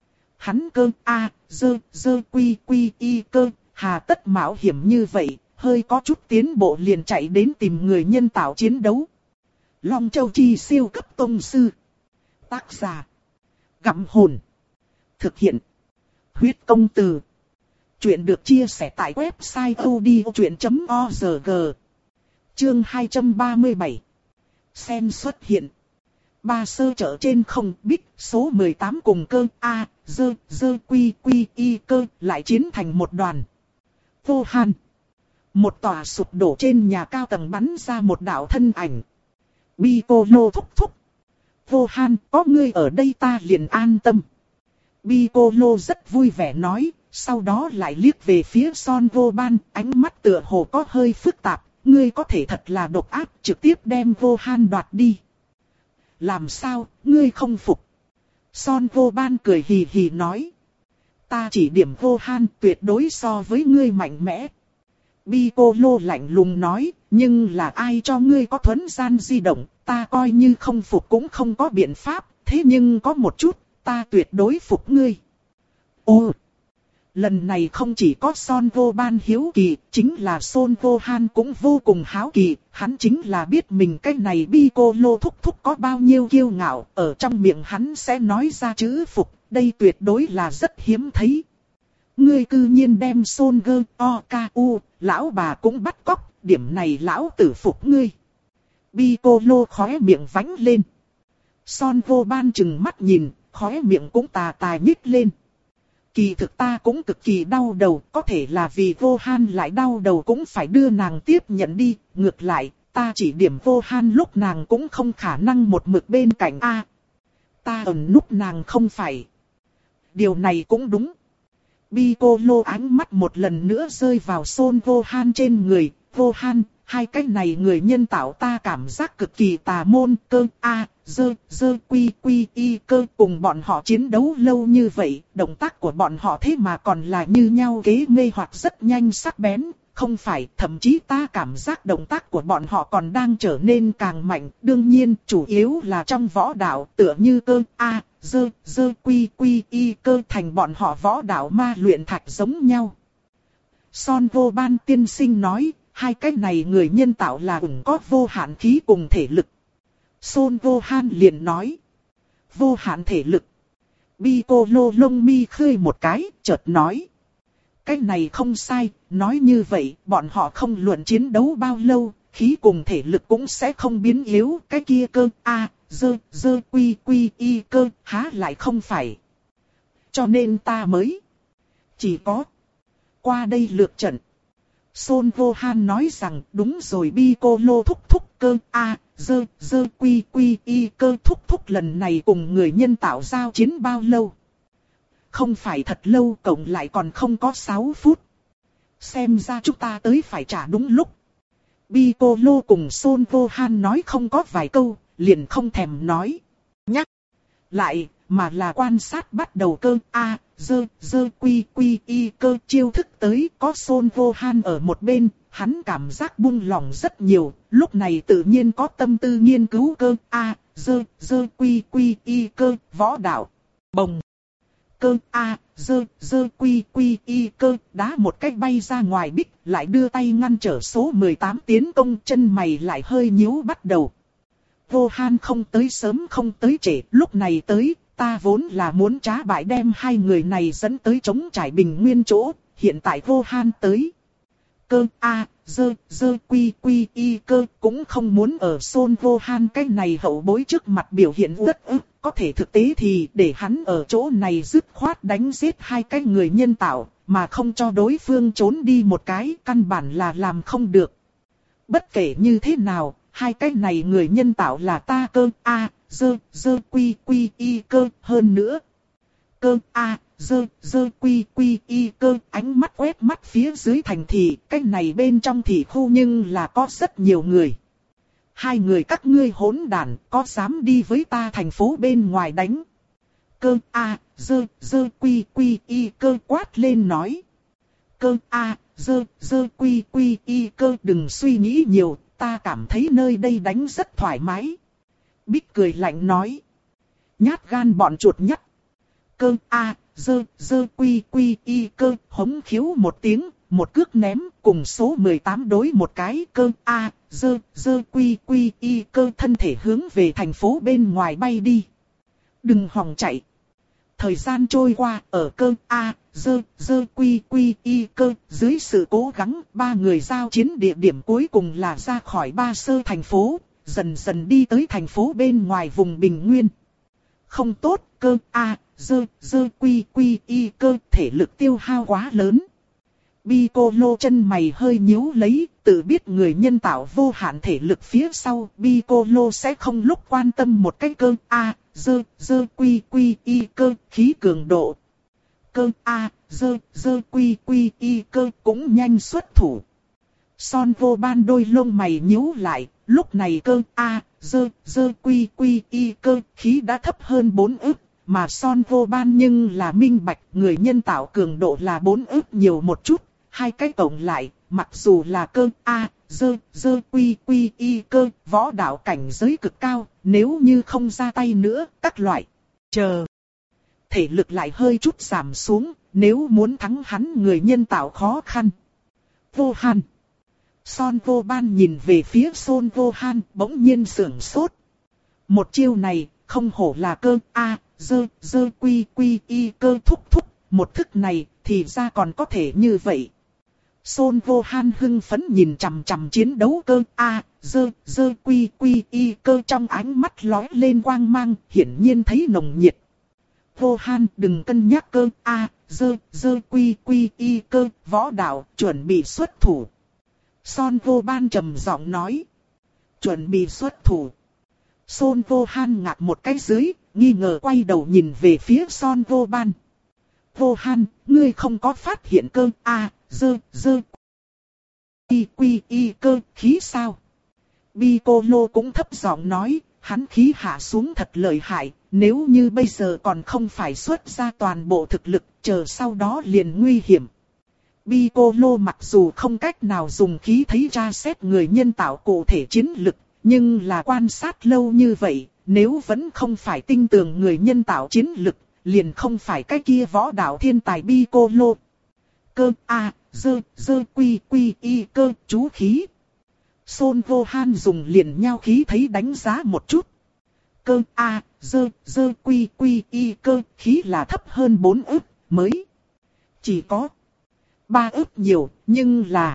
Hắn cơ A, dơ, dơ quy quy y cơ, hà tất mạo hiểm như vậy, hơi có chút tiến bộ liền chạy đến tìm người nhân tạo chiến đấu. Long Châu Chi siêu cấp tông sư. Tác giả. Gặm hồn. Thực hiện. Huyết công từ. Chuyện được chia sẻ tại website odchuyện chấm org. Chương hai trăm ba mươi bảy. Sen xuất hiện. Ba sơ chợ trên không, Bích số mười tám cùng cơ A, dơ, dơ quy quy y cơ lại chiến thành một đoàn. Vô Han. Một tòa sụp đổ trên nhà cao tầng bắn ra một đạo thân ảnh. Piccolo thúc thúc. Vô Han, có ngươi ở đây ta liền an tâm. Piccolo rất vui vẻ nói, sau đó lại liếc về phía Son Gohan, ánh mắt tựa hồ có hơi phức tạp, ngươi có thể thật là độc ác, trực tiếp đem Gohan đoạt đi. Làm sao, ngươi không phục? Son Gohan cười hì hì nói. Ta chỉ điểm Gohan tuyệt đối so với ngươi mạnh mẽ. Piccolo lạnh lùng nói, nhưng là ai cho ngươi có thuấn gian di động, ta coi như không phục cũng không có biện pháp, thế nhưng có một chút, ta tuyệt đối phục ngươi. Ô! Lần này không chỉ có Son Gohan hiếu kỳ, chính là Son Gohan cũng vô cùng háo kỳ, hắn chính là biết mình cái này Piccolo thúc thúc có bao nhiêu kiêu ngạo, ở trong miệng hắn sẽ nói ra chữ phục, đây tuyệt đối là rất hiếm thấy. Ngươi cư nhiên đem Son Goku, lão bà cũng bắt cóc, điểm này lão tử phục ngươi. Piccolo khóe miệng vánh lên. Son Gohan chừng mắt nhìn, khóe miệng cũng tà tà nhích lên. Kỳ thực ta cũng cực kỳ đau đầu, có thể là vì Gohan lại đau đầu cũng phải đưa nàng tiếp nhận đi, ngược lại, ta chỉ điểm Gohan lúc nàng cũng không khả năng một mực bên cạnh A. Ta ẩn núp nàng không phải. Điều này cũng đúng. Piccolo ánh mắt một lần nữa rơi vào Son Gohan trên người, Gohan, hai cái này người nhân tạo ta cảm giác cực kỳ tà môn, cơ a, dơ, dơ quy quy y cơ cùng bọn họ chiến đấu lâu như vậy, động tác của bọn họ thế mà còn là như nhau kế mê hoặc rất nhanh sắc bén, không phải, thậm chí ta cảm giác động tác của bọn họ còn đang trở nên càng mạnh, đương nhiên, chủ yếu là trong võ đạo, tựa như cơ a, dơ, dơ quy quy y cơ thành bọn họ võ đạo ma luyện thạch giống nhau. Son Gohan tiên sinh nói, hai cái này người nhân tạo là ủng có vô hạn khí cùng thể lực. Son Gohan liền nói. Vô hạn thể lực. Piccolo lông mi khơi một cái, chợt nói. Cái này không sai, nói như vậy, bọn họ không luận chiến đấu bao lâu, khí cùng thể lực cũng sẽ không biến yếu. Cái kia cơ, a, dơ, dơ quy quy y cơ, há lại không phải. Cho nên ta mới. Chỉ có. Qua đây lược trận. Son Gohan nói rằng đúng rồi Piccolo thúc thúc cơ a, dơ, dơ quy quy y cơ thúc thúc lần này cùng người nhân tạo giao chiến bao lâu? Không phải thật lâu, cộng lại còn không có sáu phút. Xem ra chúng ta tới phải trả đúng lúc. Piccolo cùng Son Gohan nói không có vài câu, liền không thèm nói. Nhắc lại, mà là quan sát bắt đầu cơ a, dơ, dơ quy quy y cơ chiêu thức tới, có Son Gohan ở một bên, hắn cảm giác buông lỏng rất nhiều, lúc này tự nhiên có tâm tư nghiên cứu cơ a, dơ, dơ quy quy y cơ, võ đạo. Bồng. Cơ a, dơ, dơ quy quy y cơ, đá một cách bay ra ngoài bích, lại đưa tay ngăn trở số mười tám tiến công, chân mày lại hơi nhíu bắt đầu. Gohan không tới sớm không tới trễ, lúc này tới, ta vốn là muốn trá bại đem hai người này dẫn tới chống trải bình nguyên chỗ, hiện tại Gohan tới. Cơ a, dơ, dơ quy quy y cơ cũng không muốn ở Son Gohan cái này hậu bối trước mặt biểu hiện rất ức, có thể thực tế thì để hắn ở chỗ này dứt khoát đánh giết hai cái người nhân tạo, mà không cho đối phương trốn đi một cái, căn bản là làm không được. Bất kể như thế nào, hai cái này người nhân tạo là ta cơ a, dơ, dơ quy quy y cơ, hơn nữa. Cơ a, dơ, dơ quy quy y cơ, ánh mắt quét mắt phía dưới thành thị, cái này bên trong thị khu nhưng là có rất nhiều người. Hai người các ngươi hỗn đản, có dám đi với ta thành phố bên ngoài đánh? Cơ a, dơ, dơ quy quy y cơ quát lên nói. Cơ a, dơ, dơ quy quy y cơ, đừng suy nghĩ nhiều, ta cảm thấy nơi đây đánh rất thoải mái. Bích cười lạnh nói. Nhát gan bọn chuột nhắt. Cơ a, dơ, dơ quy quy y cơ, hống khiếu một tiếng, một cước ném, cùng số mười tám đối một cái. Cơ a, dơ, dơ quy quy y cơ, thân thể hướng về thành phố bên ngoài bay đi. Đừng hòng chạy. Thời gian trôi qua, ở cơ a, dơ, dơ quy quy y cơ, dưới sự cố gắng, ba người giao chiến địa điểm cuối cùng là ra khỏi Ba Sơ thành phố, dần dần đi tới thành phố bên ngoài vùng Bình Nguyên. Không tốt, cơ a, dơ, dơ quy quy y cơ, thể lực tiêu hao quá lớn. Piccolo chân mày hơi nhíu lấy, tự biết người nhân tạo vô hạn thể lực phía sau, Piccolo sẽ không lúc quan tâm một cái cơ a, dơ, dơ quy quy y cơ khí cường độ. Cơ A, dơ, dơ quy quy y cơ cũng nhanh xuất thủ. Son vô ban đôi lông mày nhíu lại, lúc này cơ A, dơ, dơ quy quy y cơ khí đã thấp hơn bốn ức, mà son vô ban nhưng là minh bạch người nhân tạo cường độ là bốn ức nhiều một chút, hai cái tổng lại, mặc dù là cơ A, dơ, dơ quy quy y cơ, võ đạo cảnh giới cực cao, nếu như không ra tay nữa, các loại, chờ. Thể lực lại hơi chút giảm xuống, nếu muốn thắng hắn người nhân tạo khó khăn. Vô Hàn. Son vô ban nhìn về phía Son vô Hàn, bỗng nhiên sưởng sốt. Một chiêu này, không hổ là cơ A, dơ, dơ quy quy y cơ thúc thúc, một thức này, thì ra còn có thể như vậy. Son vô Hàn hưng phấn nhìn chằm chằm chiến đấu cơ A, dơ, dơ quy quy y cơ trong ánh mắt lóe lên quang mang, hiển nhiên thấy nồng nhiệt. Vô Hàn đừng cân nhắc cơ A, dơ, dơ quy quy y cơ, võ đạo, chuẩn bị xuất thủ. Son vô ban trầm giọng nói. Chuẩn bị xuất thủ. Son vô Hàn ngạc một cái dưới, nghi ngờ quay đầu nhìn về phía Son vô ban. Vô Hàn, ngươi không có phát hiện cơ A, dơ, dơ quy quy y cơ khí sao? Piccolo cũng thấp giọng nói, hắn khí hạ xuống thật lợi hại, nếu như bây giờ còn không phải xuất ra toàn bộ thực lực, chờ sau đó liền nguy hiểm. Piccolo mặc dù không cách nào dùng khí thấy ra xét người nhân tạo cụ thể chiến lực, nhưng là quan sát lâu như vậy, nếu vẫn không phải tin tưởng người nhân tạo chiến lực, liền không phải cái kia võ đạo thiên tài Piccolo. Cơ A, dơ, dơ quy quy y cơ chú khí. Son vô Hàn dùng liền nhau khí thấy đánh giá một chút. Cơ A, dơ, dơ quy quy y cơ khí là thấp hơn bốn ức, mới chỉ có ba ức nhiều, nhưng là...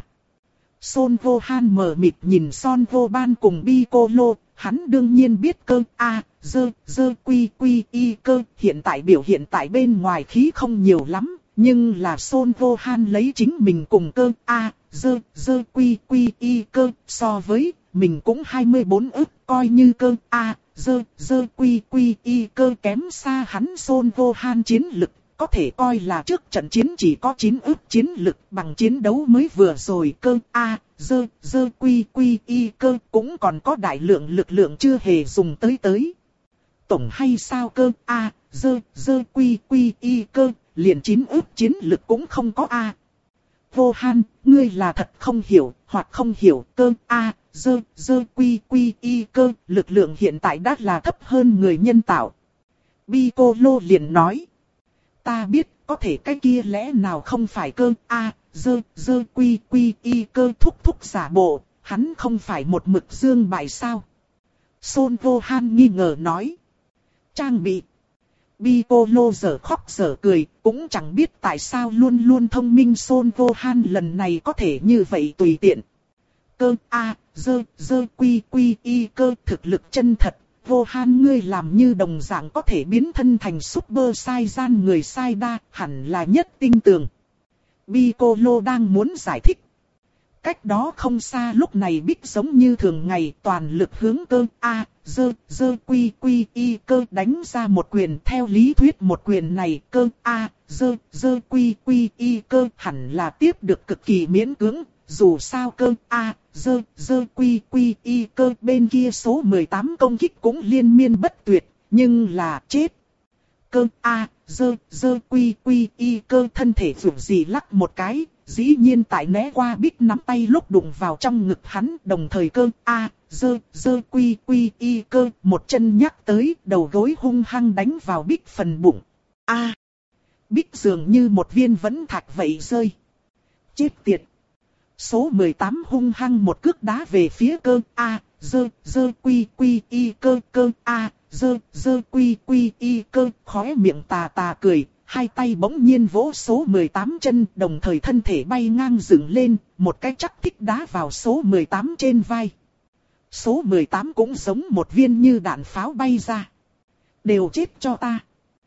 Son vô Hàn mờ mịt nhìn Son vô ban cùng Piccolo, hắn đương nhiên biết cơ A, dơ, dơ quy quy y cơ hiện tại biểu hiện tại bên ngoài khí không nhiều lắm, nhưng là Son vô Hàn lấy chính mình cùng cơ A, dơ, dơ quy quy y cơ so với mình cũng hai mươi bốn ức, coi như cơ A, dơ, dơ quy quy y cơ kém xa hắn Son vô Hàn chiến lực. Có thể coi là trước trận chiến chỉ có chín ức chiến lực bằng chiến đấu mới vừa rồi cơ A, dơ, dơ quy quy y cơ cũng còn có đại lượng lực lượng chưa hề dùng tới tới. Tổng hay sao cơ A, dơ, dơ quy quy y cơ, liền chín ức chiến lực cũng không có A. Vô Hàn, ngươi là thật không hiểu, hoặc không hiểu cơ A, dơ, dơ quy quy y cơ, lực lượng hiện tại đã là thấp hơn người nhân tạo. Piccolo liền nói. Ta biết, có thể cái kia lẽ nào không phải cơ A, dơ, dơ quy quy y cơ thúc thúc giả bộ, hắn không phải một mực dương bại sao? Son vô Hàn nghi ngờ nói. Trang bị. Piccolo giờ khóc giờ cười, cũng chẳng biết tại sao luôn luôn thông minh Son vô Hàn lần này có thể như vậy tùy tiện. Cơ A, dơ, dơ quy quy y cơ thực lực chân thật. Vô Hàn ngươi làm như đồng dạng có thể biến thân thành Super Saiyan người sai đa, hẳn là nhất tinh tường. Piccolo đang muốn giải thích. Cách đó không xa lúc này Bích giống như thường ngày toàn lực hướng cơ A, dơ, dơ quy quy y cơ đánh ra một quyền. Theo lý thuyết một quyền này cơ A, dơ, dơ quy quy y cơ hẳn là tiếp được cực kỳ miễn cưỡng. Dù sao cơ A, dơ, dơ quy quy y cơ bên kia số mười tám công kích cũng liên miên bất tuyệt, nhưng là chết. Cơ A, dơ, dơ quy quy y cơ thân thể dù gì lắc một cái, dĩ nhiên tại né qua Bích nắm tay lúc đụng vào trong ngực hắn, đồng thời cơ A, dơ, dơ quy quy y cơ một chân nhắc tới, đầu gối hung hăng đánh vào Bích phần bụng. A, Bích dường như một viên vẫn thạch vậy rơi. Chết tiệt. Số mười tám hung hăng một cước đá về phía cơ A, dơ, dơ quy quy y cơ cơ A, dơ, dơ quy quy y cơ, khóe miệng tà tà cười, hai tay bỗng nhiên vỗ số mười tám chân, đồng thời thân thể bay ngang dựng lên, một cái chắc thích đá vào số mười tám trên vai. Số mười tám cũng giống một viên như đạn pháo bay ra. Đều chết cho ta.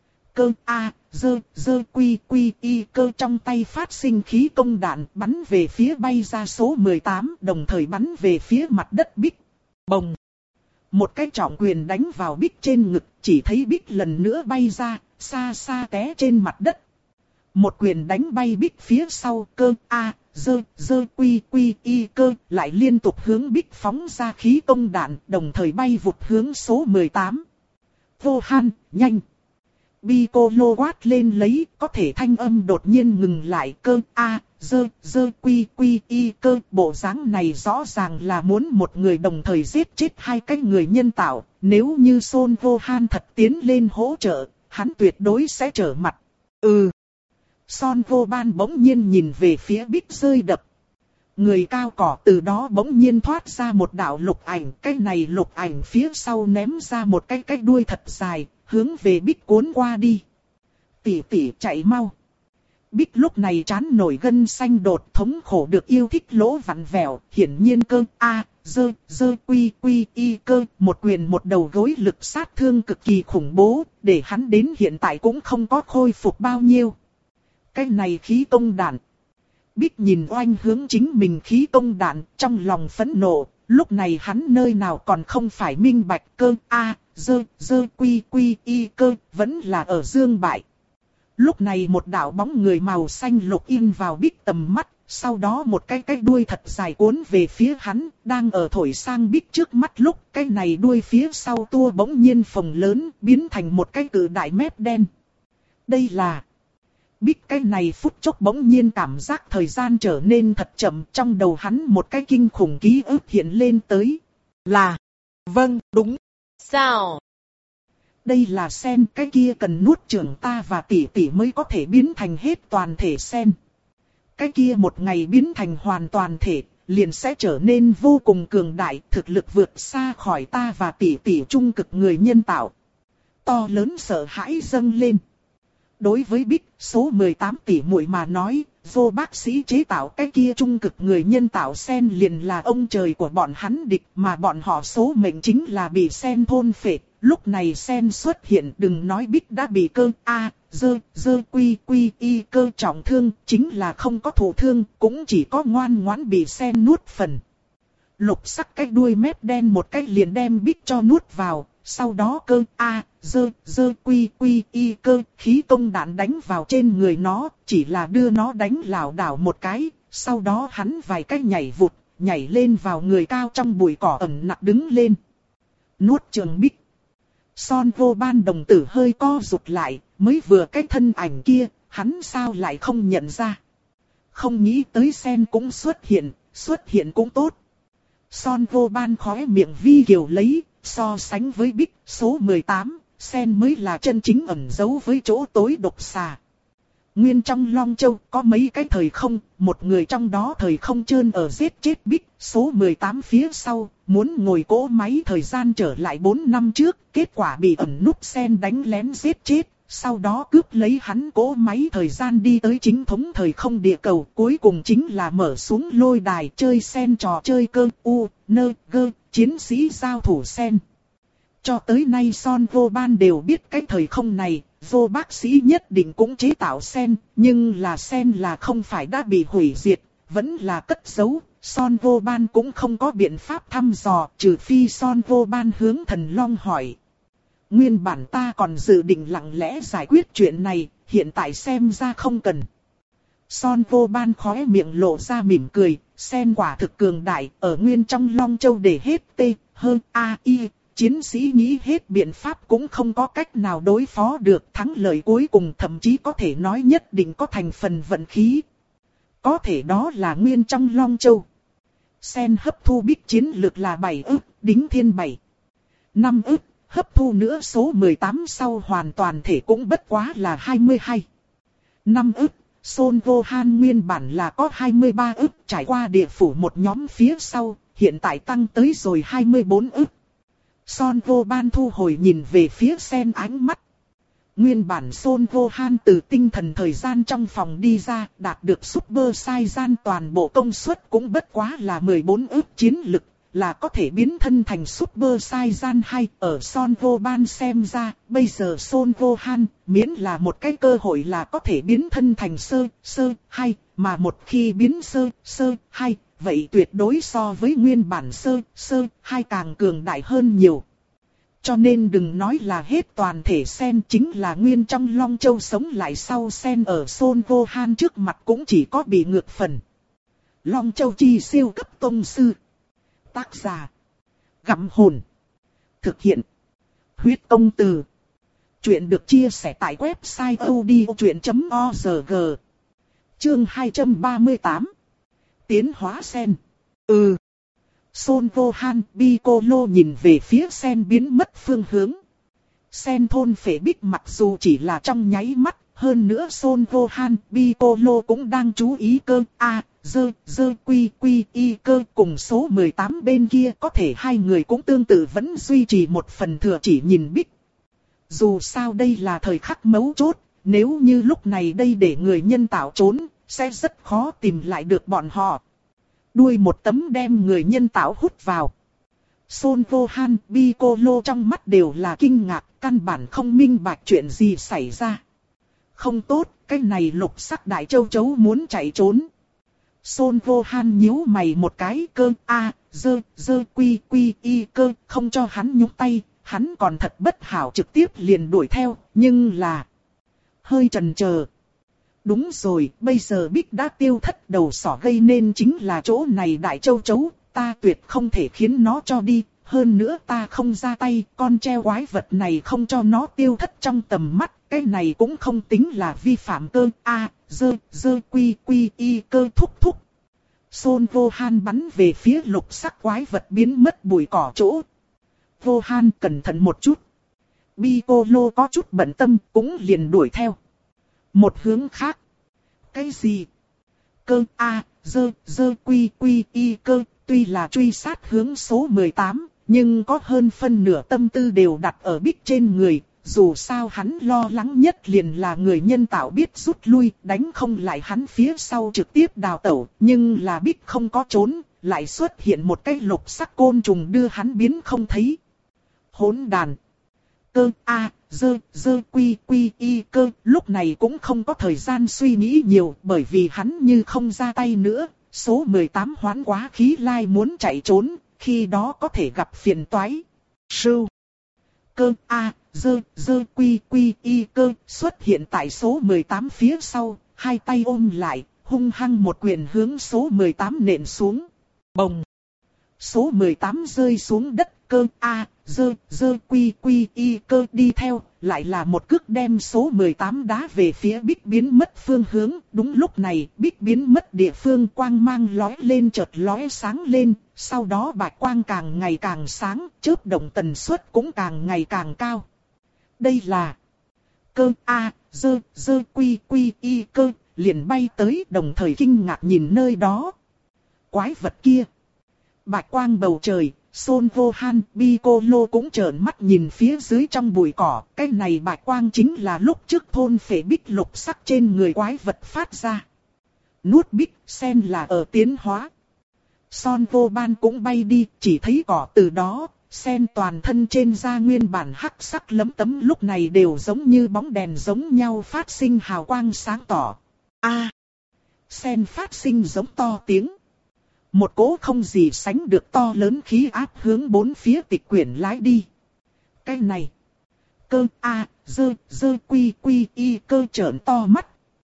Cơ A, dơ, dơ quy quy y cơ trong tay phát sinh khí công đạn bắn về phía bay ra số mười tám, đồng thời bắn về phía mặt đất Bích. Bồng. Một cái trọng quyền đánh vào Bích trên ngực, chỉ thấy Bích lần nữa bay ra, xa xa té trên mặt đất. Một quyền đánh bay Bích phía sau, cơ a, dơ, dơ quy quy y cơ, lại liên tục hướng Bích phóng ra khí công đạn, đồng thời bay vụt hướng số mười tám. Vô Han, nhanh! Piccolo quát lên lấy, có thể thanh âm đột nhiên ngừng lại, cơ a, dơ, dơ quy quy y cơ. Bộ dáng này rõ ràng là muốn một người đồng thời giết chết hai cái người nhân tạo. Nếu như Son Vô Han thật tiến lên hỗ trợ, hắn tuyệt đối sẽ trở mặt. Ừ. Son Vô Ban bỗng nhiên nhìn về phía Bích rơi đập. Người cao cỏ từ đó bỗng nhiên thoát ra một đạo lục ảnh. Cái này lục ảnh phía sau ném ra một cái cái đuôi thật dài, hướng về Bích cuốn qua đi. Tỷ tỷ chạy mau. Bích lúc này trán nổi gân xanh đột, thống khổ được yêu thích lỗ vặn vẹo, hiển nhiên cơ a, dơ, dơ quy quy y cơ, một quyền một đầu gối lực sát thương cực kỳ khủng bố, để hắn đến hiện tại cũng không có khôi phục bao nhiêu. Cái này khí công đạn. Bích nhìn oanh hướng chính mình khí công đạn, trong lòng phẫn nộ, lúc này hắn nơi nào còn không phải minh bạch cơ a, dơ, dơ quy quy y cơ, vẫn là ở dương bại. Lúc này một đạo bóng người màu xanh lục in vào Bích tầm mắt, sau đó một cái cái đuôi thật dài cuốn về phía hắn, đang ở thổi sang Bích trước mắt lúc cái này đuôi phía sau tua bỗng nhiên phồng lớn, biến thành một cái cự đại mép đen. Đây là... Bích cái này phút chốc bỗng nhiên cảm giác thời gian trở nên thật chậm, trong đầu hắn một cái kinh khủng ký ức hiện lên tới. Là... Vâng, đúng. Sao? Đây là sen, cái kia cần nuốt chửng ta và tỷ tỷ mới có thể biến thành hết toàn thể sen. Cái kia một ngày biến thành hoàn toàn thể, liền sẽ trở nên vô cùng cường đại, thực lực vượt xa khỏi ta và tỷ tỷ trung cực người nhân tạo. To lớn sợ hãi dâng lên. Đối với Bích, số mười tám tỷ muội mà nói, vô bác sĩ chế tạo cái kia trung cực người nhân tạo sen liền là ông trời của bọn hắn địch, mà bọn họ số mệnh chính là bị sen thôn phệ. Lúc này sen xuất hiện, đừng nói Bích đã bị cơ a, dơ, dơ quy quy y cơ trọng thương, chính là không có thụ thương, cũng chỉ có ngoan ngoãn bị sen nuốt phần. Lục sắc cái đuôi mép đen một cái liền đem Bích cho nuốt vào, sau đó cơ a, dơ, dơ quy quy y cơ, khí công đạn đánh vào trên người nó, chỉ là đưa nó đánh lảo đảo một cái, sau đó hắn vài cái nhảy vụt, nhảy lên vào người cao trong bụi cỏ ẩn nặng đứng lên. Nuốt trường Bích. Son Vô Ban đồng tử hơi co rụt lại, mới vừa cái thân ảnh kia, hắn sao lại không nhận ra. Không nghĩ tới sen cũng xuất hiện, xuất hiện cũng tốt. Son Vô Ban khóe miệng vi kiều lấy, so sánh với Bích, số mười tám, sen mới là chân chính ẩn giấu với chỗ tối độc xà. Nguyên trong Long Châu có mấy cái thời không, một người trong đó thời không trơn ở giết chết Bích, số mười tám phía sau, muốn ngồi cỗ máy thời gian trở lại bốn năm trước, kết quả bị ẩn núp sen đánh lén giết chết, sau đó cướp lấy hắn cỗ máy thời gian đi tới chính thống thời không địa cầu, cuối cùng chính là mở xuống lôi đài chơi sen trò chơi cơ u, nơ, gơ, chiến sĩ giao thủ sen. Cho tới nay Son Vô Ban đều biết cái thời không này, vô bác sĩ nhất định cũng chế tạo sen, nhưng là sen là không phải đã bị hủy diệt, vẫn là cất giấu. Son Vô Ban cũng không có biện pháp thăm dò, trừ phi Son Vô Ban hướng Thần Long hỏi. Nguyên bản ta còn dự định lặng lẽ giải quyết chuyện này, hiện tại xem ra không cần. Son Vô Ban khóe miệng lộ ra mỉm cười, sen quả thực cường đại, ở nguyên trong Long Châu để hết tê, hơn a, y. Chiến sĩ nghĩ hết biện pháp cũng không có cách nào đối phó được, thắng lợi cuối cùng thậm chí có thể nói nhất định có thành phần vận khí. Có thể đó là nguyên trong Long Châu. Sen hấp thu Bích chiến lực là bảy ức, đính thiên bảy. năm ức, hấp thu nữa số mười tám sau hoàn toàn thể cũng bất quá là hai mươi hai. năm ức, Son Vô Han nguyên bản là có hai mươi ba ức, trải qua địa phủ một nhóm phía sau, hiện tại tăng tới rồi hai mươi bốn ức. Son Vô Ban thu hồi nhìn về phía sen ánh mắt. Nguyên bản Son Vô Han từ tinh thần thời gian trong phòng đi ra, đạt được Super Saiyan toàn bộ công suất cũng bất quá là mười bốn ức chiến lực, là có thể biến thân thành Super Saiyan hai. Ở Son Vô Ban xem ra, bây giờ Son Vô Han, miễn là một cái cơ hội là có thể biến thân thành sơ, sơ, hai, mà một khi biến sơ, sơ, hai, vậy tuyệt đối so với nguyên bản sơ, sơ, hai càng cường đại hơn nhiều. Cho nên đừng nói là hết toàn thể sen, chính là nguyên trong Long Châu sống lại sau sen ở Son Gohan trước mặt cũng chỉ có bị ngược phần. Long Châu chi siêu cấp tông sư. Tác giả: Gặm Hồn. Thực hiện: Huyết Công Từ. Chuyện được chia sẻ tại website audiochuyện chấm org. Chương hai trăm ba mươi tám. Tiến hóa sen. Ừ. Son Gohan, Piccolo nhìn về phía sen biến mất phương hướng. Sen thôn phệ bích mặc dù chỉ là trong nháy mắt, hơn nữa Son Gohan, Piccolo cũng đang chú ý cơ A, dơ, dơ quy quy y cơ cùng số mười tám bên kia, có thể hai người cũng tương tự vẫn duy trì một phần thừa chỉ nhìn bích. Dù sao đây là thời khắc mấu chốt, nếu như lúc này đây để người nhân tạo trốn, sẽ rất khó tìm lại được bọn họ. Đuôi một tấm đem người nhân tạo hút vào. Son Gohan, Piccolo trong mắt đều là kinh ngạc, căn bản không minh bạch chuyện gì xảy ra. Không tốt, cái này lục sắc đại châu chấu muốn chạy trốn. Son Gohan nhíu mày một cái, cơ A, dơ, dơ quy quy y cơ, không cho hắn nhúng tay, hắn còn thật bất hảo trực tiếp liền đuổi theo, nhưng là hơi chần chờ. Đúng rồi, bây giờ Bích đã tiêu thất đầu sỏ gây nên chính là chỗ này đại châu chấu, ta tuyệt không thể khiến nó cho đi, hơn nữa ta không ra tay, con treo quái vật này không cho nó tiêu thất trong tầm mắt, cái này cũng không tính là vi phạm cơ A, dơ, dơ quy quy y cơ thúc thúc. Son Gohan bắn về phía lục sắc quái vật biến mất bụi cỏ chỗ. Gohan cẩn thận một chút. Piccolo có chút bận tâm cũng liền đuổi theo. Một hướng khác. Cái gì? Cơ A, dơ, dơ quy quy y cơ, tuy là truy sát hướng số mười tám, nhưng có hơn phân nửa tâm tư đều đặt ở Bích trên người. Dù sao hắn lo lắng nhất liền là người nhân tạo biết rút lui, đánh không lại hắn phía sau trực tiếp đào tẩu. Nhưng là Bích không có trốn, lại xuất hiện một cái lục sắc côn trùng đưa hắn biến không thấy. Hỗn đàn. Cơ A, dơ, dơ quy quy y cơ, lúc này cũng không có thời gian suy nghĩ nhiều, bởi vì hắn như không ra tay nữa, số mười tám hoán quá khí lai muốn chạy trốn, khi đó có thể gặp phiền toái. Sưu. Cơ A, dơ, dơ quy quy y cơ, xuất hiện tại số mười tám phía sau, hai tay ôm lại, hung hăng một quyền hướng số mười tám nện xuống. Bồng. Số mười tám rơi xuống đất, cơ A, dơ, dơ quy quy y cơ đi theo, lại là một cước đem số mười tám đá về phía Bích biến mất phương hướng. Đúng lúc này, Bích biến mất địa phương quang mang lóe lên chợt lóe sáng lên, sau đó bạch quang càng ngày càng sáng, chớp động tần suất cũng càng ngày càng cao. Đây là cơ A, dơ, dơ quy quy y cơ, liền bay tới đồng thời kinh ngạc nhìn nơi đó. Quái vật kia. Bạch quang bầu trời, Son Gohan, Piccolo cũng trợn mắt nhìn phía dưới trong bụi cỏ. Cái này bạch quang chính là lúc trước thôn phệ bích lục sắc trên người quái vật phát ra. Nuốt bích, sen là ở tiến hóa. Son Gohan cũng bay đi, chỉ thấy cỏ từ đó, sen toàn thân trên da nguyên bản hắc sắc lấm tấm lúc này đều giống như bóng đèn giống nhau phát sinh hào quang sáng tỏ. A, sen phát sinh giống to tiếng. Một cỗ không gì sánh được to lớn khí áp hướng bốn phía tịch quyển lái đi. Cái này. Cơ A, dơ, dơ quy quy y cơ trợn to mắt.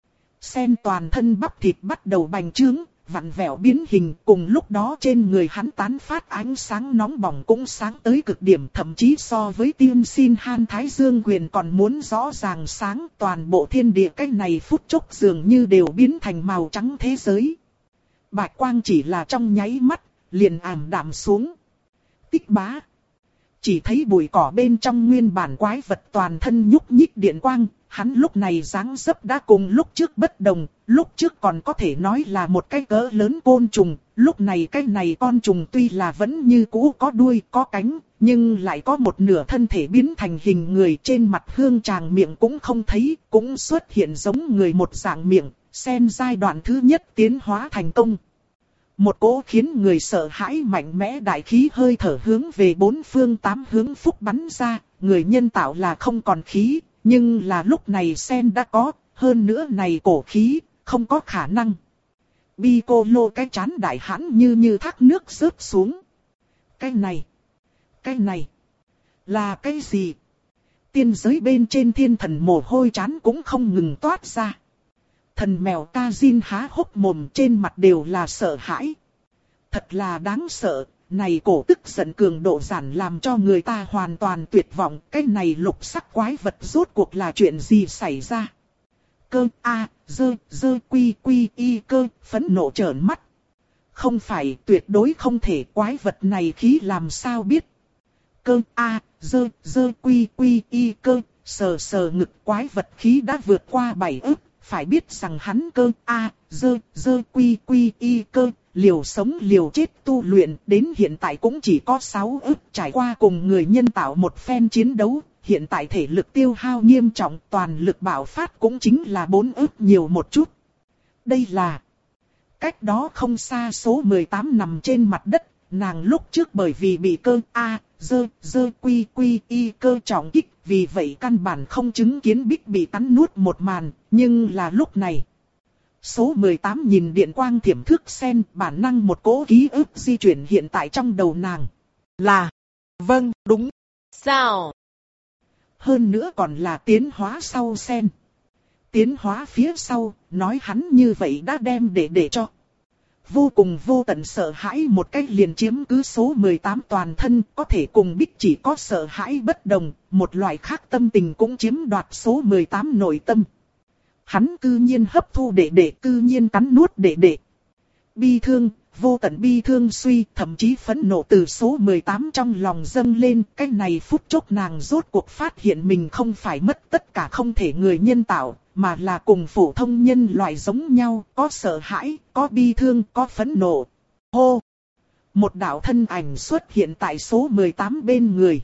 Sen toàn thân bắp thịt bắt đầu bành trướng, vặn vẹo biến hình. Cùng lúc đó trên người hắn tán phát ánh sáng nóng bỏng cũng sáng tới cực điểm. Thậm chí so với Tiên Xin Han Thái Dương Quyền còn muốn rõ ràng sáng. Toàn bộ thiên địa cái này phút chốc dường như đều biến thành màu trắng thế giới. Bạch quang chỉ là trong nháy mắt, liền ảm đạm xuống. Tích bá. Chỉ thấy bụi cỏ bên trong nguyên bản quái vật toàn thân nhúc nhích điện quang, hắn lúc này dáng dấp đã cùng lúc trước bất đồng, lúc trước còn có thể nói là một cái cỡ lớn côn trùng, lúc này cái này con trùng tuy là vẫn như cũ có đuôi có cánh, nhưng lại có một nửa thân thể biến thành hình người, trên mặt hương tràng miệng cũng không thấy, cũng xuất hiện giống người một dạng miệng. Sen giai đoạn thứ nhất tiến hóa thành công. Một cỗ khiến người sợ hãi mạnh mẽ đại khí hơi thở hướng về bốn phương tám hướng phúc bắn ra. Người nhân tạo là không còn khí, nhưng là lúc này sen đã có, hơn nữa này cổ khí, không có khả năng. Piccolo cái chán đại hãn như như thác nước rớt xuống. Cái này, cái này, là cái gì? Tiên giới bên trên thiên thần mồ hôi chán cũng không ngừng toát ra. Thần mèo Kazin há hốc mồm, trên mặt đều là sợ hãi. Thật là đáng sợ, này cổ tức giận cường độ giản làm cho người ta hoàn toàn tuyệt vọng. Cái này lục sắc quái vật rốt cuộc là chuyện gì xảy ra? Cơ a dơ dơ quy quy y cơ phẫn nộ trợn mắt. Không phải, tuyệt đối không thể, quái vật này khí làm sao biết? Cơ a dơ dơ quy quy y cơ sờ sờ ngực, quái vật khí đã vượt qua bảy ức. Phải biết rằng hắn cơ a dơ dơ quy quy y cơ liều sống liều chết tu luyện đến hiện tại cũng chỉ có sáu ức, trải qua cùng người nhân tạo một phen chiến đấu. Hiện tại thể lực tiêu hao nghiêm trọng, toàn lực bạo phát cũng chính là bốn ức nhiều một chút. Đây là cách đó không xa số mười tám nằm trên mặt đất, nàng lúc trước bởi vì bị cơ a dơ dơ quy quy y cơ trọng kích, vì vậy căn bản không chứng kiến Bích bị cắn nuốt một màn, nhưng là lúc này. Số mười tám nhìn điện quang thiểm thước sen, bản năng một cỗ ký ức di chuyển hiện tại trong đầu nàng. Là, vâng, đúng, sao? Hơn nữa còn là tiến hóa sau sen. Tiến hóa phía sau, nói hắn như vậy đã đem để để cho. Vô cùng vô tận sợ hãi một cách liền chiếm cứ số mười tám toàn thân, có thể cùng Bích chỉ có sợ hãi bất đồng, một loại khác tâm tình cũng chiếm đoạt số mười tám nội tâm. Hắn cư nhiên hấp thu đệ đệ, cư nhiên cắn nuốt đệ đệ. Bi thương, vô tận bi thương suy, thậm chí phẫn nộ từ số mười tám trong lòng dâng lên. Cái này phút chốc nàng rốt cuộc phát hiện mình không phải mất tất cả không thể người nhân tạo, mà là cùng phổ thông nhân loại giống nhau, có sợ hãi, có bi thương, có phẫn nộ. Hô! Một đạo thân ảnh xuất hiện tại số mười tám bên người.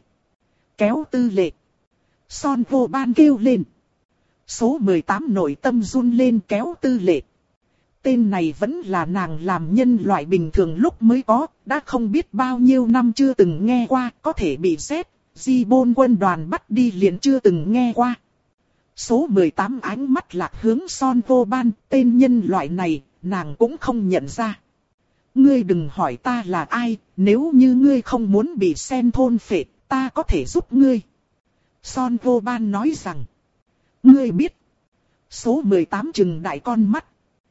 Kéo Tư Lệ. Son vô ban kêu lên. Số mười tám nội tâm run lên, kéo Tư Lệ. Tên này vẫn là nàng làm nhân loại bình thường lúc mới có, đã không biết bao nhiêu năm chưa từng nghe qua, có thể bị xét, di bôn quân đoàn bắt đi liền chưa từng nghe qua. Số mười tám ánh mắt lạc hướng Son vô ban, tên nhân loại này, nàng cũng không nhận ra. Ngươi đừng hỏi ta là ai, nếu như ngươi không muốn bị sen thôn phệ, ta có thể giúp ngươi. Son vô ban nói rằng, ngươi biết. Số mười tám trừng đại con mắt.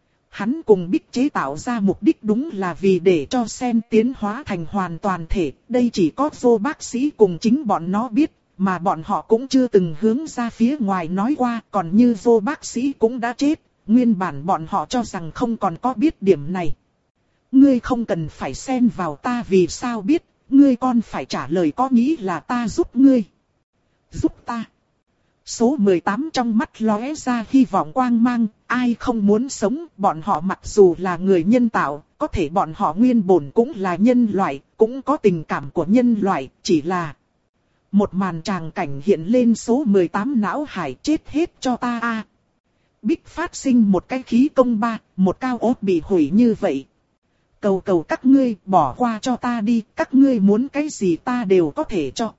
Hắn cùng Bích chế tạo ra mục đích đúng là vì để cho sen tiến hóa thành hoàn toàn thể. Đây chỉ có vô bác sĩ cùng chính bọn nó biết, mà bọn họ cũng chưa từng hướng ra phía ngoài nói qua. Còn như vô bác sĩ cũng đã chết, nguyên bản bọn họ cho rằng không còn có biết điểm này. Ngươi không cần phải xen vào ta, vì sao biết, ngươi còn phải trả lời có nghĩ là ta giúp ngươi. Giúp ta. Số mười tám trong mắt lóe ra hy vọng quang mang, ai không muốn sống, bọn họ mặc dù là người nhân tạo, có thể bọn họ nguyên bổn cũng là nhân loại, cũng có tình cảm của nhân loại, chỉ là một màn tràng cảnh hiện lên số mười tám não hải, chết hết cho ta a. Bích phát sinh một cái khí công ba, một cao ốt bị hủy như vậy. Cầu cầu các ngươi bỏ qua cho ta đi, các ngươi muốn cái gì ta đều có thể cho.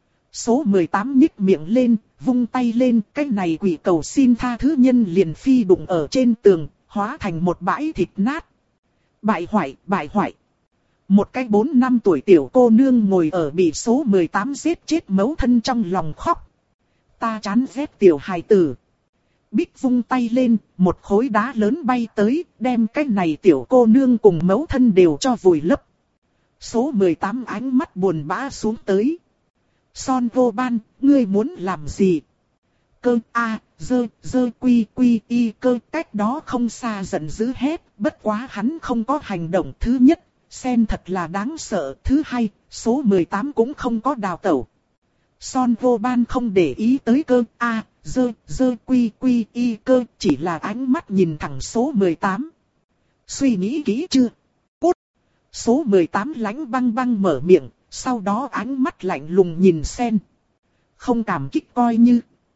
Số mười tám nhích miệng lên, vung tay lên, cái này quỷ cầu xin tha thứ nhân liền phi đụng ở trên tường, hóa thành một bãi thịt nát. Bại hoại, bại hoại. Một cái bốn năm tuổi tiểu cô nương ngồi ở bị số mười tám giết chết mẫu thân trong lòng khóc. Ta chán ghét tiểu hài tử. Bích vung tay lên, một khối đá lớn bay tới, đem cái này tiểu cô nương cùng mẫu thân đều cho vùi lấp. Số mười tám ánh mắt buồn bã xuống tới. Son vô ban, ngươi muốn làm gì? Cơ a dơ dơ quy quy y cơ, cách đó không xa giận dữ hét, bất quá hắn không có hành động. Thứ nhất, sen thật là đáng sợ. Thứ hai, số mười tám cũng không có đào tẩu. Son vô ban không để ý tới cơ a dơ dơ quy quy y cơ, chỉ là ánh mắt nhìn thẳng số mười tám. Suy nghĩ kỹ chưa? Cút! Số mười tám lánh băng băng mở miệng. Sau đó ánh mắt lạnh lùng nhìn sen. Không cảm kích coi như.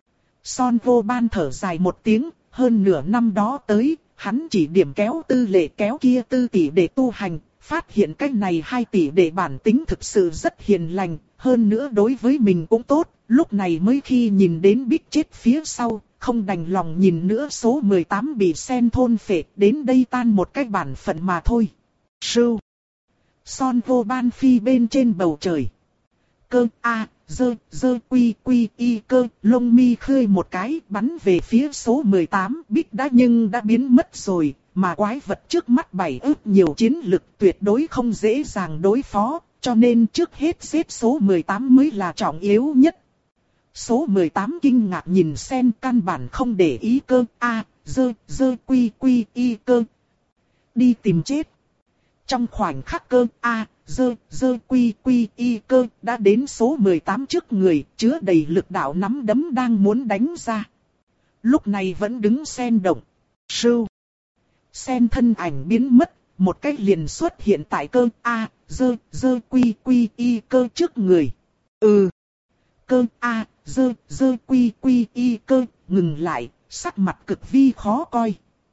Son vô ban thở dài một tiếng, hơn nửa năm đó tới, hắn chỉ điểm kéo Tư Lệ kéo kia Tư tỷ để tu hành, phát hiện cái này hai tỷ để bản tính thực sự rất hiền lành, hơn nữa đối với mình cũng tốt, lúc này mới khi nhìn đến Bích chết phía sau, không đành lòng nhìn nữa số mười tám bị sen thôn phệ, đến đây tan một cái bản phận mà thôi. Sưu. Son vô ban phi bên trên bầu trời. Cơ a, dơ, dơ quy quy y cơ, lông mi khơi một cái bắn về phía số mười tám, biết đã nhưng đã biến mất rồi, mà quái vật trước mắt bảy ức nhiều chiến lực tuyệt đối không dễ dàng đối phó, cho nên trước hết giết số mười tám mới là trọng yếu nhất. Số mười tám kinh ngạc nhìn sen, căn bản không để ý cơ a, dơ, dơ quy quy y cơ. Đi tìm chết. Trong khoảnh khắc cơ a, dơ, dơ quy quy y cơ đã đến số mười tám trước người, chứa đầy lực đạo nắm đấm đang muốn đánh ra. Lúc này vẫn đứng sen động. Sưu. Sen thân ảnh biến mất, một cái liền xuất hiện tại cơ a, dơ, dơ quy quy y cơ trước người. Ừ. Cơ a, dơ, dơ quy quy y cơ ngừng lại, sắc mặt cực vi khó coi.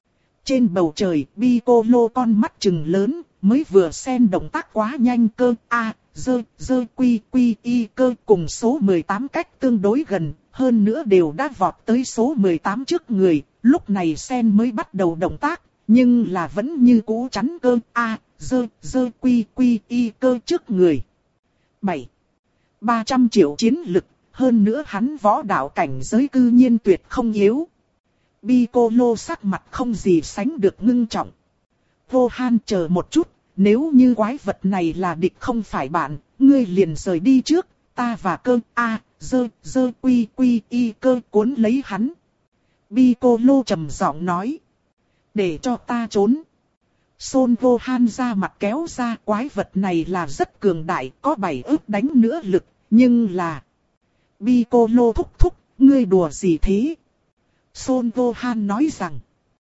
Trên bầu trời, Piccolo con mắt trừng lớn, mới vừa sen động tác quá nhanh. Cơ a, dơ, dơ quy quy y cơ cùng số mười tám cách tương đối gần, hơn nữa đều đã vọt tới số mười tám trước người, lúc này sen mới bắt đầu động tác, nhưng là vẫn như cũ chắn cơ a, dơ, dơ quy quy y cơ trước người. bảy. ba trăm triệu chiến lực, hơn nữa hắn võ đạo cảnh giới cư nhiên tuyệt không yếu. Piccolo sắc mặt không gì sánh được ngưng trọng. Vô Han, chờ một chút, nếu như quái vật này là địch không phải bạn, ngươi liền rời đi trước, ta và cơ a, dơ, dơ quy quy y cơ cuốn lấy hắn. Piccolo trầm giọng nói. Để cho ta trốn. Son Vô Han ra mặt kéo ra, quái vật này là rất cường đại, có bảy ức đánh nữa lực, nhưng là... Piccolo thúc thúc, ngươi đùa gì thế? Son Vô Han nói rằng.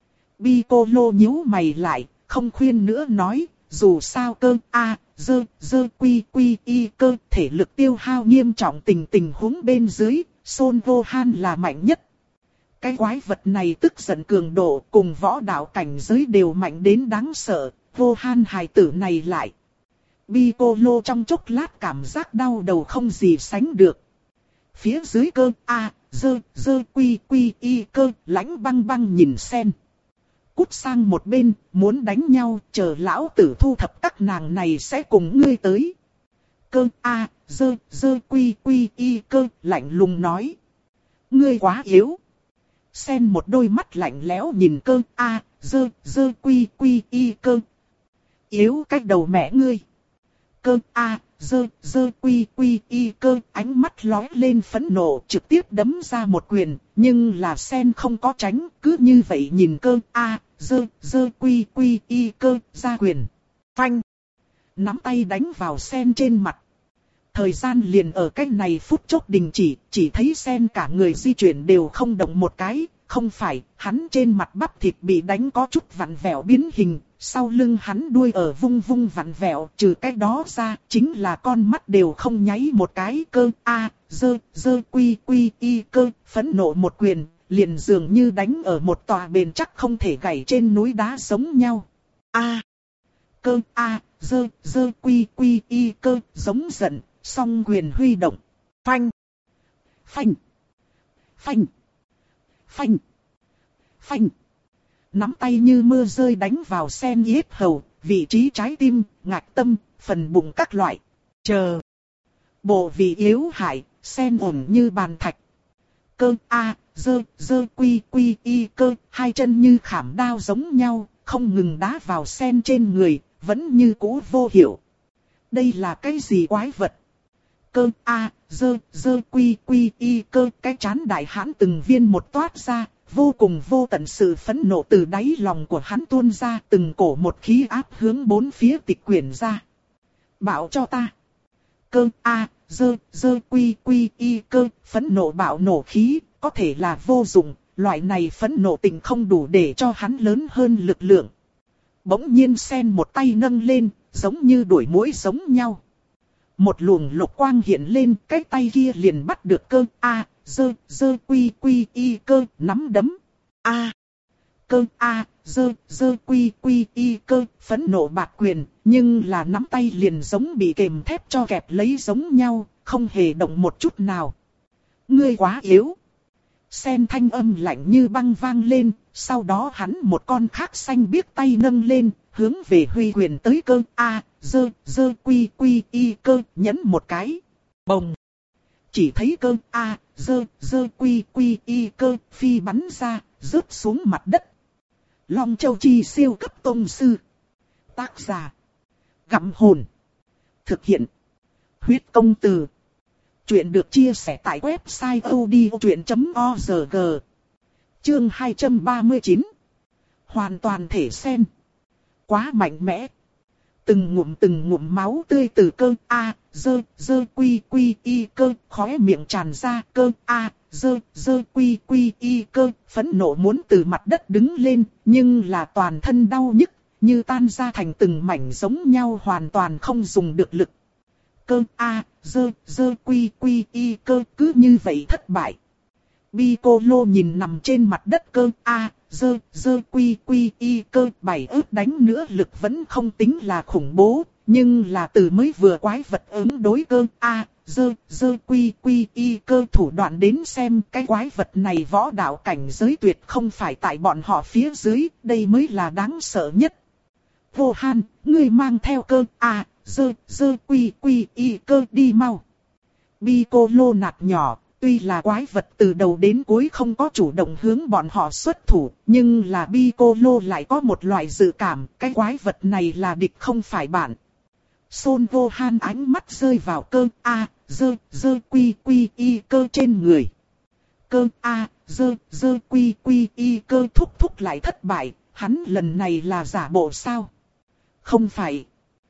Piccolo nhíu mày lại, không khuyên nữa nói, dù sao cơ a, dơ, dơ quy quy y cơ thể lực tiêu hao nghiêm trọng, tình tình huống bên dưới, Son Vô Han là mạnh nhất. Cái quái vật này tức giận cường độ cùng võ đạo cảnh giới đều mạnh đến đáng sợ, Vô Han hài tử này lại. Piccolo trong chốc lát cảm giác đau đầu không gì sánh được. Phía dưới cơ a, dơ, dơ quy quy y cơ lãnh băng băng nhìn sen. Cút sang một bên, muốn đánh nhau, chờ lão tử thu thập các nàng này sẽ cùng ngươi tới. Cơ a, dơ, dơ quy quy y cơ lạnh lùng nói. Ngươi quá yếu. Sen một đôi mắt lạnh lẽo nhìn cơ a, dơ, dơ quy quy y cơ. Yếu cách đầu mẹ ngươi. Cơ a, dơ, dơ quy quy y cơ ánh mắt lóe lên phẫn nộ, trực tiếp đấm ra một quyền, nhưng là sen không có tránh, cứ như vậy nhìn cơ a, dơ, dơ quy quy y cơ ra quyền. Phanh. Nắm tay đánh vào sen trên mặt. Thời gian liền ở cách này phút chốc đình chỉ, chỉ thấy sen cả người di chuyển đều không động một cái, không phải, hắn trên mặt bắp thịt bị đánh có chút vặn vẹo biến hình, sau lưng hắn đuôi ở vung vung vặn vẹo, trừ cái đó ra, chính là con mắt đều không nháy một cái. Cơ a, dơ, dơ quy quy y cơ, phẫn nộ một quyền, liền dường như đánh ở một tòa bền chắc không thể gãy trên núi đá giống nhau. A, cơ a, dơ, dơ quy quy y cơ, giống giận. Song quyền huy động. Phanh. Phanh. Phanh. Phanh. Phanh. Nắm tay như mưa rơi đánh vào sen yết hầu, vị trí trái tim, ngạch tâm, phần bụng các loại. Chờ. Bộ vị yếu hại, sen ổn như bàn thạch. Cơ a, dơ, dơ quy quy y cơ, hai chân như khảm đao giống nhau, không ngừng đá vào sen trên người, vẫn như cũ vô hiệu. Đây là cái gì quái vật? Cơ a, dơ, dơ quy quy y cơ, cái chán đại hãn từng viên một toát ra, vô cùng vô tận sự phẫn nộ từ đáy lòng của hắn tuôn ra, từng cổ một khí áp hướng bốn phía tịch quyển ra. Bảo cho ta. Cơ a, dơ, dơ quy quy y cơ, phẫn nộ bạo nổ khí, có thể là vô dụng, loại này phẫn nộ tình không đủ để cho hắn lớn hơn lực lượng. Bỗng nhiên sen một tay nâng lên, giống như đuổi muỗi giống nhau. Một luồng lục quang hiện lên, cái tay kia liền bắt được cơ a, dơ, dơ quy quy y cơ, nắm đấm. A, cơ a, dơ, dơ quy quy y cơ, phẫn nộ bạc quyền, nhưng là nắm tay liền giống bị kềm thép cho kẹp lấy giống nhau, không hề động một chút nào. Ngươi quá yếu. Sen thanh âm lạnh như băng vang lên, sau đó hắn một con khác xanh biếc tay nâng lên, hướng về Huy quyền tới cơ A, dơ, dơ quy quy y cơ, nhấn một cái. Bồng! Chỉ thấy cơ A, dơ, dơ quy quy y cơ, phi bắn ra, rớt xuống mặt đất. Long Châu Chi siêu cấp tông sư. Tác giả. Gặm hồn. Thực hiện. Huyết công từ. Chuyện được chia sẻ tại website odchuyện chấm org. Chương hai trăm ba mươi chín. Hoàn toàn thể sen. Quá mạnh mẽ. Từng ngụm từng ngụm máu tươi từ cơ A, dơ, dơ quy quy y cơ, khóe miệng tràn ra cơ A, dơ, dơ quy quy y cơ, phẫn nộ muốn từ mặt đất đứng lên, nhưng là toàn thân đau nhức, như tan ra thành từng mảnh giống nhau hoàn toàn không dùng được lực. Cơ A, dơ, dơ quy quy y cơ cứ như vậy thất bại. Piccolo nhìn nằm trên mặt đất cơ A, dơ, dơ quy quy y cơ bảy ước đánh nữa lực vẫn không tính là khủng bố, nhưng là từ mới vừa quái vật ứng đối cơ A, dơ, dơ quy quy y cơ thủ đoạn đến xem cái quái vật này võ đạo cảnh giới tuyệt không phải tại bọn họ phía dưới, đây mới là đáng sợ nhất. Vô Han, ngươi mang theo cơ A, dơ, dơ quy quy y cơ đi mau. Piccolo nạt nhỏ. Tuy là quái vật từ đầu đến cuối không có chủ động hướng bọn họ xuất thủ, nhưng là Piccolo lại có một loại dự cảm, cái quái vật này là địch không phải bạn. Son Gohan ánh mắt rơi vào cơ A, dơ, dơ quy quy y cơ trên người. Cơ A, dơ, dơ quy quy y cơ thúc thúc lại thất bại, hắn lần này là giả bộ sao? Không phải.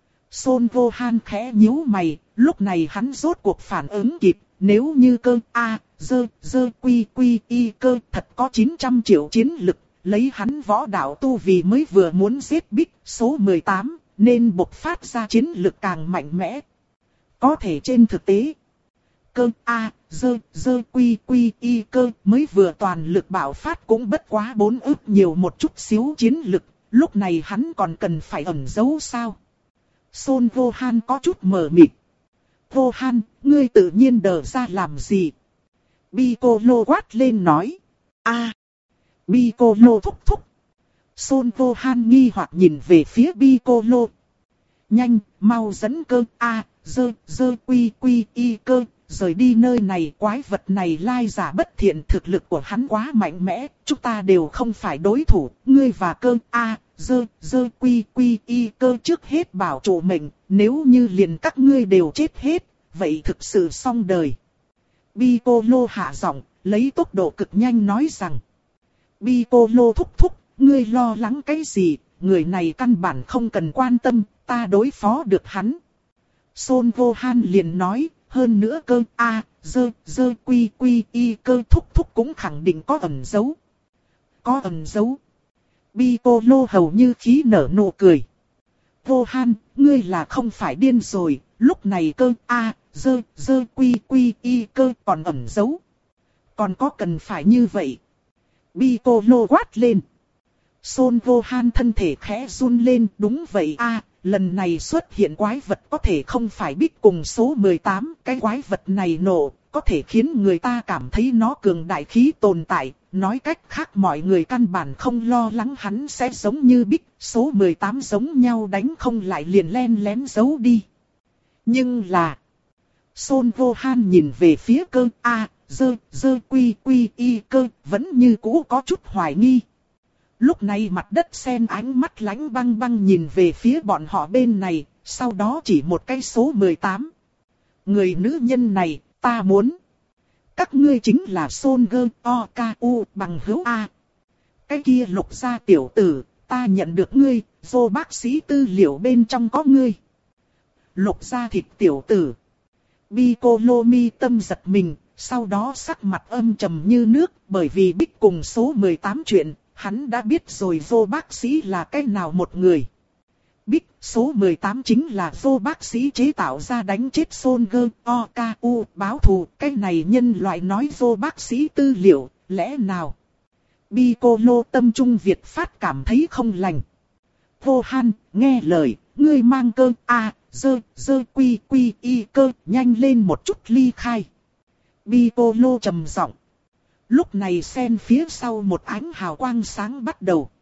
Son Gohan khẽ nhíu mày, lúc này hắn rốt cuộc phản ứng kịp. Nếu như cơ A, dơ, dơ quy quy y cơ thật có chín trăm triệu chiến lực, lấy hắn võ đạo tu vì mới vừa muốn giết Bích số mười tám, nên bộc phát ra chiến lực càng mạnh mẽ. Có thể trên thực tế, cơ A, dơ, dơ quy quy y cơ mới vừa toàn lực bạo phát cũng bất quá bốn ức nhiều một chút xíu chiến lực, lúc này hắn còn cần phải ẩn giấu sao? Son Gohan có chút mờ mịt. Vô Han, ngươi tự nhiên đờ ra làm gì? Piccolo quát lên nói. A, à, Piccolo thúc thúc. Son Gohan nghi hoặc nhìn về phía Piccolo. Nhanh, mau dẫn cơ A, dơ, dơ quy quy y cơ, rời đi nơi này. Quái vật này lai giả bất thiện, thực lực của hắn quá mạnh mẽ, chúng ta đều không phải đối thủ. Ngươi và cơ A, dơ, dơ quy quy y cơ trước hết bảo trụ mình, nếu như liền các ngươi đều chết hết, vậy thực sự xong đời. Piccolo hạ giọng, lấy tốc độ cực nhanh nói rằng. Piccolo thúc thúc, ngươi lo lắng cái gì, người này căn bản không cần quan tâm, ta đối phó được hắn. Son Gohan liền nói, hơn nữa cơ A, dơ, dơ quy quy y cơ thúc thúc cũng khẳng định có ẩn dấu. Có ẩn dấu. Piccolo hầu như khí nở nụ cười. Vô Han, ngươi là không phải điên rồi, lúc này cơ A, dơ, dơ quy quy y cơ còn ẩn dấu. Còn có cần phải như vậy? Piccolo quát lên. Son Gohan thân thể khẽ run lên, đúng vậy a, lần này xuất hiện quái vật có thể không phải Bích cùng số mười tám, cái quái vật này nổ, có thể khiến người ta cảm thấy nó cường đại khí tồn tại, nói cách khác mọi người căn bản không lo lắng hắn sẽ giống như Bích, số mười tám giống nhau đánh không lại liền len lén giấu đi. Nhưng là, Son Gohan nhìn về phía cơ A, dơ, dơ quy quy y cơ, vẫn như cũ có chút hoài nghi. Lúc này mặt đất sen ánh mắt lánh băng băng nhìn về phía bọn họ bên này, sau đó chỉ một cái số mười tám. Người nữ nhân này, ta muốn. Các ngươi chính là Son Gơ O K U bằng hữu A. Cái kia Lục gia tiểu tử, ta nhận được ngươi, vô bác sĩ tư liệu bên trong có ngươi. Lục gia thịt tiểu tử. Piccolo mi tâm giật mình, sau đó sắc mặt âm trầm như nước, bởi vì Bích cùng số mười tám chuyện, hắn đã biết rồi vô bác sĩ là cái nào một người. Bích, số mười tám chính là vô bác sĩ chế tạo ra đánh chết Son Gơ O K U báo thù, cái này nhân loại nói vô bác sĩ tư liệu, lẽ nào? Piccolo tâm trung Việt phát cảm thấy không lành. Vô Han, nghe lời, ngươi mang cơ A, dơ, dơ quy quy y cơ, nhanh lên một chút ly khai. Piccolo trầm giọng. Lúc này sen phía sau một ánh hào quang sáng bắt đầu.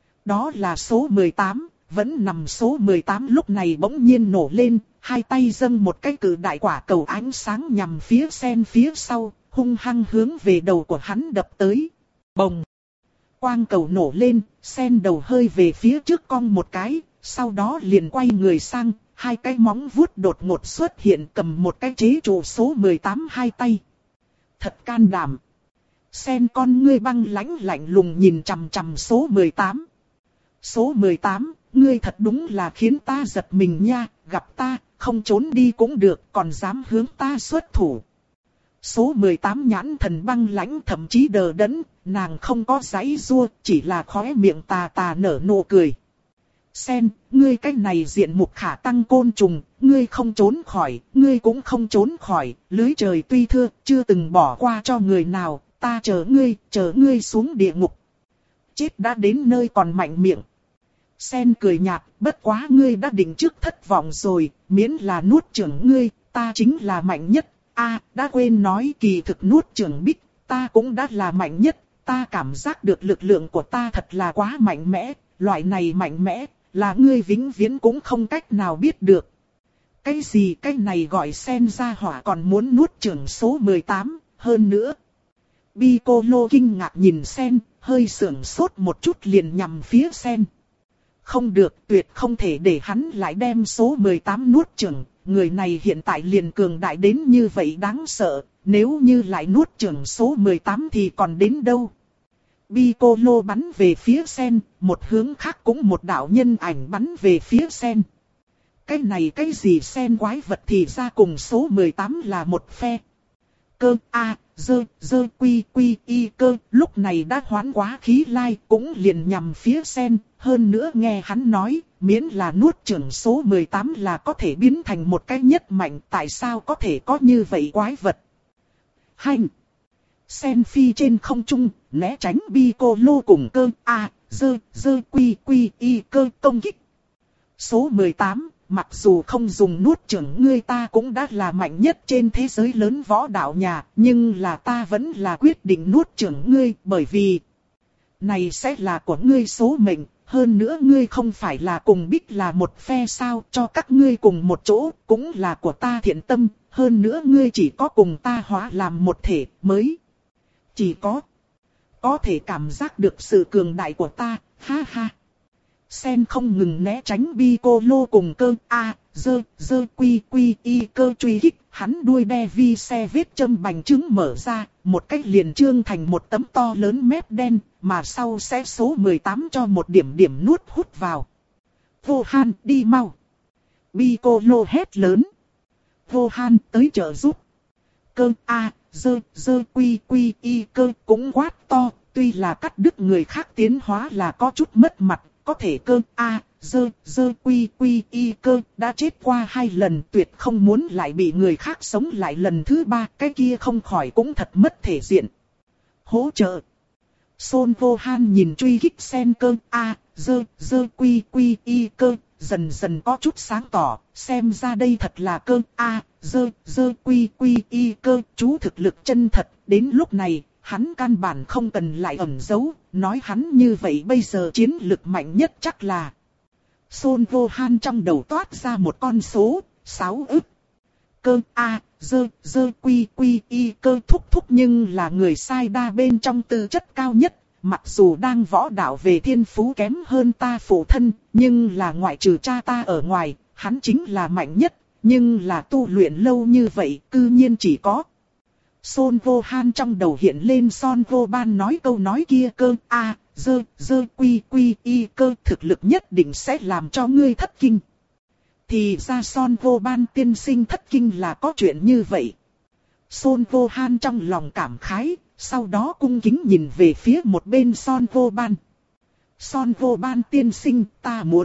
Đó là số mười tám, vẫn nằm số mười tám lúc này bỗng nhiên nổ lên, hai tay dâng một cái cự đại quả cầu ánh sáng nhằm phía sen phía sau, hung hăng hướng về đầu của hắn đập tới. Bồng! Quang cầu nổ lên, sen đầu hơi về phía trước cong một cái, sau đó liền quay người sang, hai cái móng vuốt đột ngột xuất hiện cầm một cái chế trụ số mười tám hai tay. Thật can đảm! Sen con ngươi băng lãnh lạnh lùng nhìn chằm chằm số mười tám. Số mười tám, ngươi thật đúng là khiến ta giật mình nha, gặp ta, không trốn đi cũng được, còn dám hướng ta xuất thủ. Số mười tám nhãn thần băng lãnh thậm chí đờ đẫn, nàng không có giãy giụa, chỉ là khóe miệng tà tà nở nụ cười. Sen, ngươi cái này diện mục khả tăng côn trùng, ngươi không trốn khỏi, ngươi cũng không trốn khỏi, lưới trời tuy thưa, chưa từng bỏ qua cho người nào, ta chờ ngươi, chờ ngươi xuống địa ngục. Chết đã đến nơi còn mạnh miệng. Sen cười nhạt, bất quá ngươi đã định trước thất vọng rồi, miễn là nuốt chửng ngươi, ta chính là mạnh nhất. A, à, đã quên nói kỳ thực nuốt chửng Bích, ta cũng đã là mạnh nhất, ta cảm giác được lực lượng của ta thật là quá mạnh mẽ, loại này mạnh mẽ, là ngươi vĩnh viễn cũng không cách nào biết được. Cái gì cái này gọi Sen ra hỏa còn muốn nuốt chửng số mười tám, hơn nữa. Piccolo kinh ngạc nhìn Sen, hơi sưởng sốt một chút liền nhằm phía Sen. Không được, tuyệt không thể để hắn lại đem số mười tám nuốt chửng, người này hiện tại liền cường đại đến như vậy đáng sợ, nếu như lại nuốt chửng số mười tám thì còn đến đâu. Piccolo bắn về phía Sen, một hướng khác cũng một đạo nhân ảnh bắn về phía Sen. Cái này cái gì Sen quái vật thì ra cùng số mười tám là một phe. Cơ A, dơ, dơ quy quy y cơ, lúc này đã hoán quá khí lai cũng liền nhằm phía Sen, hơn nữa nghe hắn nói, miễn là nuốt chửng số mười tám là có thể biến thành một cái nhất mạnh, tại sao có thể có như vậy quái vật. Hành! Sen phi trên không trung, né tránh Piccolo cùng cơ A, dơ, dơ quy quy y cơ công kích. Số mười tám, mặc dù không dùng nuốt chửng ngươi ta cũng đã là mạnh nhất trên thế giới lớn võ đạo nhà, nhưng là ta vẫn là quyết định nuốt chửng ngươi bởi vì này sẽ là của ngươi số mệnh, hơn nữa ngươi không phải là cùng Bích là một phe sao, cho các ngươi cùng một chỗ, cũng là của ta thiện tâm, hơn nữa ngươi chỉ có cùng ta hóa làm một thể mới. Chỉ có có thể cảm giác được sự cường đại của ta, ha ha. Sen không ngừng né tránh Piccolo cùng cơ A, dơ, dơ quy quy y cơ truy hích, hắn đuôi đe vi xe vết châm bành trứng mở ra, một cách liền trương thành một tấm to lớn mép đen, mà sau sẽ số mười tám cho một điểm điểm nuốt hút vào. Vô Han đi mau. Piccolo hét lớn. Vô Han tới trợ giúp. Cơ A, dơ, dơ quy quy y cơ cũng quát to, tuy là cắt đứt người khác tiến hóa là có chút mất mặt. Có thể cơ A, dơ, dơ quy quy y cơ đã chết qua hai lần tuyệt không muốn lại bị người khác sống lại lần thứ ba, cái kia không khỏi cũng thật mất thể diện. Hỗ trợ. Son Vô Han nhìn truy kích Sen cơ A, dơ, dơ quy quy y cơ, dần dần có chút sáng tỏ, xem ra đây thật là cơ A, dơ, dơ quy quy y cơ, chú thực lực chân thật, đến lúc này. Hắn căn bản không cần lại ẩn giấu, nói hắn như vậy bây giờ chiến lực mạnh nhất chắc là. Son Vô Han trong đầu toát ra một con số, sáu ức. Cơ A, dơ, dơ quy quy y cơ thúc thúc nhưng là người sai đa bên trong tư chất cao nhất. Mặc dù đang võ đạo về thiên phú kém hơn ta phụ thân, nhưng là ngoại trừ cha ta ở ngoài, hắn chính là mạnh nhất. Nhưng là tu luyện lâu như vậy, cư nhiên chỉ có. Son Vô Han trong đầu hiện lên Son Vô Ban nói câu nói kia cơ A, dơ, dơ quy quy y cơ thực lực nhất định sẽ làm cho ngươi thất kinh. Thì ra Son Vô Ban tiên sinh thất kinh là có chuyện như vậy. Son Vô Han trong lòng cảm khái, sau đó cung kính nhìn về phía một bên Son Vô Ban. Son Vô Ban tiên sinh ta muốn.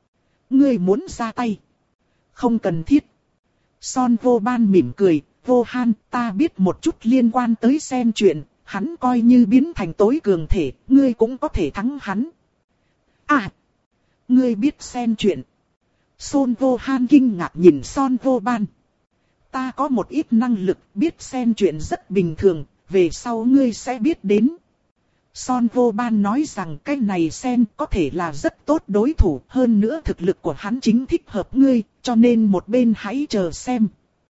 Ngươi muốn ra tay. Không cần thiết. Son Vô Ban mỉm cười. Vô Han, ta biết một chút liên quan tới Sen chuyện, hắn coi như biến thành tối cường thể, ngươi cũng có thể thắng hắn. À, ngươi biết Sen chuyện. Son Vô Han kinh ngạc nhìn Son Vô Ban. Ta có một ít năng lực, biết Sen chuyện rất bình thường, về sau ngươi sẽ biết đến. Son Vô Ban nói rằng cái này Sen có thể là rất tốt đối thủ, hơn nữa thực lực của hắn chính thích hợp ngươi, cho nên một bên hãy chờ xem.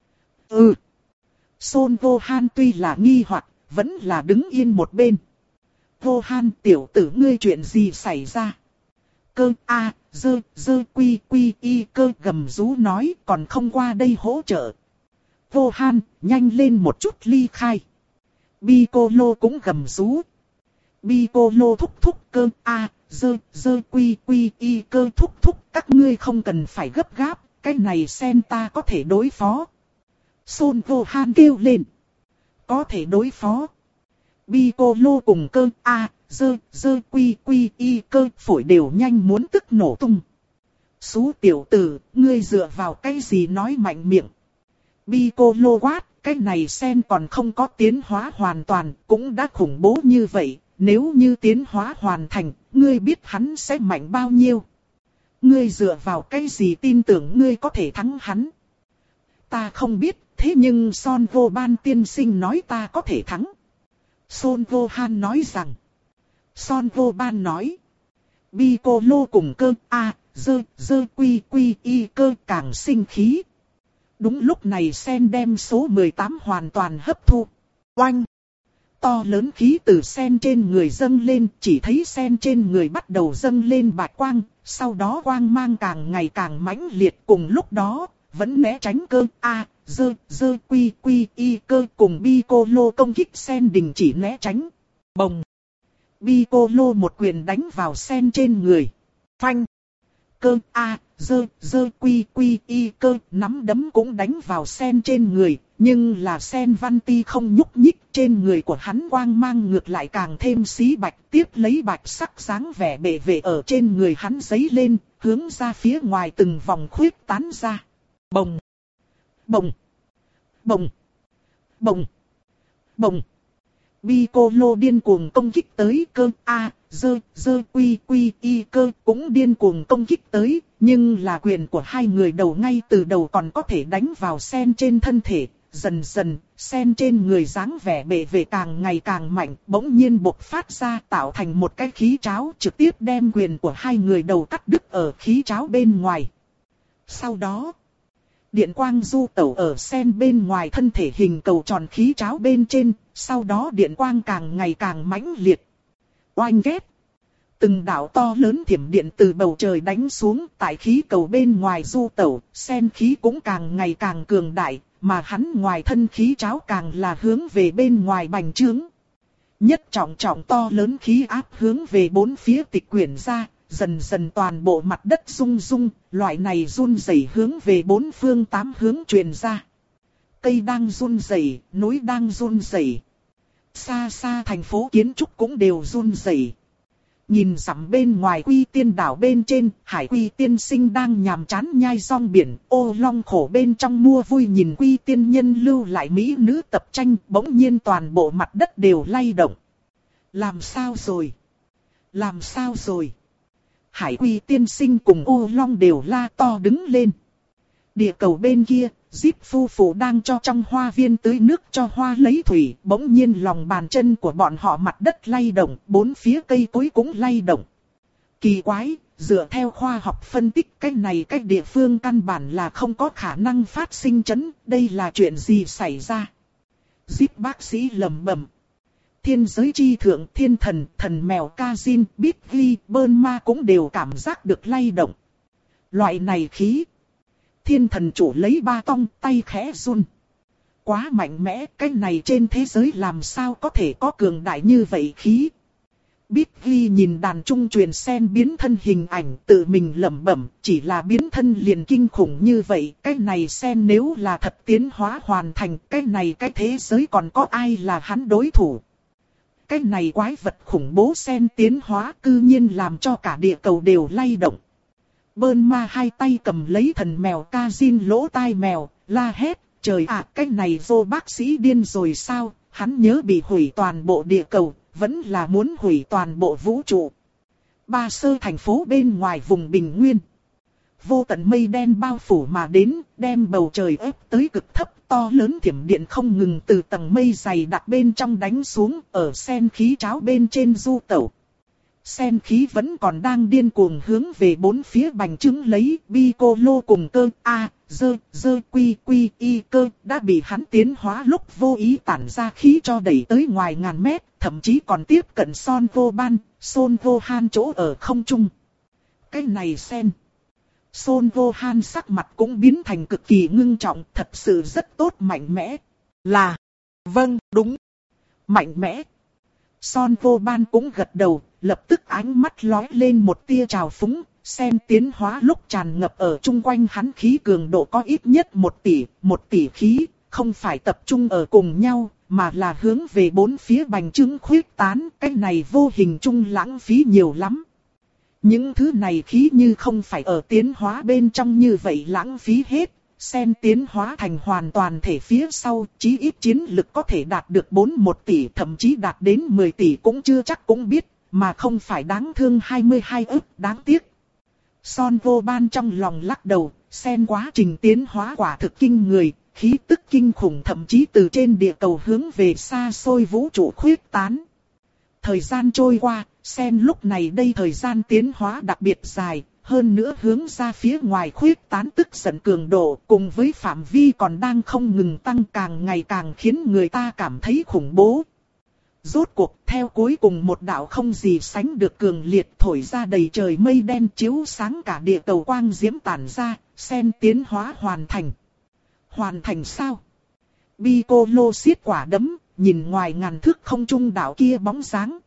Ừ. Son Vô Han tuy là nghi hoặc, vẫn là đứng yên một bên. Vô Han, tiểu tử ngươi chuyện gì xảy ra? Cơ a dơ dơ quy quy y cơ gầm rú nói, còn không qua đây hỗ trợ. Vô Han, nhanh lên một chút ly khai. Piccolo cũng gầm rú. Piccolo thúc thúc cơ a dơ dơ quy quy y cơ thúc thúc, các ngươi không cần phải gấp gáp, cái này Sen ta có thể đối phó. Son Vô Han kêu lên. Có thể đối phó. Piccolo cùng cơ a dơ dơ quy quy y cơ phổi đều nhanh muốn tức nổ tung. Xú tiểu tử, ngươi dựa vào cái gì nói mạnh miệng? Piccolo quát, cái này Sen còn không có tiến hóa hoàn toàn, cũng đã khủng bố như vậy. Nếu như tiến hóa hoàn thành, ngươi biết hắn sẽ mạnh bao nhiêu? Ngươi dựa vào cái gì tin tưởng ngươi có thể thắng hắn? Ta không biết, thế nhưng Son Vô Ban tiên sinh nói ta có thể thắng. Son Vô Han nói rằng. Son Vô Ban nói. Piccolo cùng cơ a dơ dơ quy quy y cơ càng sinh khí. Đúng lúc này Sen đem số mười tám hoàn toàn hấp thu. Oanh! To lớn khí từ Sen trên người dâng lên, chỉ thấy Sen trên người bắt đầu dâng lên bạch quang, sau đó quang mang càng ngày càng mãnh liệt, cùng lúc đó, vẫn né tránh cơ a dơ dơ quy quy y cơ cùng Piccolo công kích Sen đình chỉ né tránh. Bồng! Piccolo một quyền đánh vào Sen trên người. Phanh! Cơ a dơ dơ quy quy y cơ nắm đấm cũng đánh vào Sen trên người, nhưng là Sen Văn Ti không nhúc nhích, trên người của hắn quang mang ngược lại càng thêm xí bạch, tiếp lấy bạch sắc dáng vẻ bệ vệ ở trên người hắn giấy lên, hướng ra phía ngoài từng vòng khuyết tán ra. Bồng! Bồng! Bồng! Bồng! Bồng! Piccolo điên cuồng công kích tới, cơ a dơ dơ quy quy y cơ cũng điên cuồng công kích tới, nhưng là quyền của hai người đầu ngay từ đầu còn có thể đánh vào Sen trên thân thể. Dần dần, Sen trên người dáng vẻ bệ vệ càng ngày càng mạnh, bỗng nhiên bộc phát ra tạo thành một cái khí tráo, trực tiếp đem quyền của hai người đầu cắt đứt ở khí tráo bên ngoài. Sau đó, điện quang du tẩu ở Sen bên ngoài thân thể hình cầu tròn khí tráo bên trên, sau đó điện quang càng ngày càng mãnh liệt. Oanh ghét! Từng đạo to lớn thiểm điện từ bầu trời đánh xuống, tại khí cầu bên ngoài du tẩu, Sen khí cũng càng ngày càng cường đại, mà hắn ngoài thân khí tráo càng là hướng về bên ngoài bành trướng. Nhất trọng trọng to lớn khí áp hướng về bốn phía tịch quyển ra, dần dần toàn bộ mặt đất rung rung, loại này run rẩy hướng về bốn phương tám hướng truyền ra. Cây đang run rẩy, núi đang run rẩy. Xa xa thành phố kiến trúc cũng đều run rẩy. Nhìn dặm bên ngoài Quy Tiên đảo bên trên, Hải Quy tiên sinh đang nhàm chán nhai rong biển, ô long khổ bên trong mua vui nhìn Quy Tiên nhân lưu lại mỹ nữ tập tranh, bỗng nhiên toàn bộ mặt đất đều lay động. Làm sao rồi? Làm sao rồi? Hải Quy tiên sinh cùng ô long đều la to đứng lên. Địa cầu bên kia, Zip phu phụ đang cho trong hoa viên tưới nước cho hoa lấy thủy, bỗng nhiên lòng bàn chân của bọn họ mặt đất lay động, bốn phía cây cối cũng lay động. Kỳ quái, dựa theo khoa học phân tích, cái này cái địa phương căn bản là không có khả năng phát sinh chấn, đây là chuyện gì xảy ra? Zip bác sĩ lẩm bẩm. Thiên giới chi thượng, thiên thần, thần mèo Kazin, Bigly, Burma cũng đều cảm giác được lay động. Loại này khí. Thiên thần chủ lấy ba tong, tay khẽ run. Quá mạnh mẽ, cái này trên thế giới làm sao có thể có cường đại như vậy khí. Bigly nhìn đàn trung truyền Sen biến thân hình ảnh, tự mình lẩm bẩm, chỉ là biến thân liền kinh khủng như vậy, cái này Sen nếu là thật tiến hóa hoàn thành, cái này cái thế giới còn có ai là hắn đối thủ. Cái này quái vật khủng bố Sen tiến hóa cư nhiên làm cho cả địa cầu đều lay động. Burma hai tay cầm lấy thần mèo Kazin lỗ tai mèo, la hét, trời ạ, cái này vô bác sĩ điên rồi sao, hắn nhớ bị hủy toàn bộ địa cầu, vẫn là muốn hủy toàn bộ vũ trụ. Ba sơ thành phố bên ngoài vùng Bình Nguyên. vô tận mây đen bao phủ mà đến, đem bầu trời ép tới cực thấp, to lớn thiểm điện không ngừng từ tầng mây dày đặc bên trong đánh xuống, ở sen khí cháo bên trên du tẩu. Sen khí vẫn còn đang điên cuồng hướng về bốn phía bành trướng lấy, Piccolo cùng cơ A, dơ, dơ quy quy y cơ đã bị hắn tiến hóa lúc vô ý tản ra khí cho đẩy tới ngoài ngàn mét, thậm chí còn tiếp cận Son Gohan, Son Gohan chỗ ở không trung. Cái này sen. Son Gohan sắc mặt cũng biến thành cực kỳ ngưng trọng, thật sự rất tốt, mạnh mẽ. Là, vâng, đúng, mạnh mẽ. Son Gohan cũng gật đầu, lập tức ánh mắt lóe lên một tia trào phúng, sen tiến hóa lúc tràn ngập ở chung quanh hắn khí cường độ có ít nhất một tỷ, một tỷ khí, không phải tập trung ở cùng nhau, mà là hướng về bốn phía bành trướng khuyết tán, cái này vô hình chung lãng phí nhiều lắm. Những thứ này khí như không phải ở tiến hóa bên trong như vậy lãng phí hết, sen tiến hóa thành hoàn toàn thể phía sau, chí ít chiến lực có thể đạt được bốn một tỷ, thậm chí đạt đến mười tỷ cũng chưa chắc cũng biết, mà không phải đáng thương hai mươi hai ức, đáng tiếc. Son Gohan trong lòng lắc đầu, sen quá trình tiến hóa quả thực kinh người, khí tức kinh khủng thậm chí từ trên địa cầu hướng về xa xôi vũ trụ khuyết tán. Thời gian trôi qua, sen lúc này đây thời gian tiến hóa đặc biệt dài, hơn nữa hướng ra phía ngoài khuyết tán tức giận cường độ cùng với phạm vi còn đang không ngừng tăng càng ngày càng khiến người ta cảm thấy khủng bố. Rốt cuộc theo cuối cùng một đạo không gì sánh được cường liệt thổi ra đầy trời mây đen chiếu sáng cả địa cầu quang diễm tản ra, sen tiến hóa hoàn thành. Hoàn thành sao? Piccolo siết quả đấm, nhìn ngoài ngàn thước không trung đạo kia bóng dáng,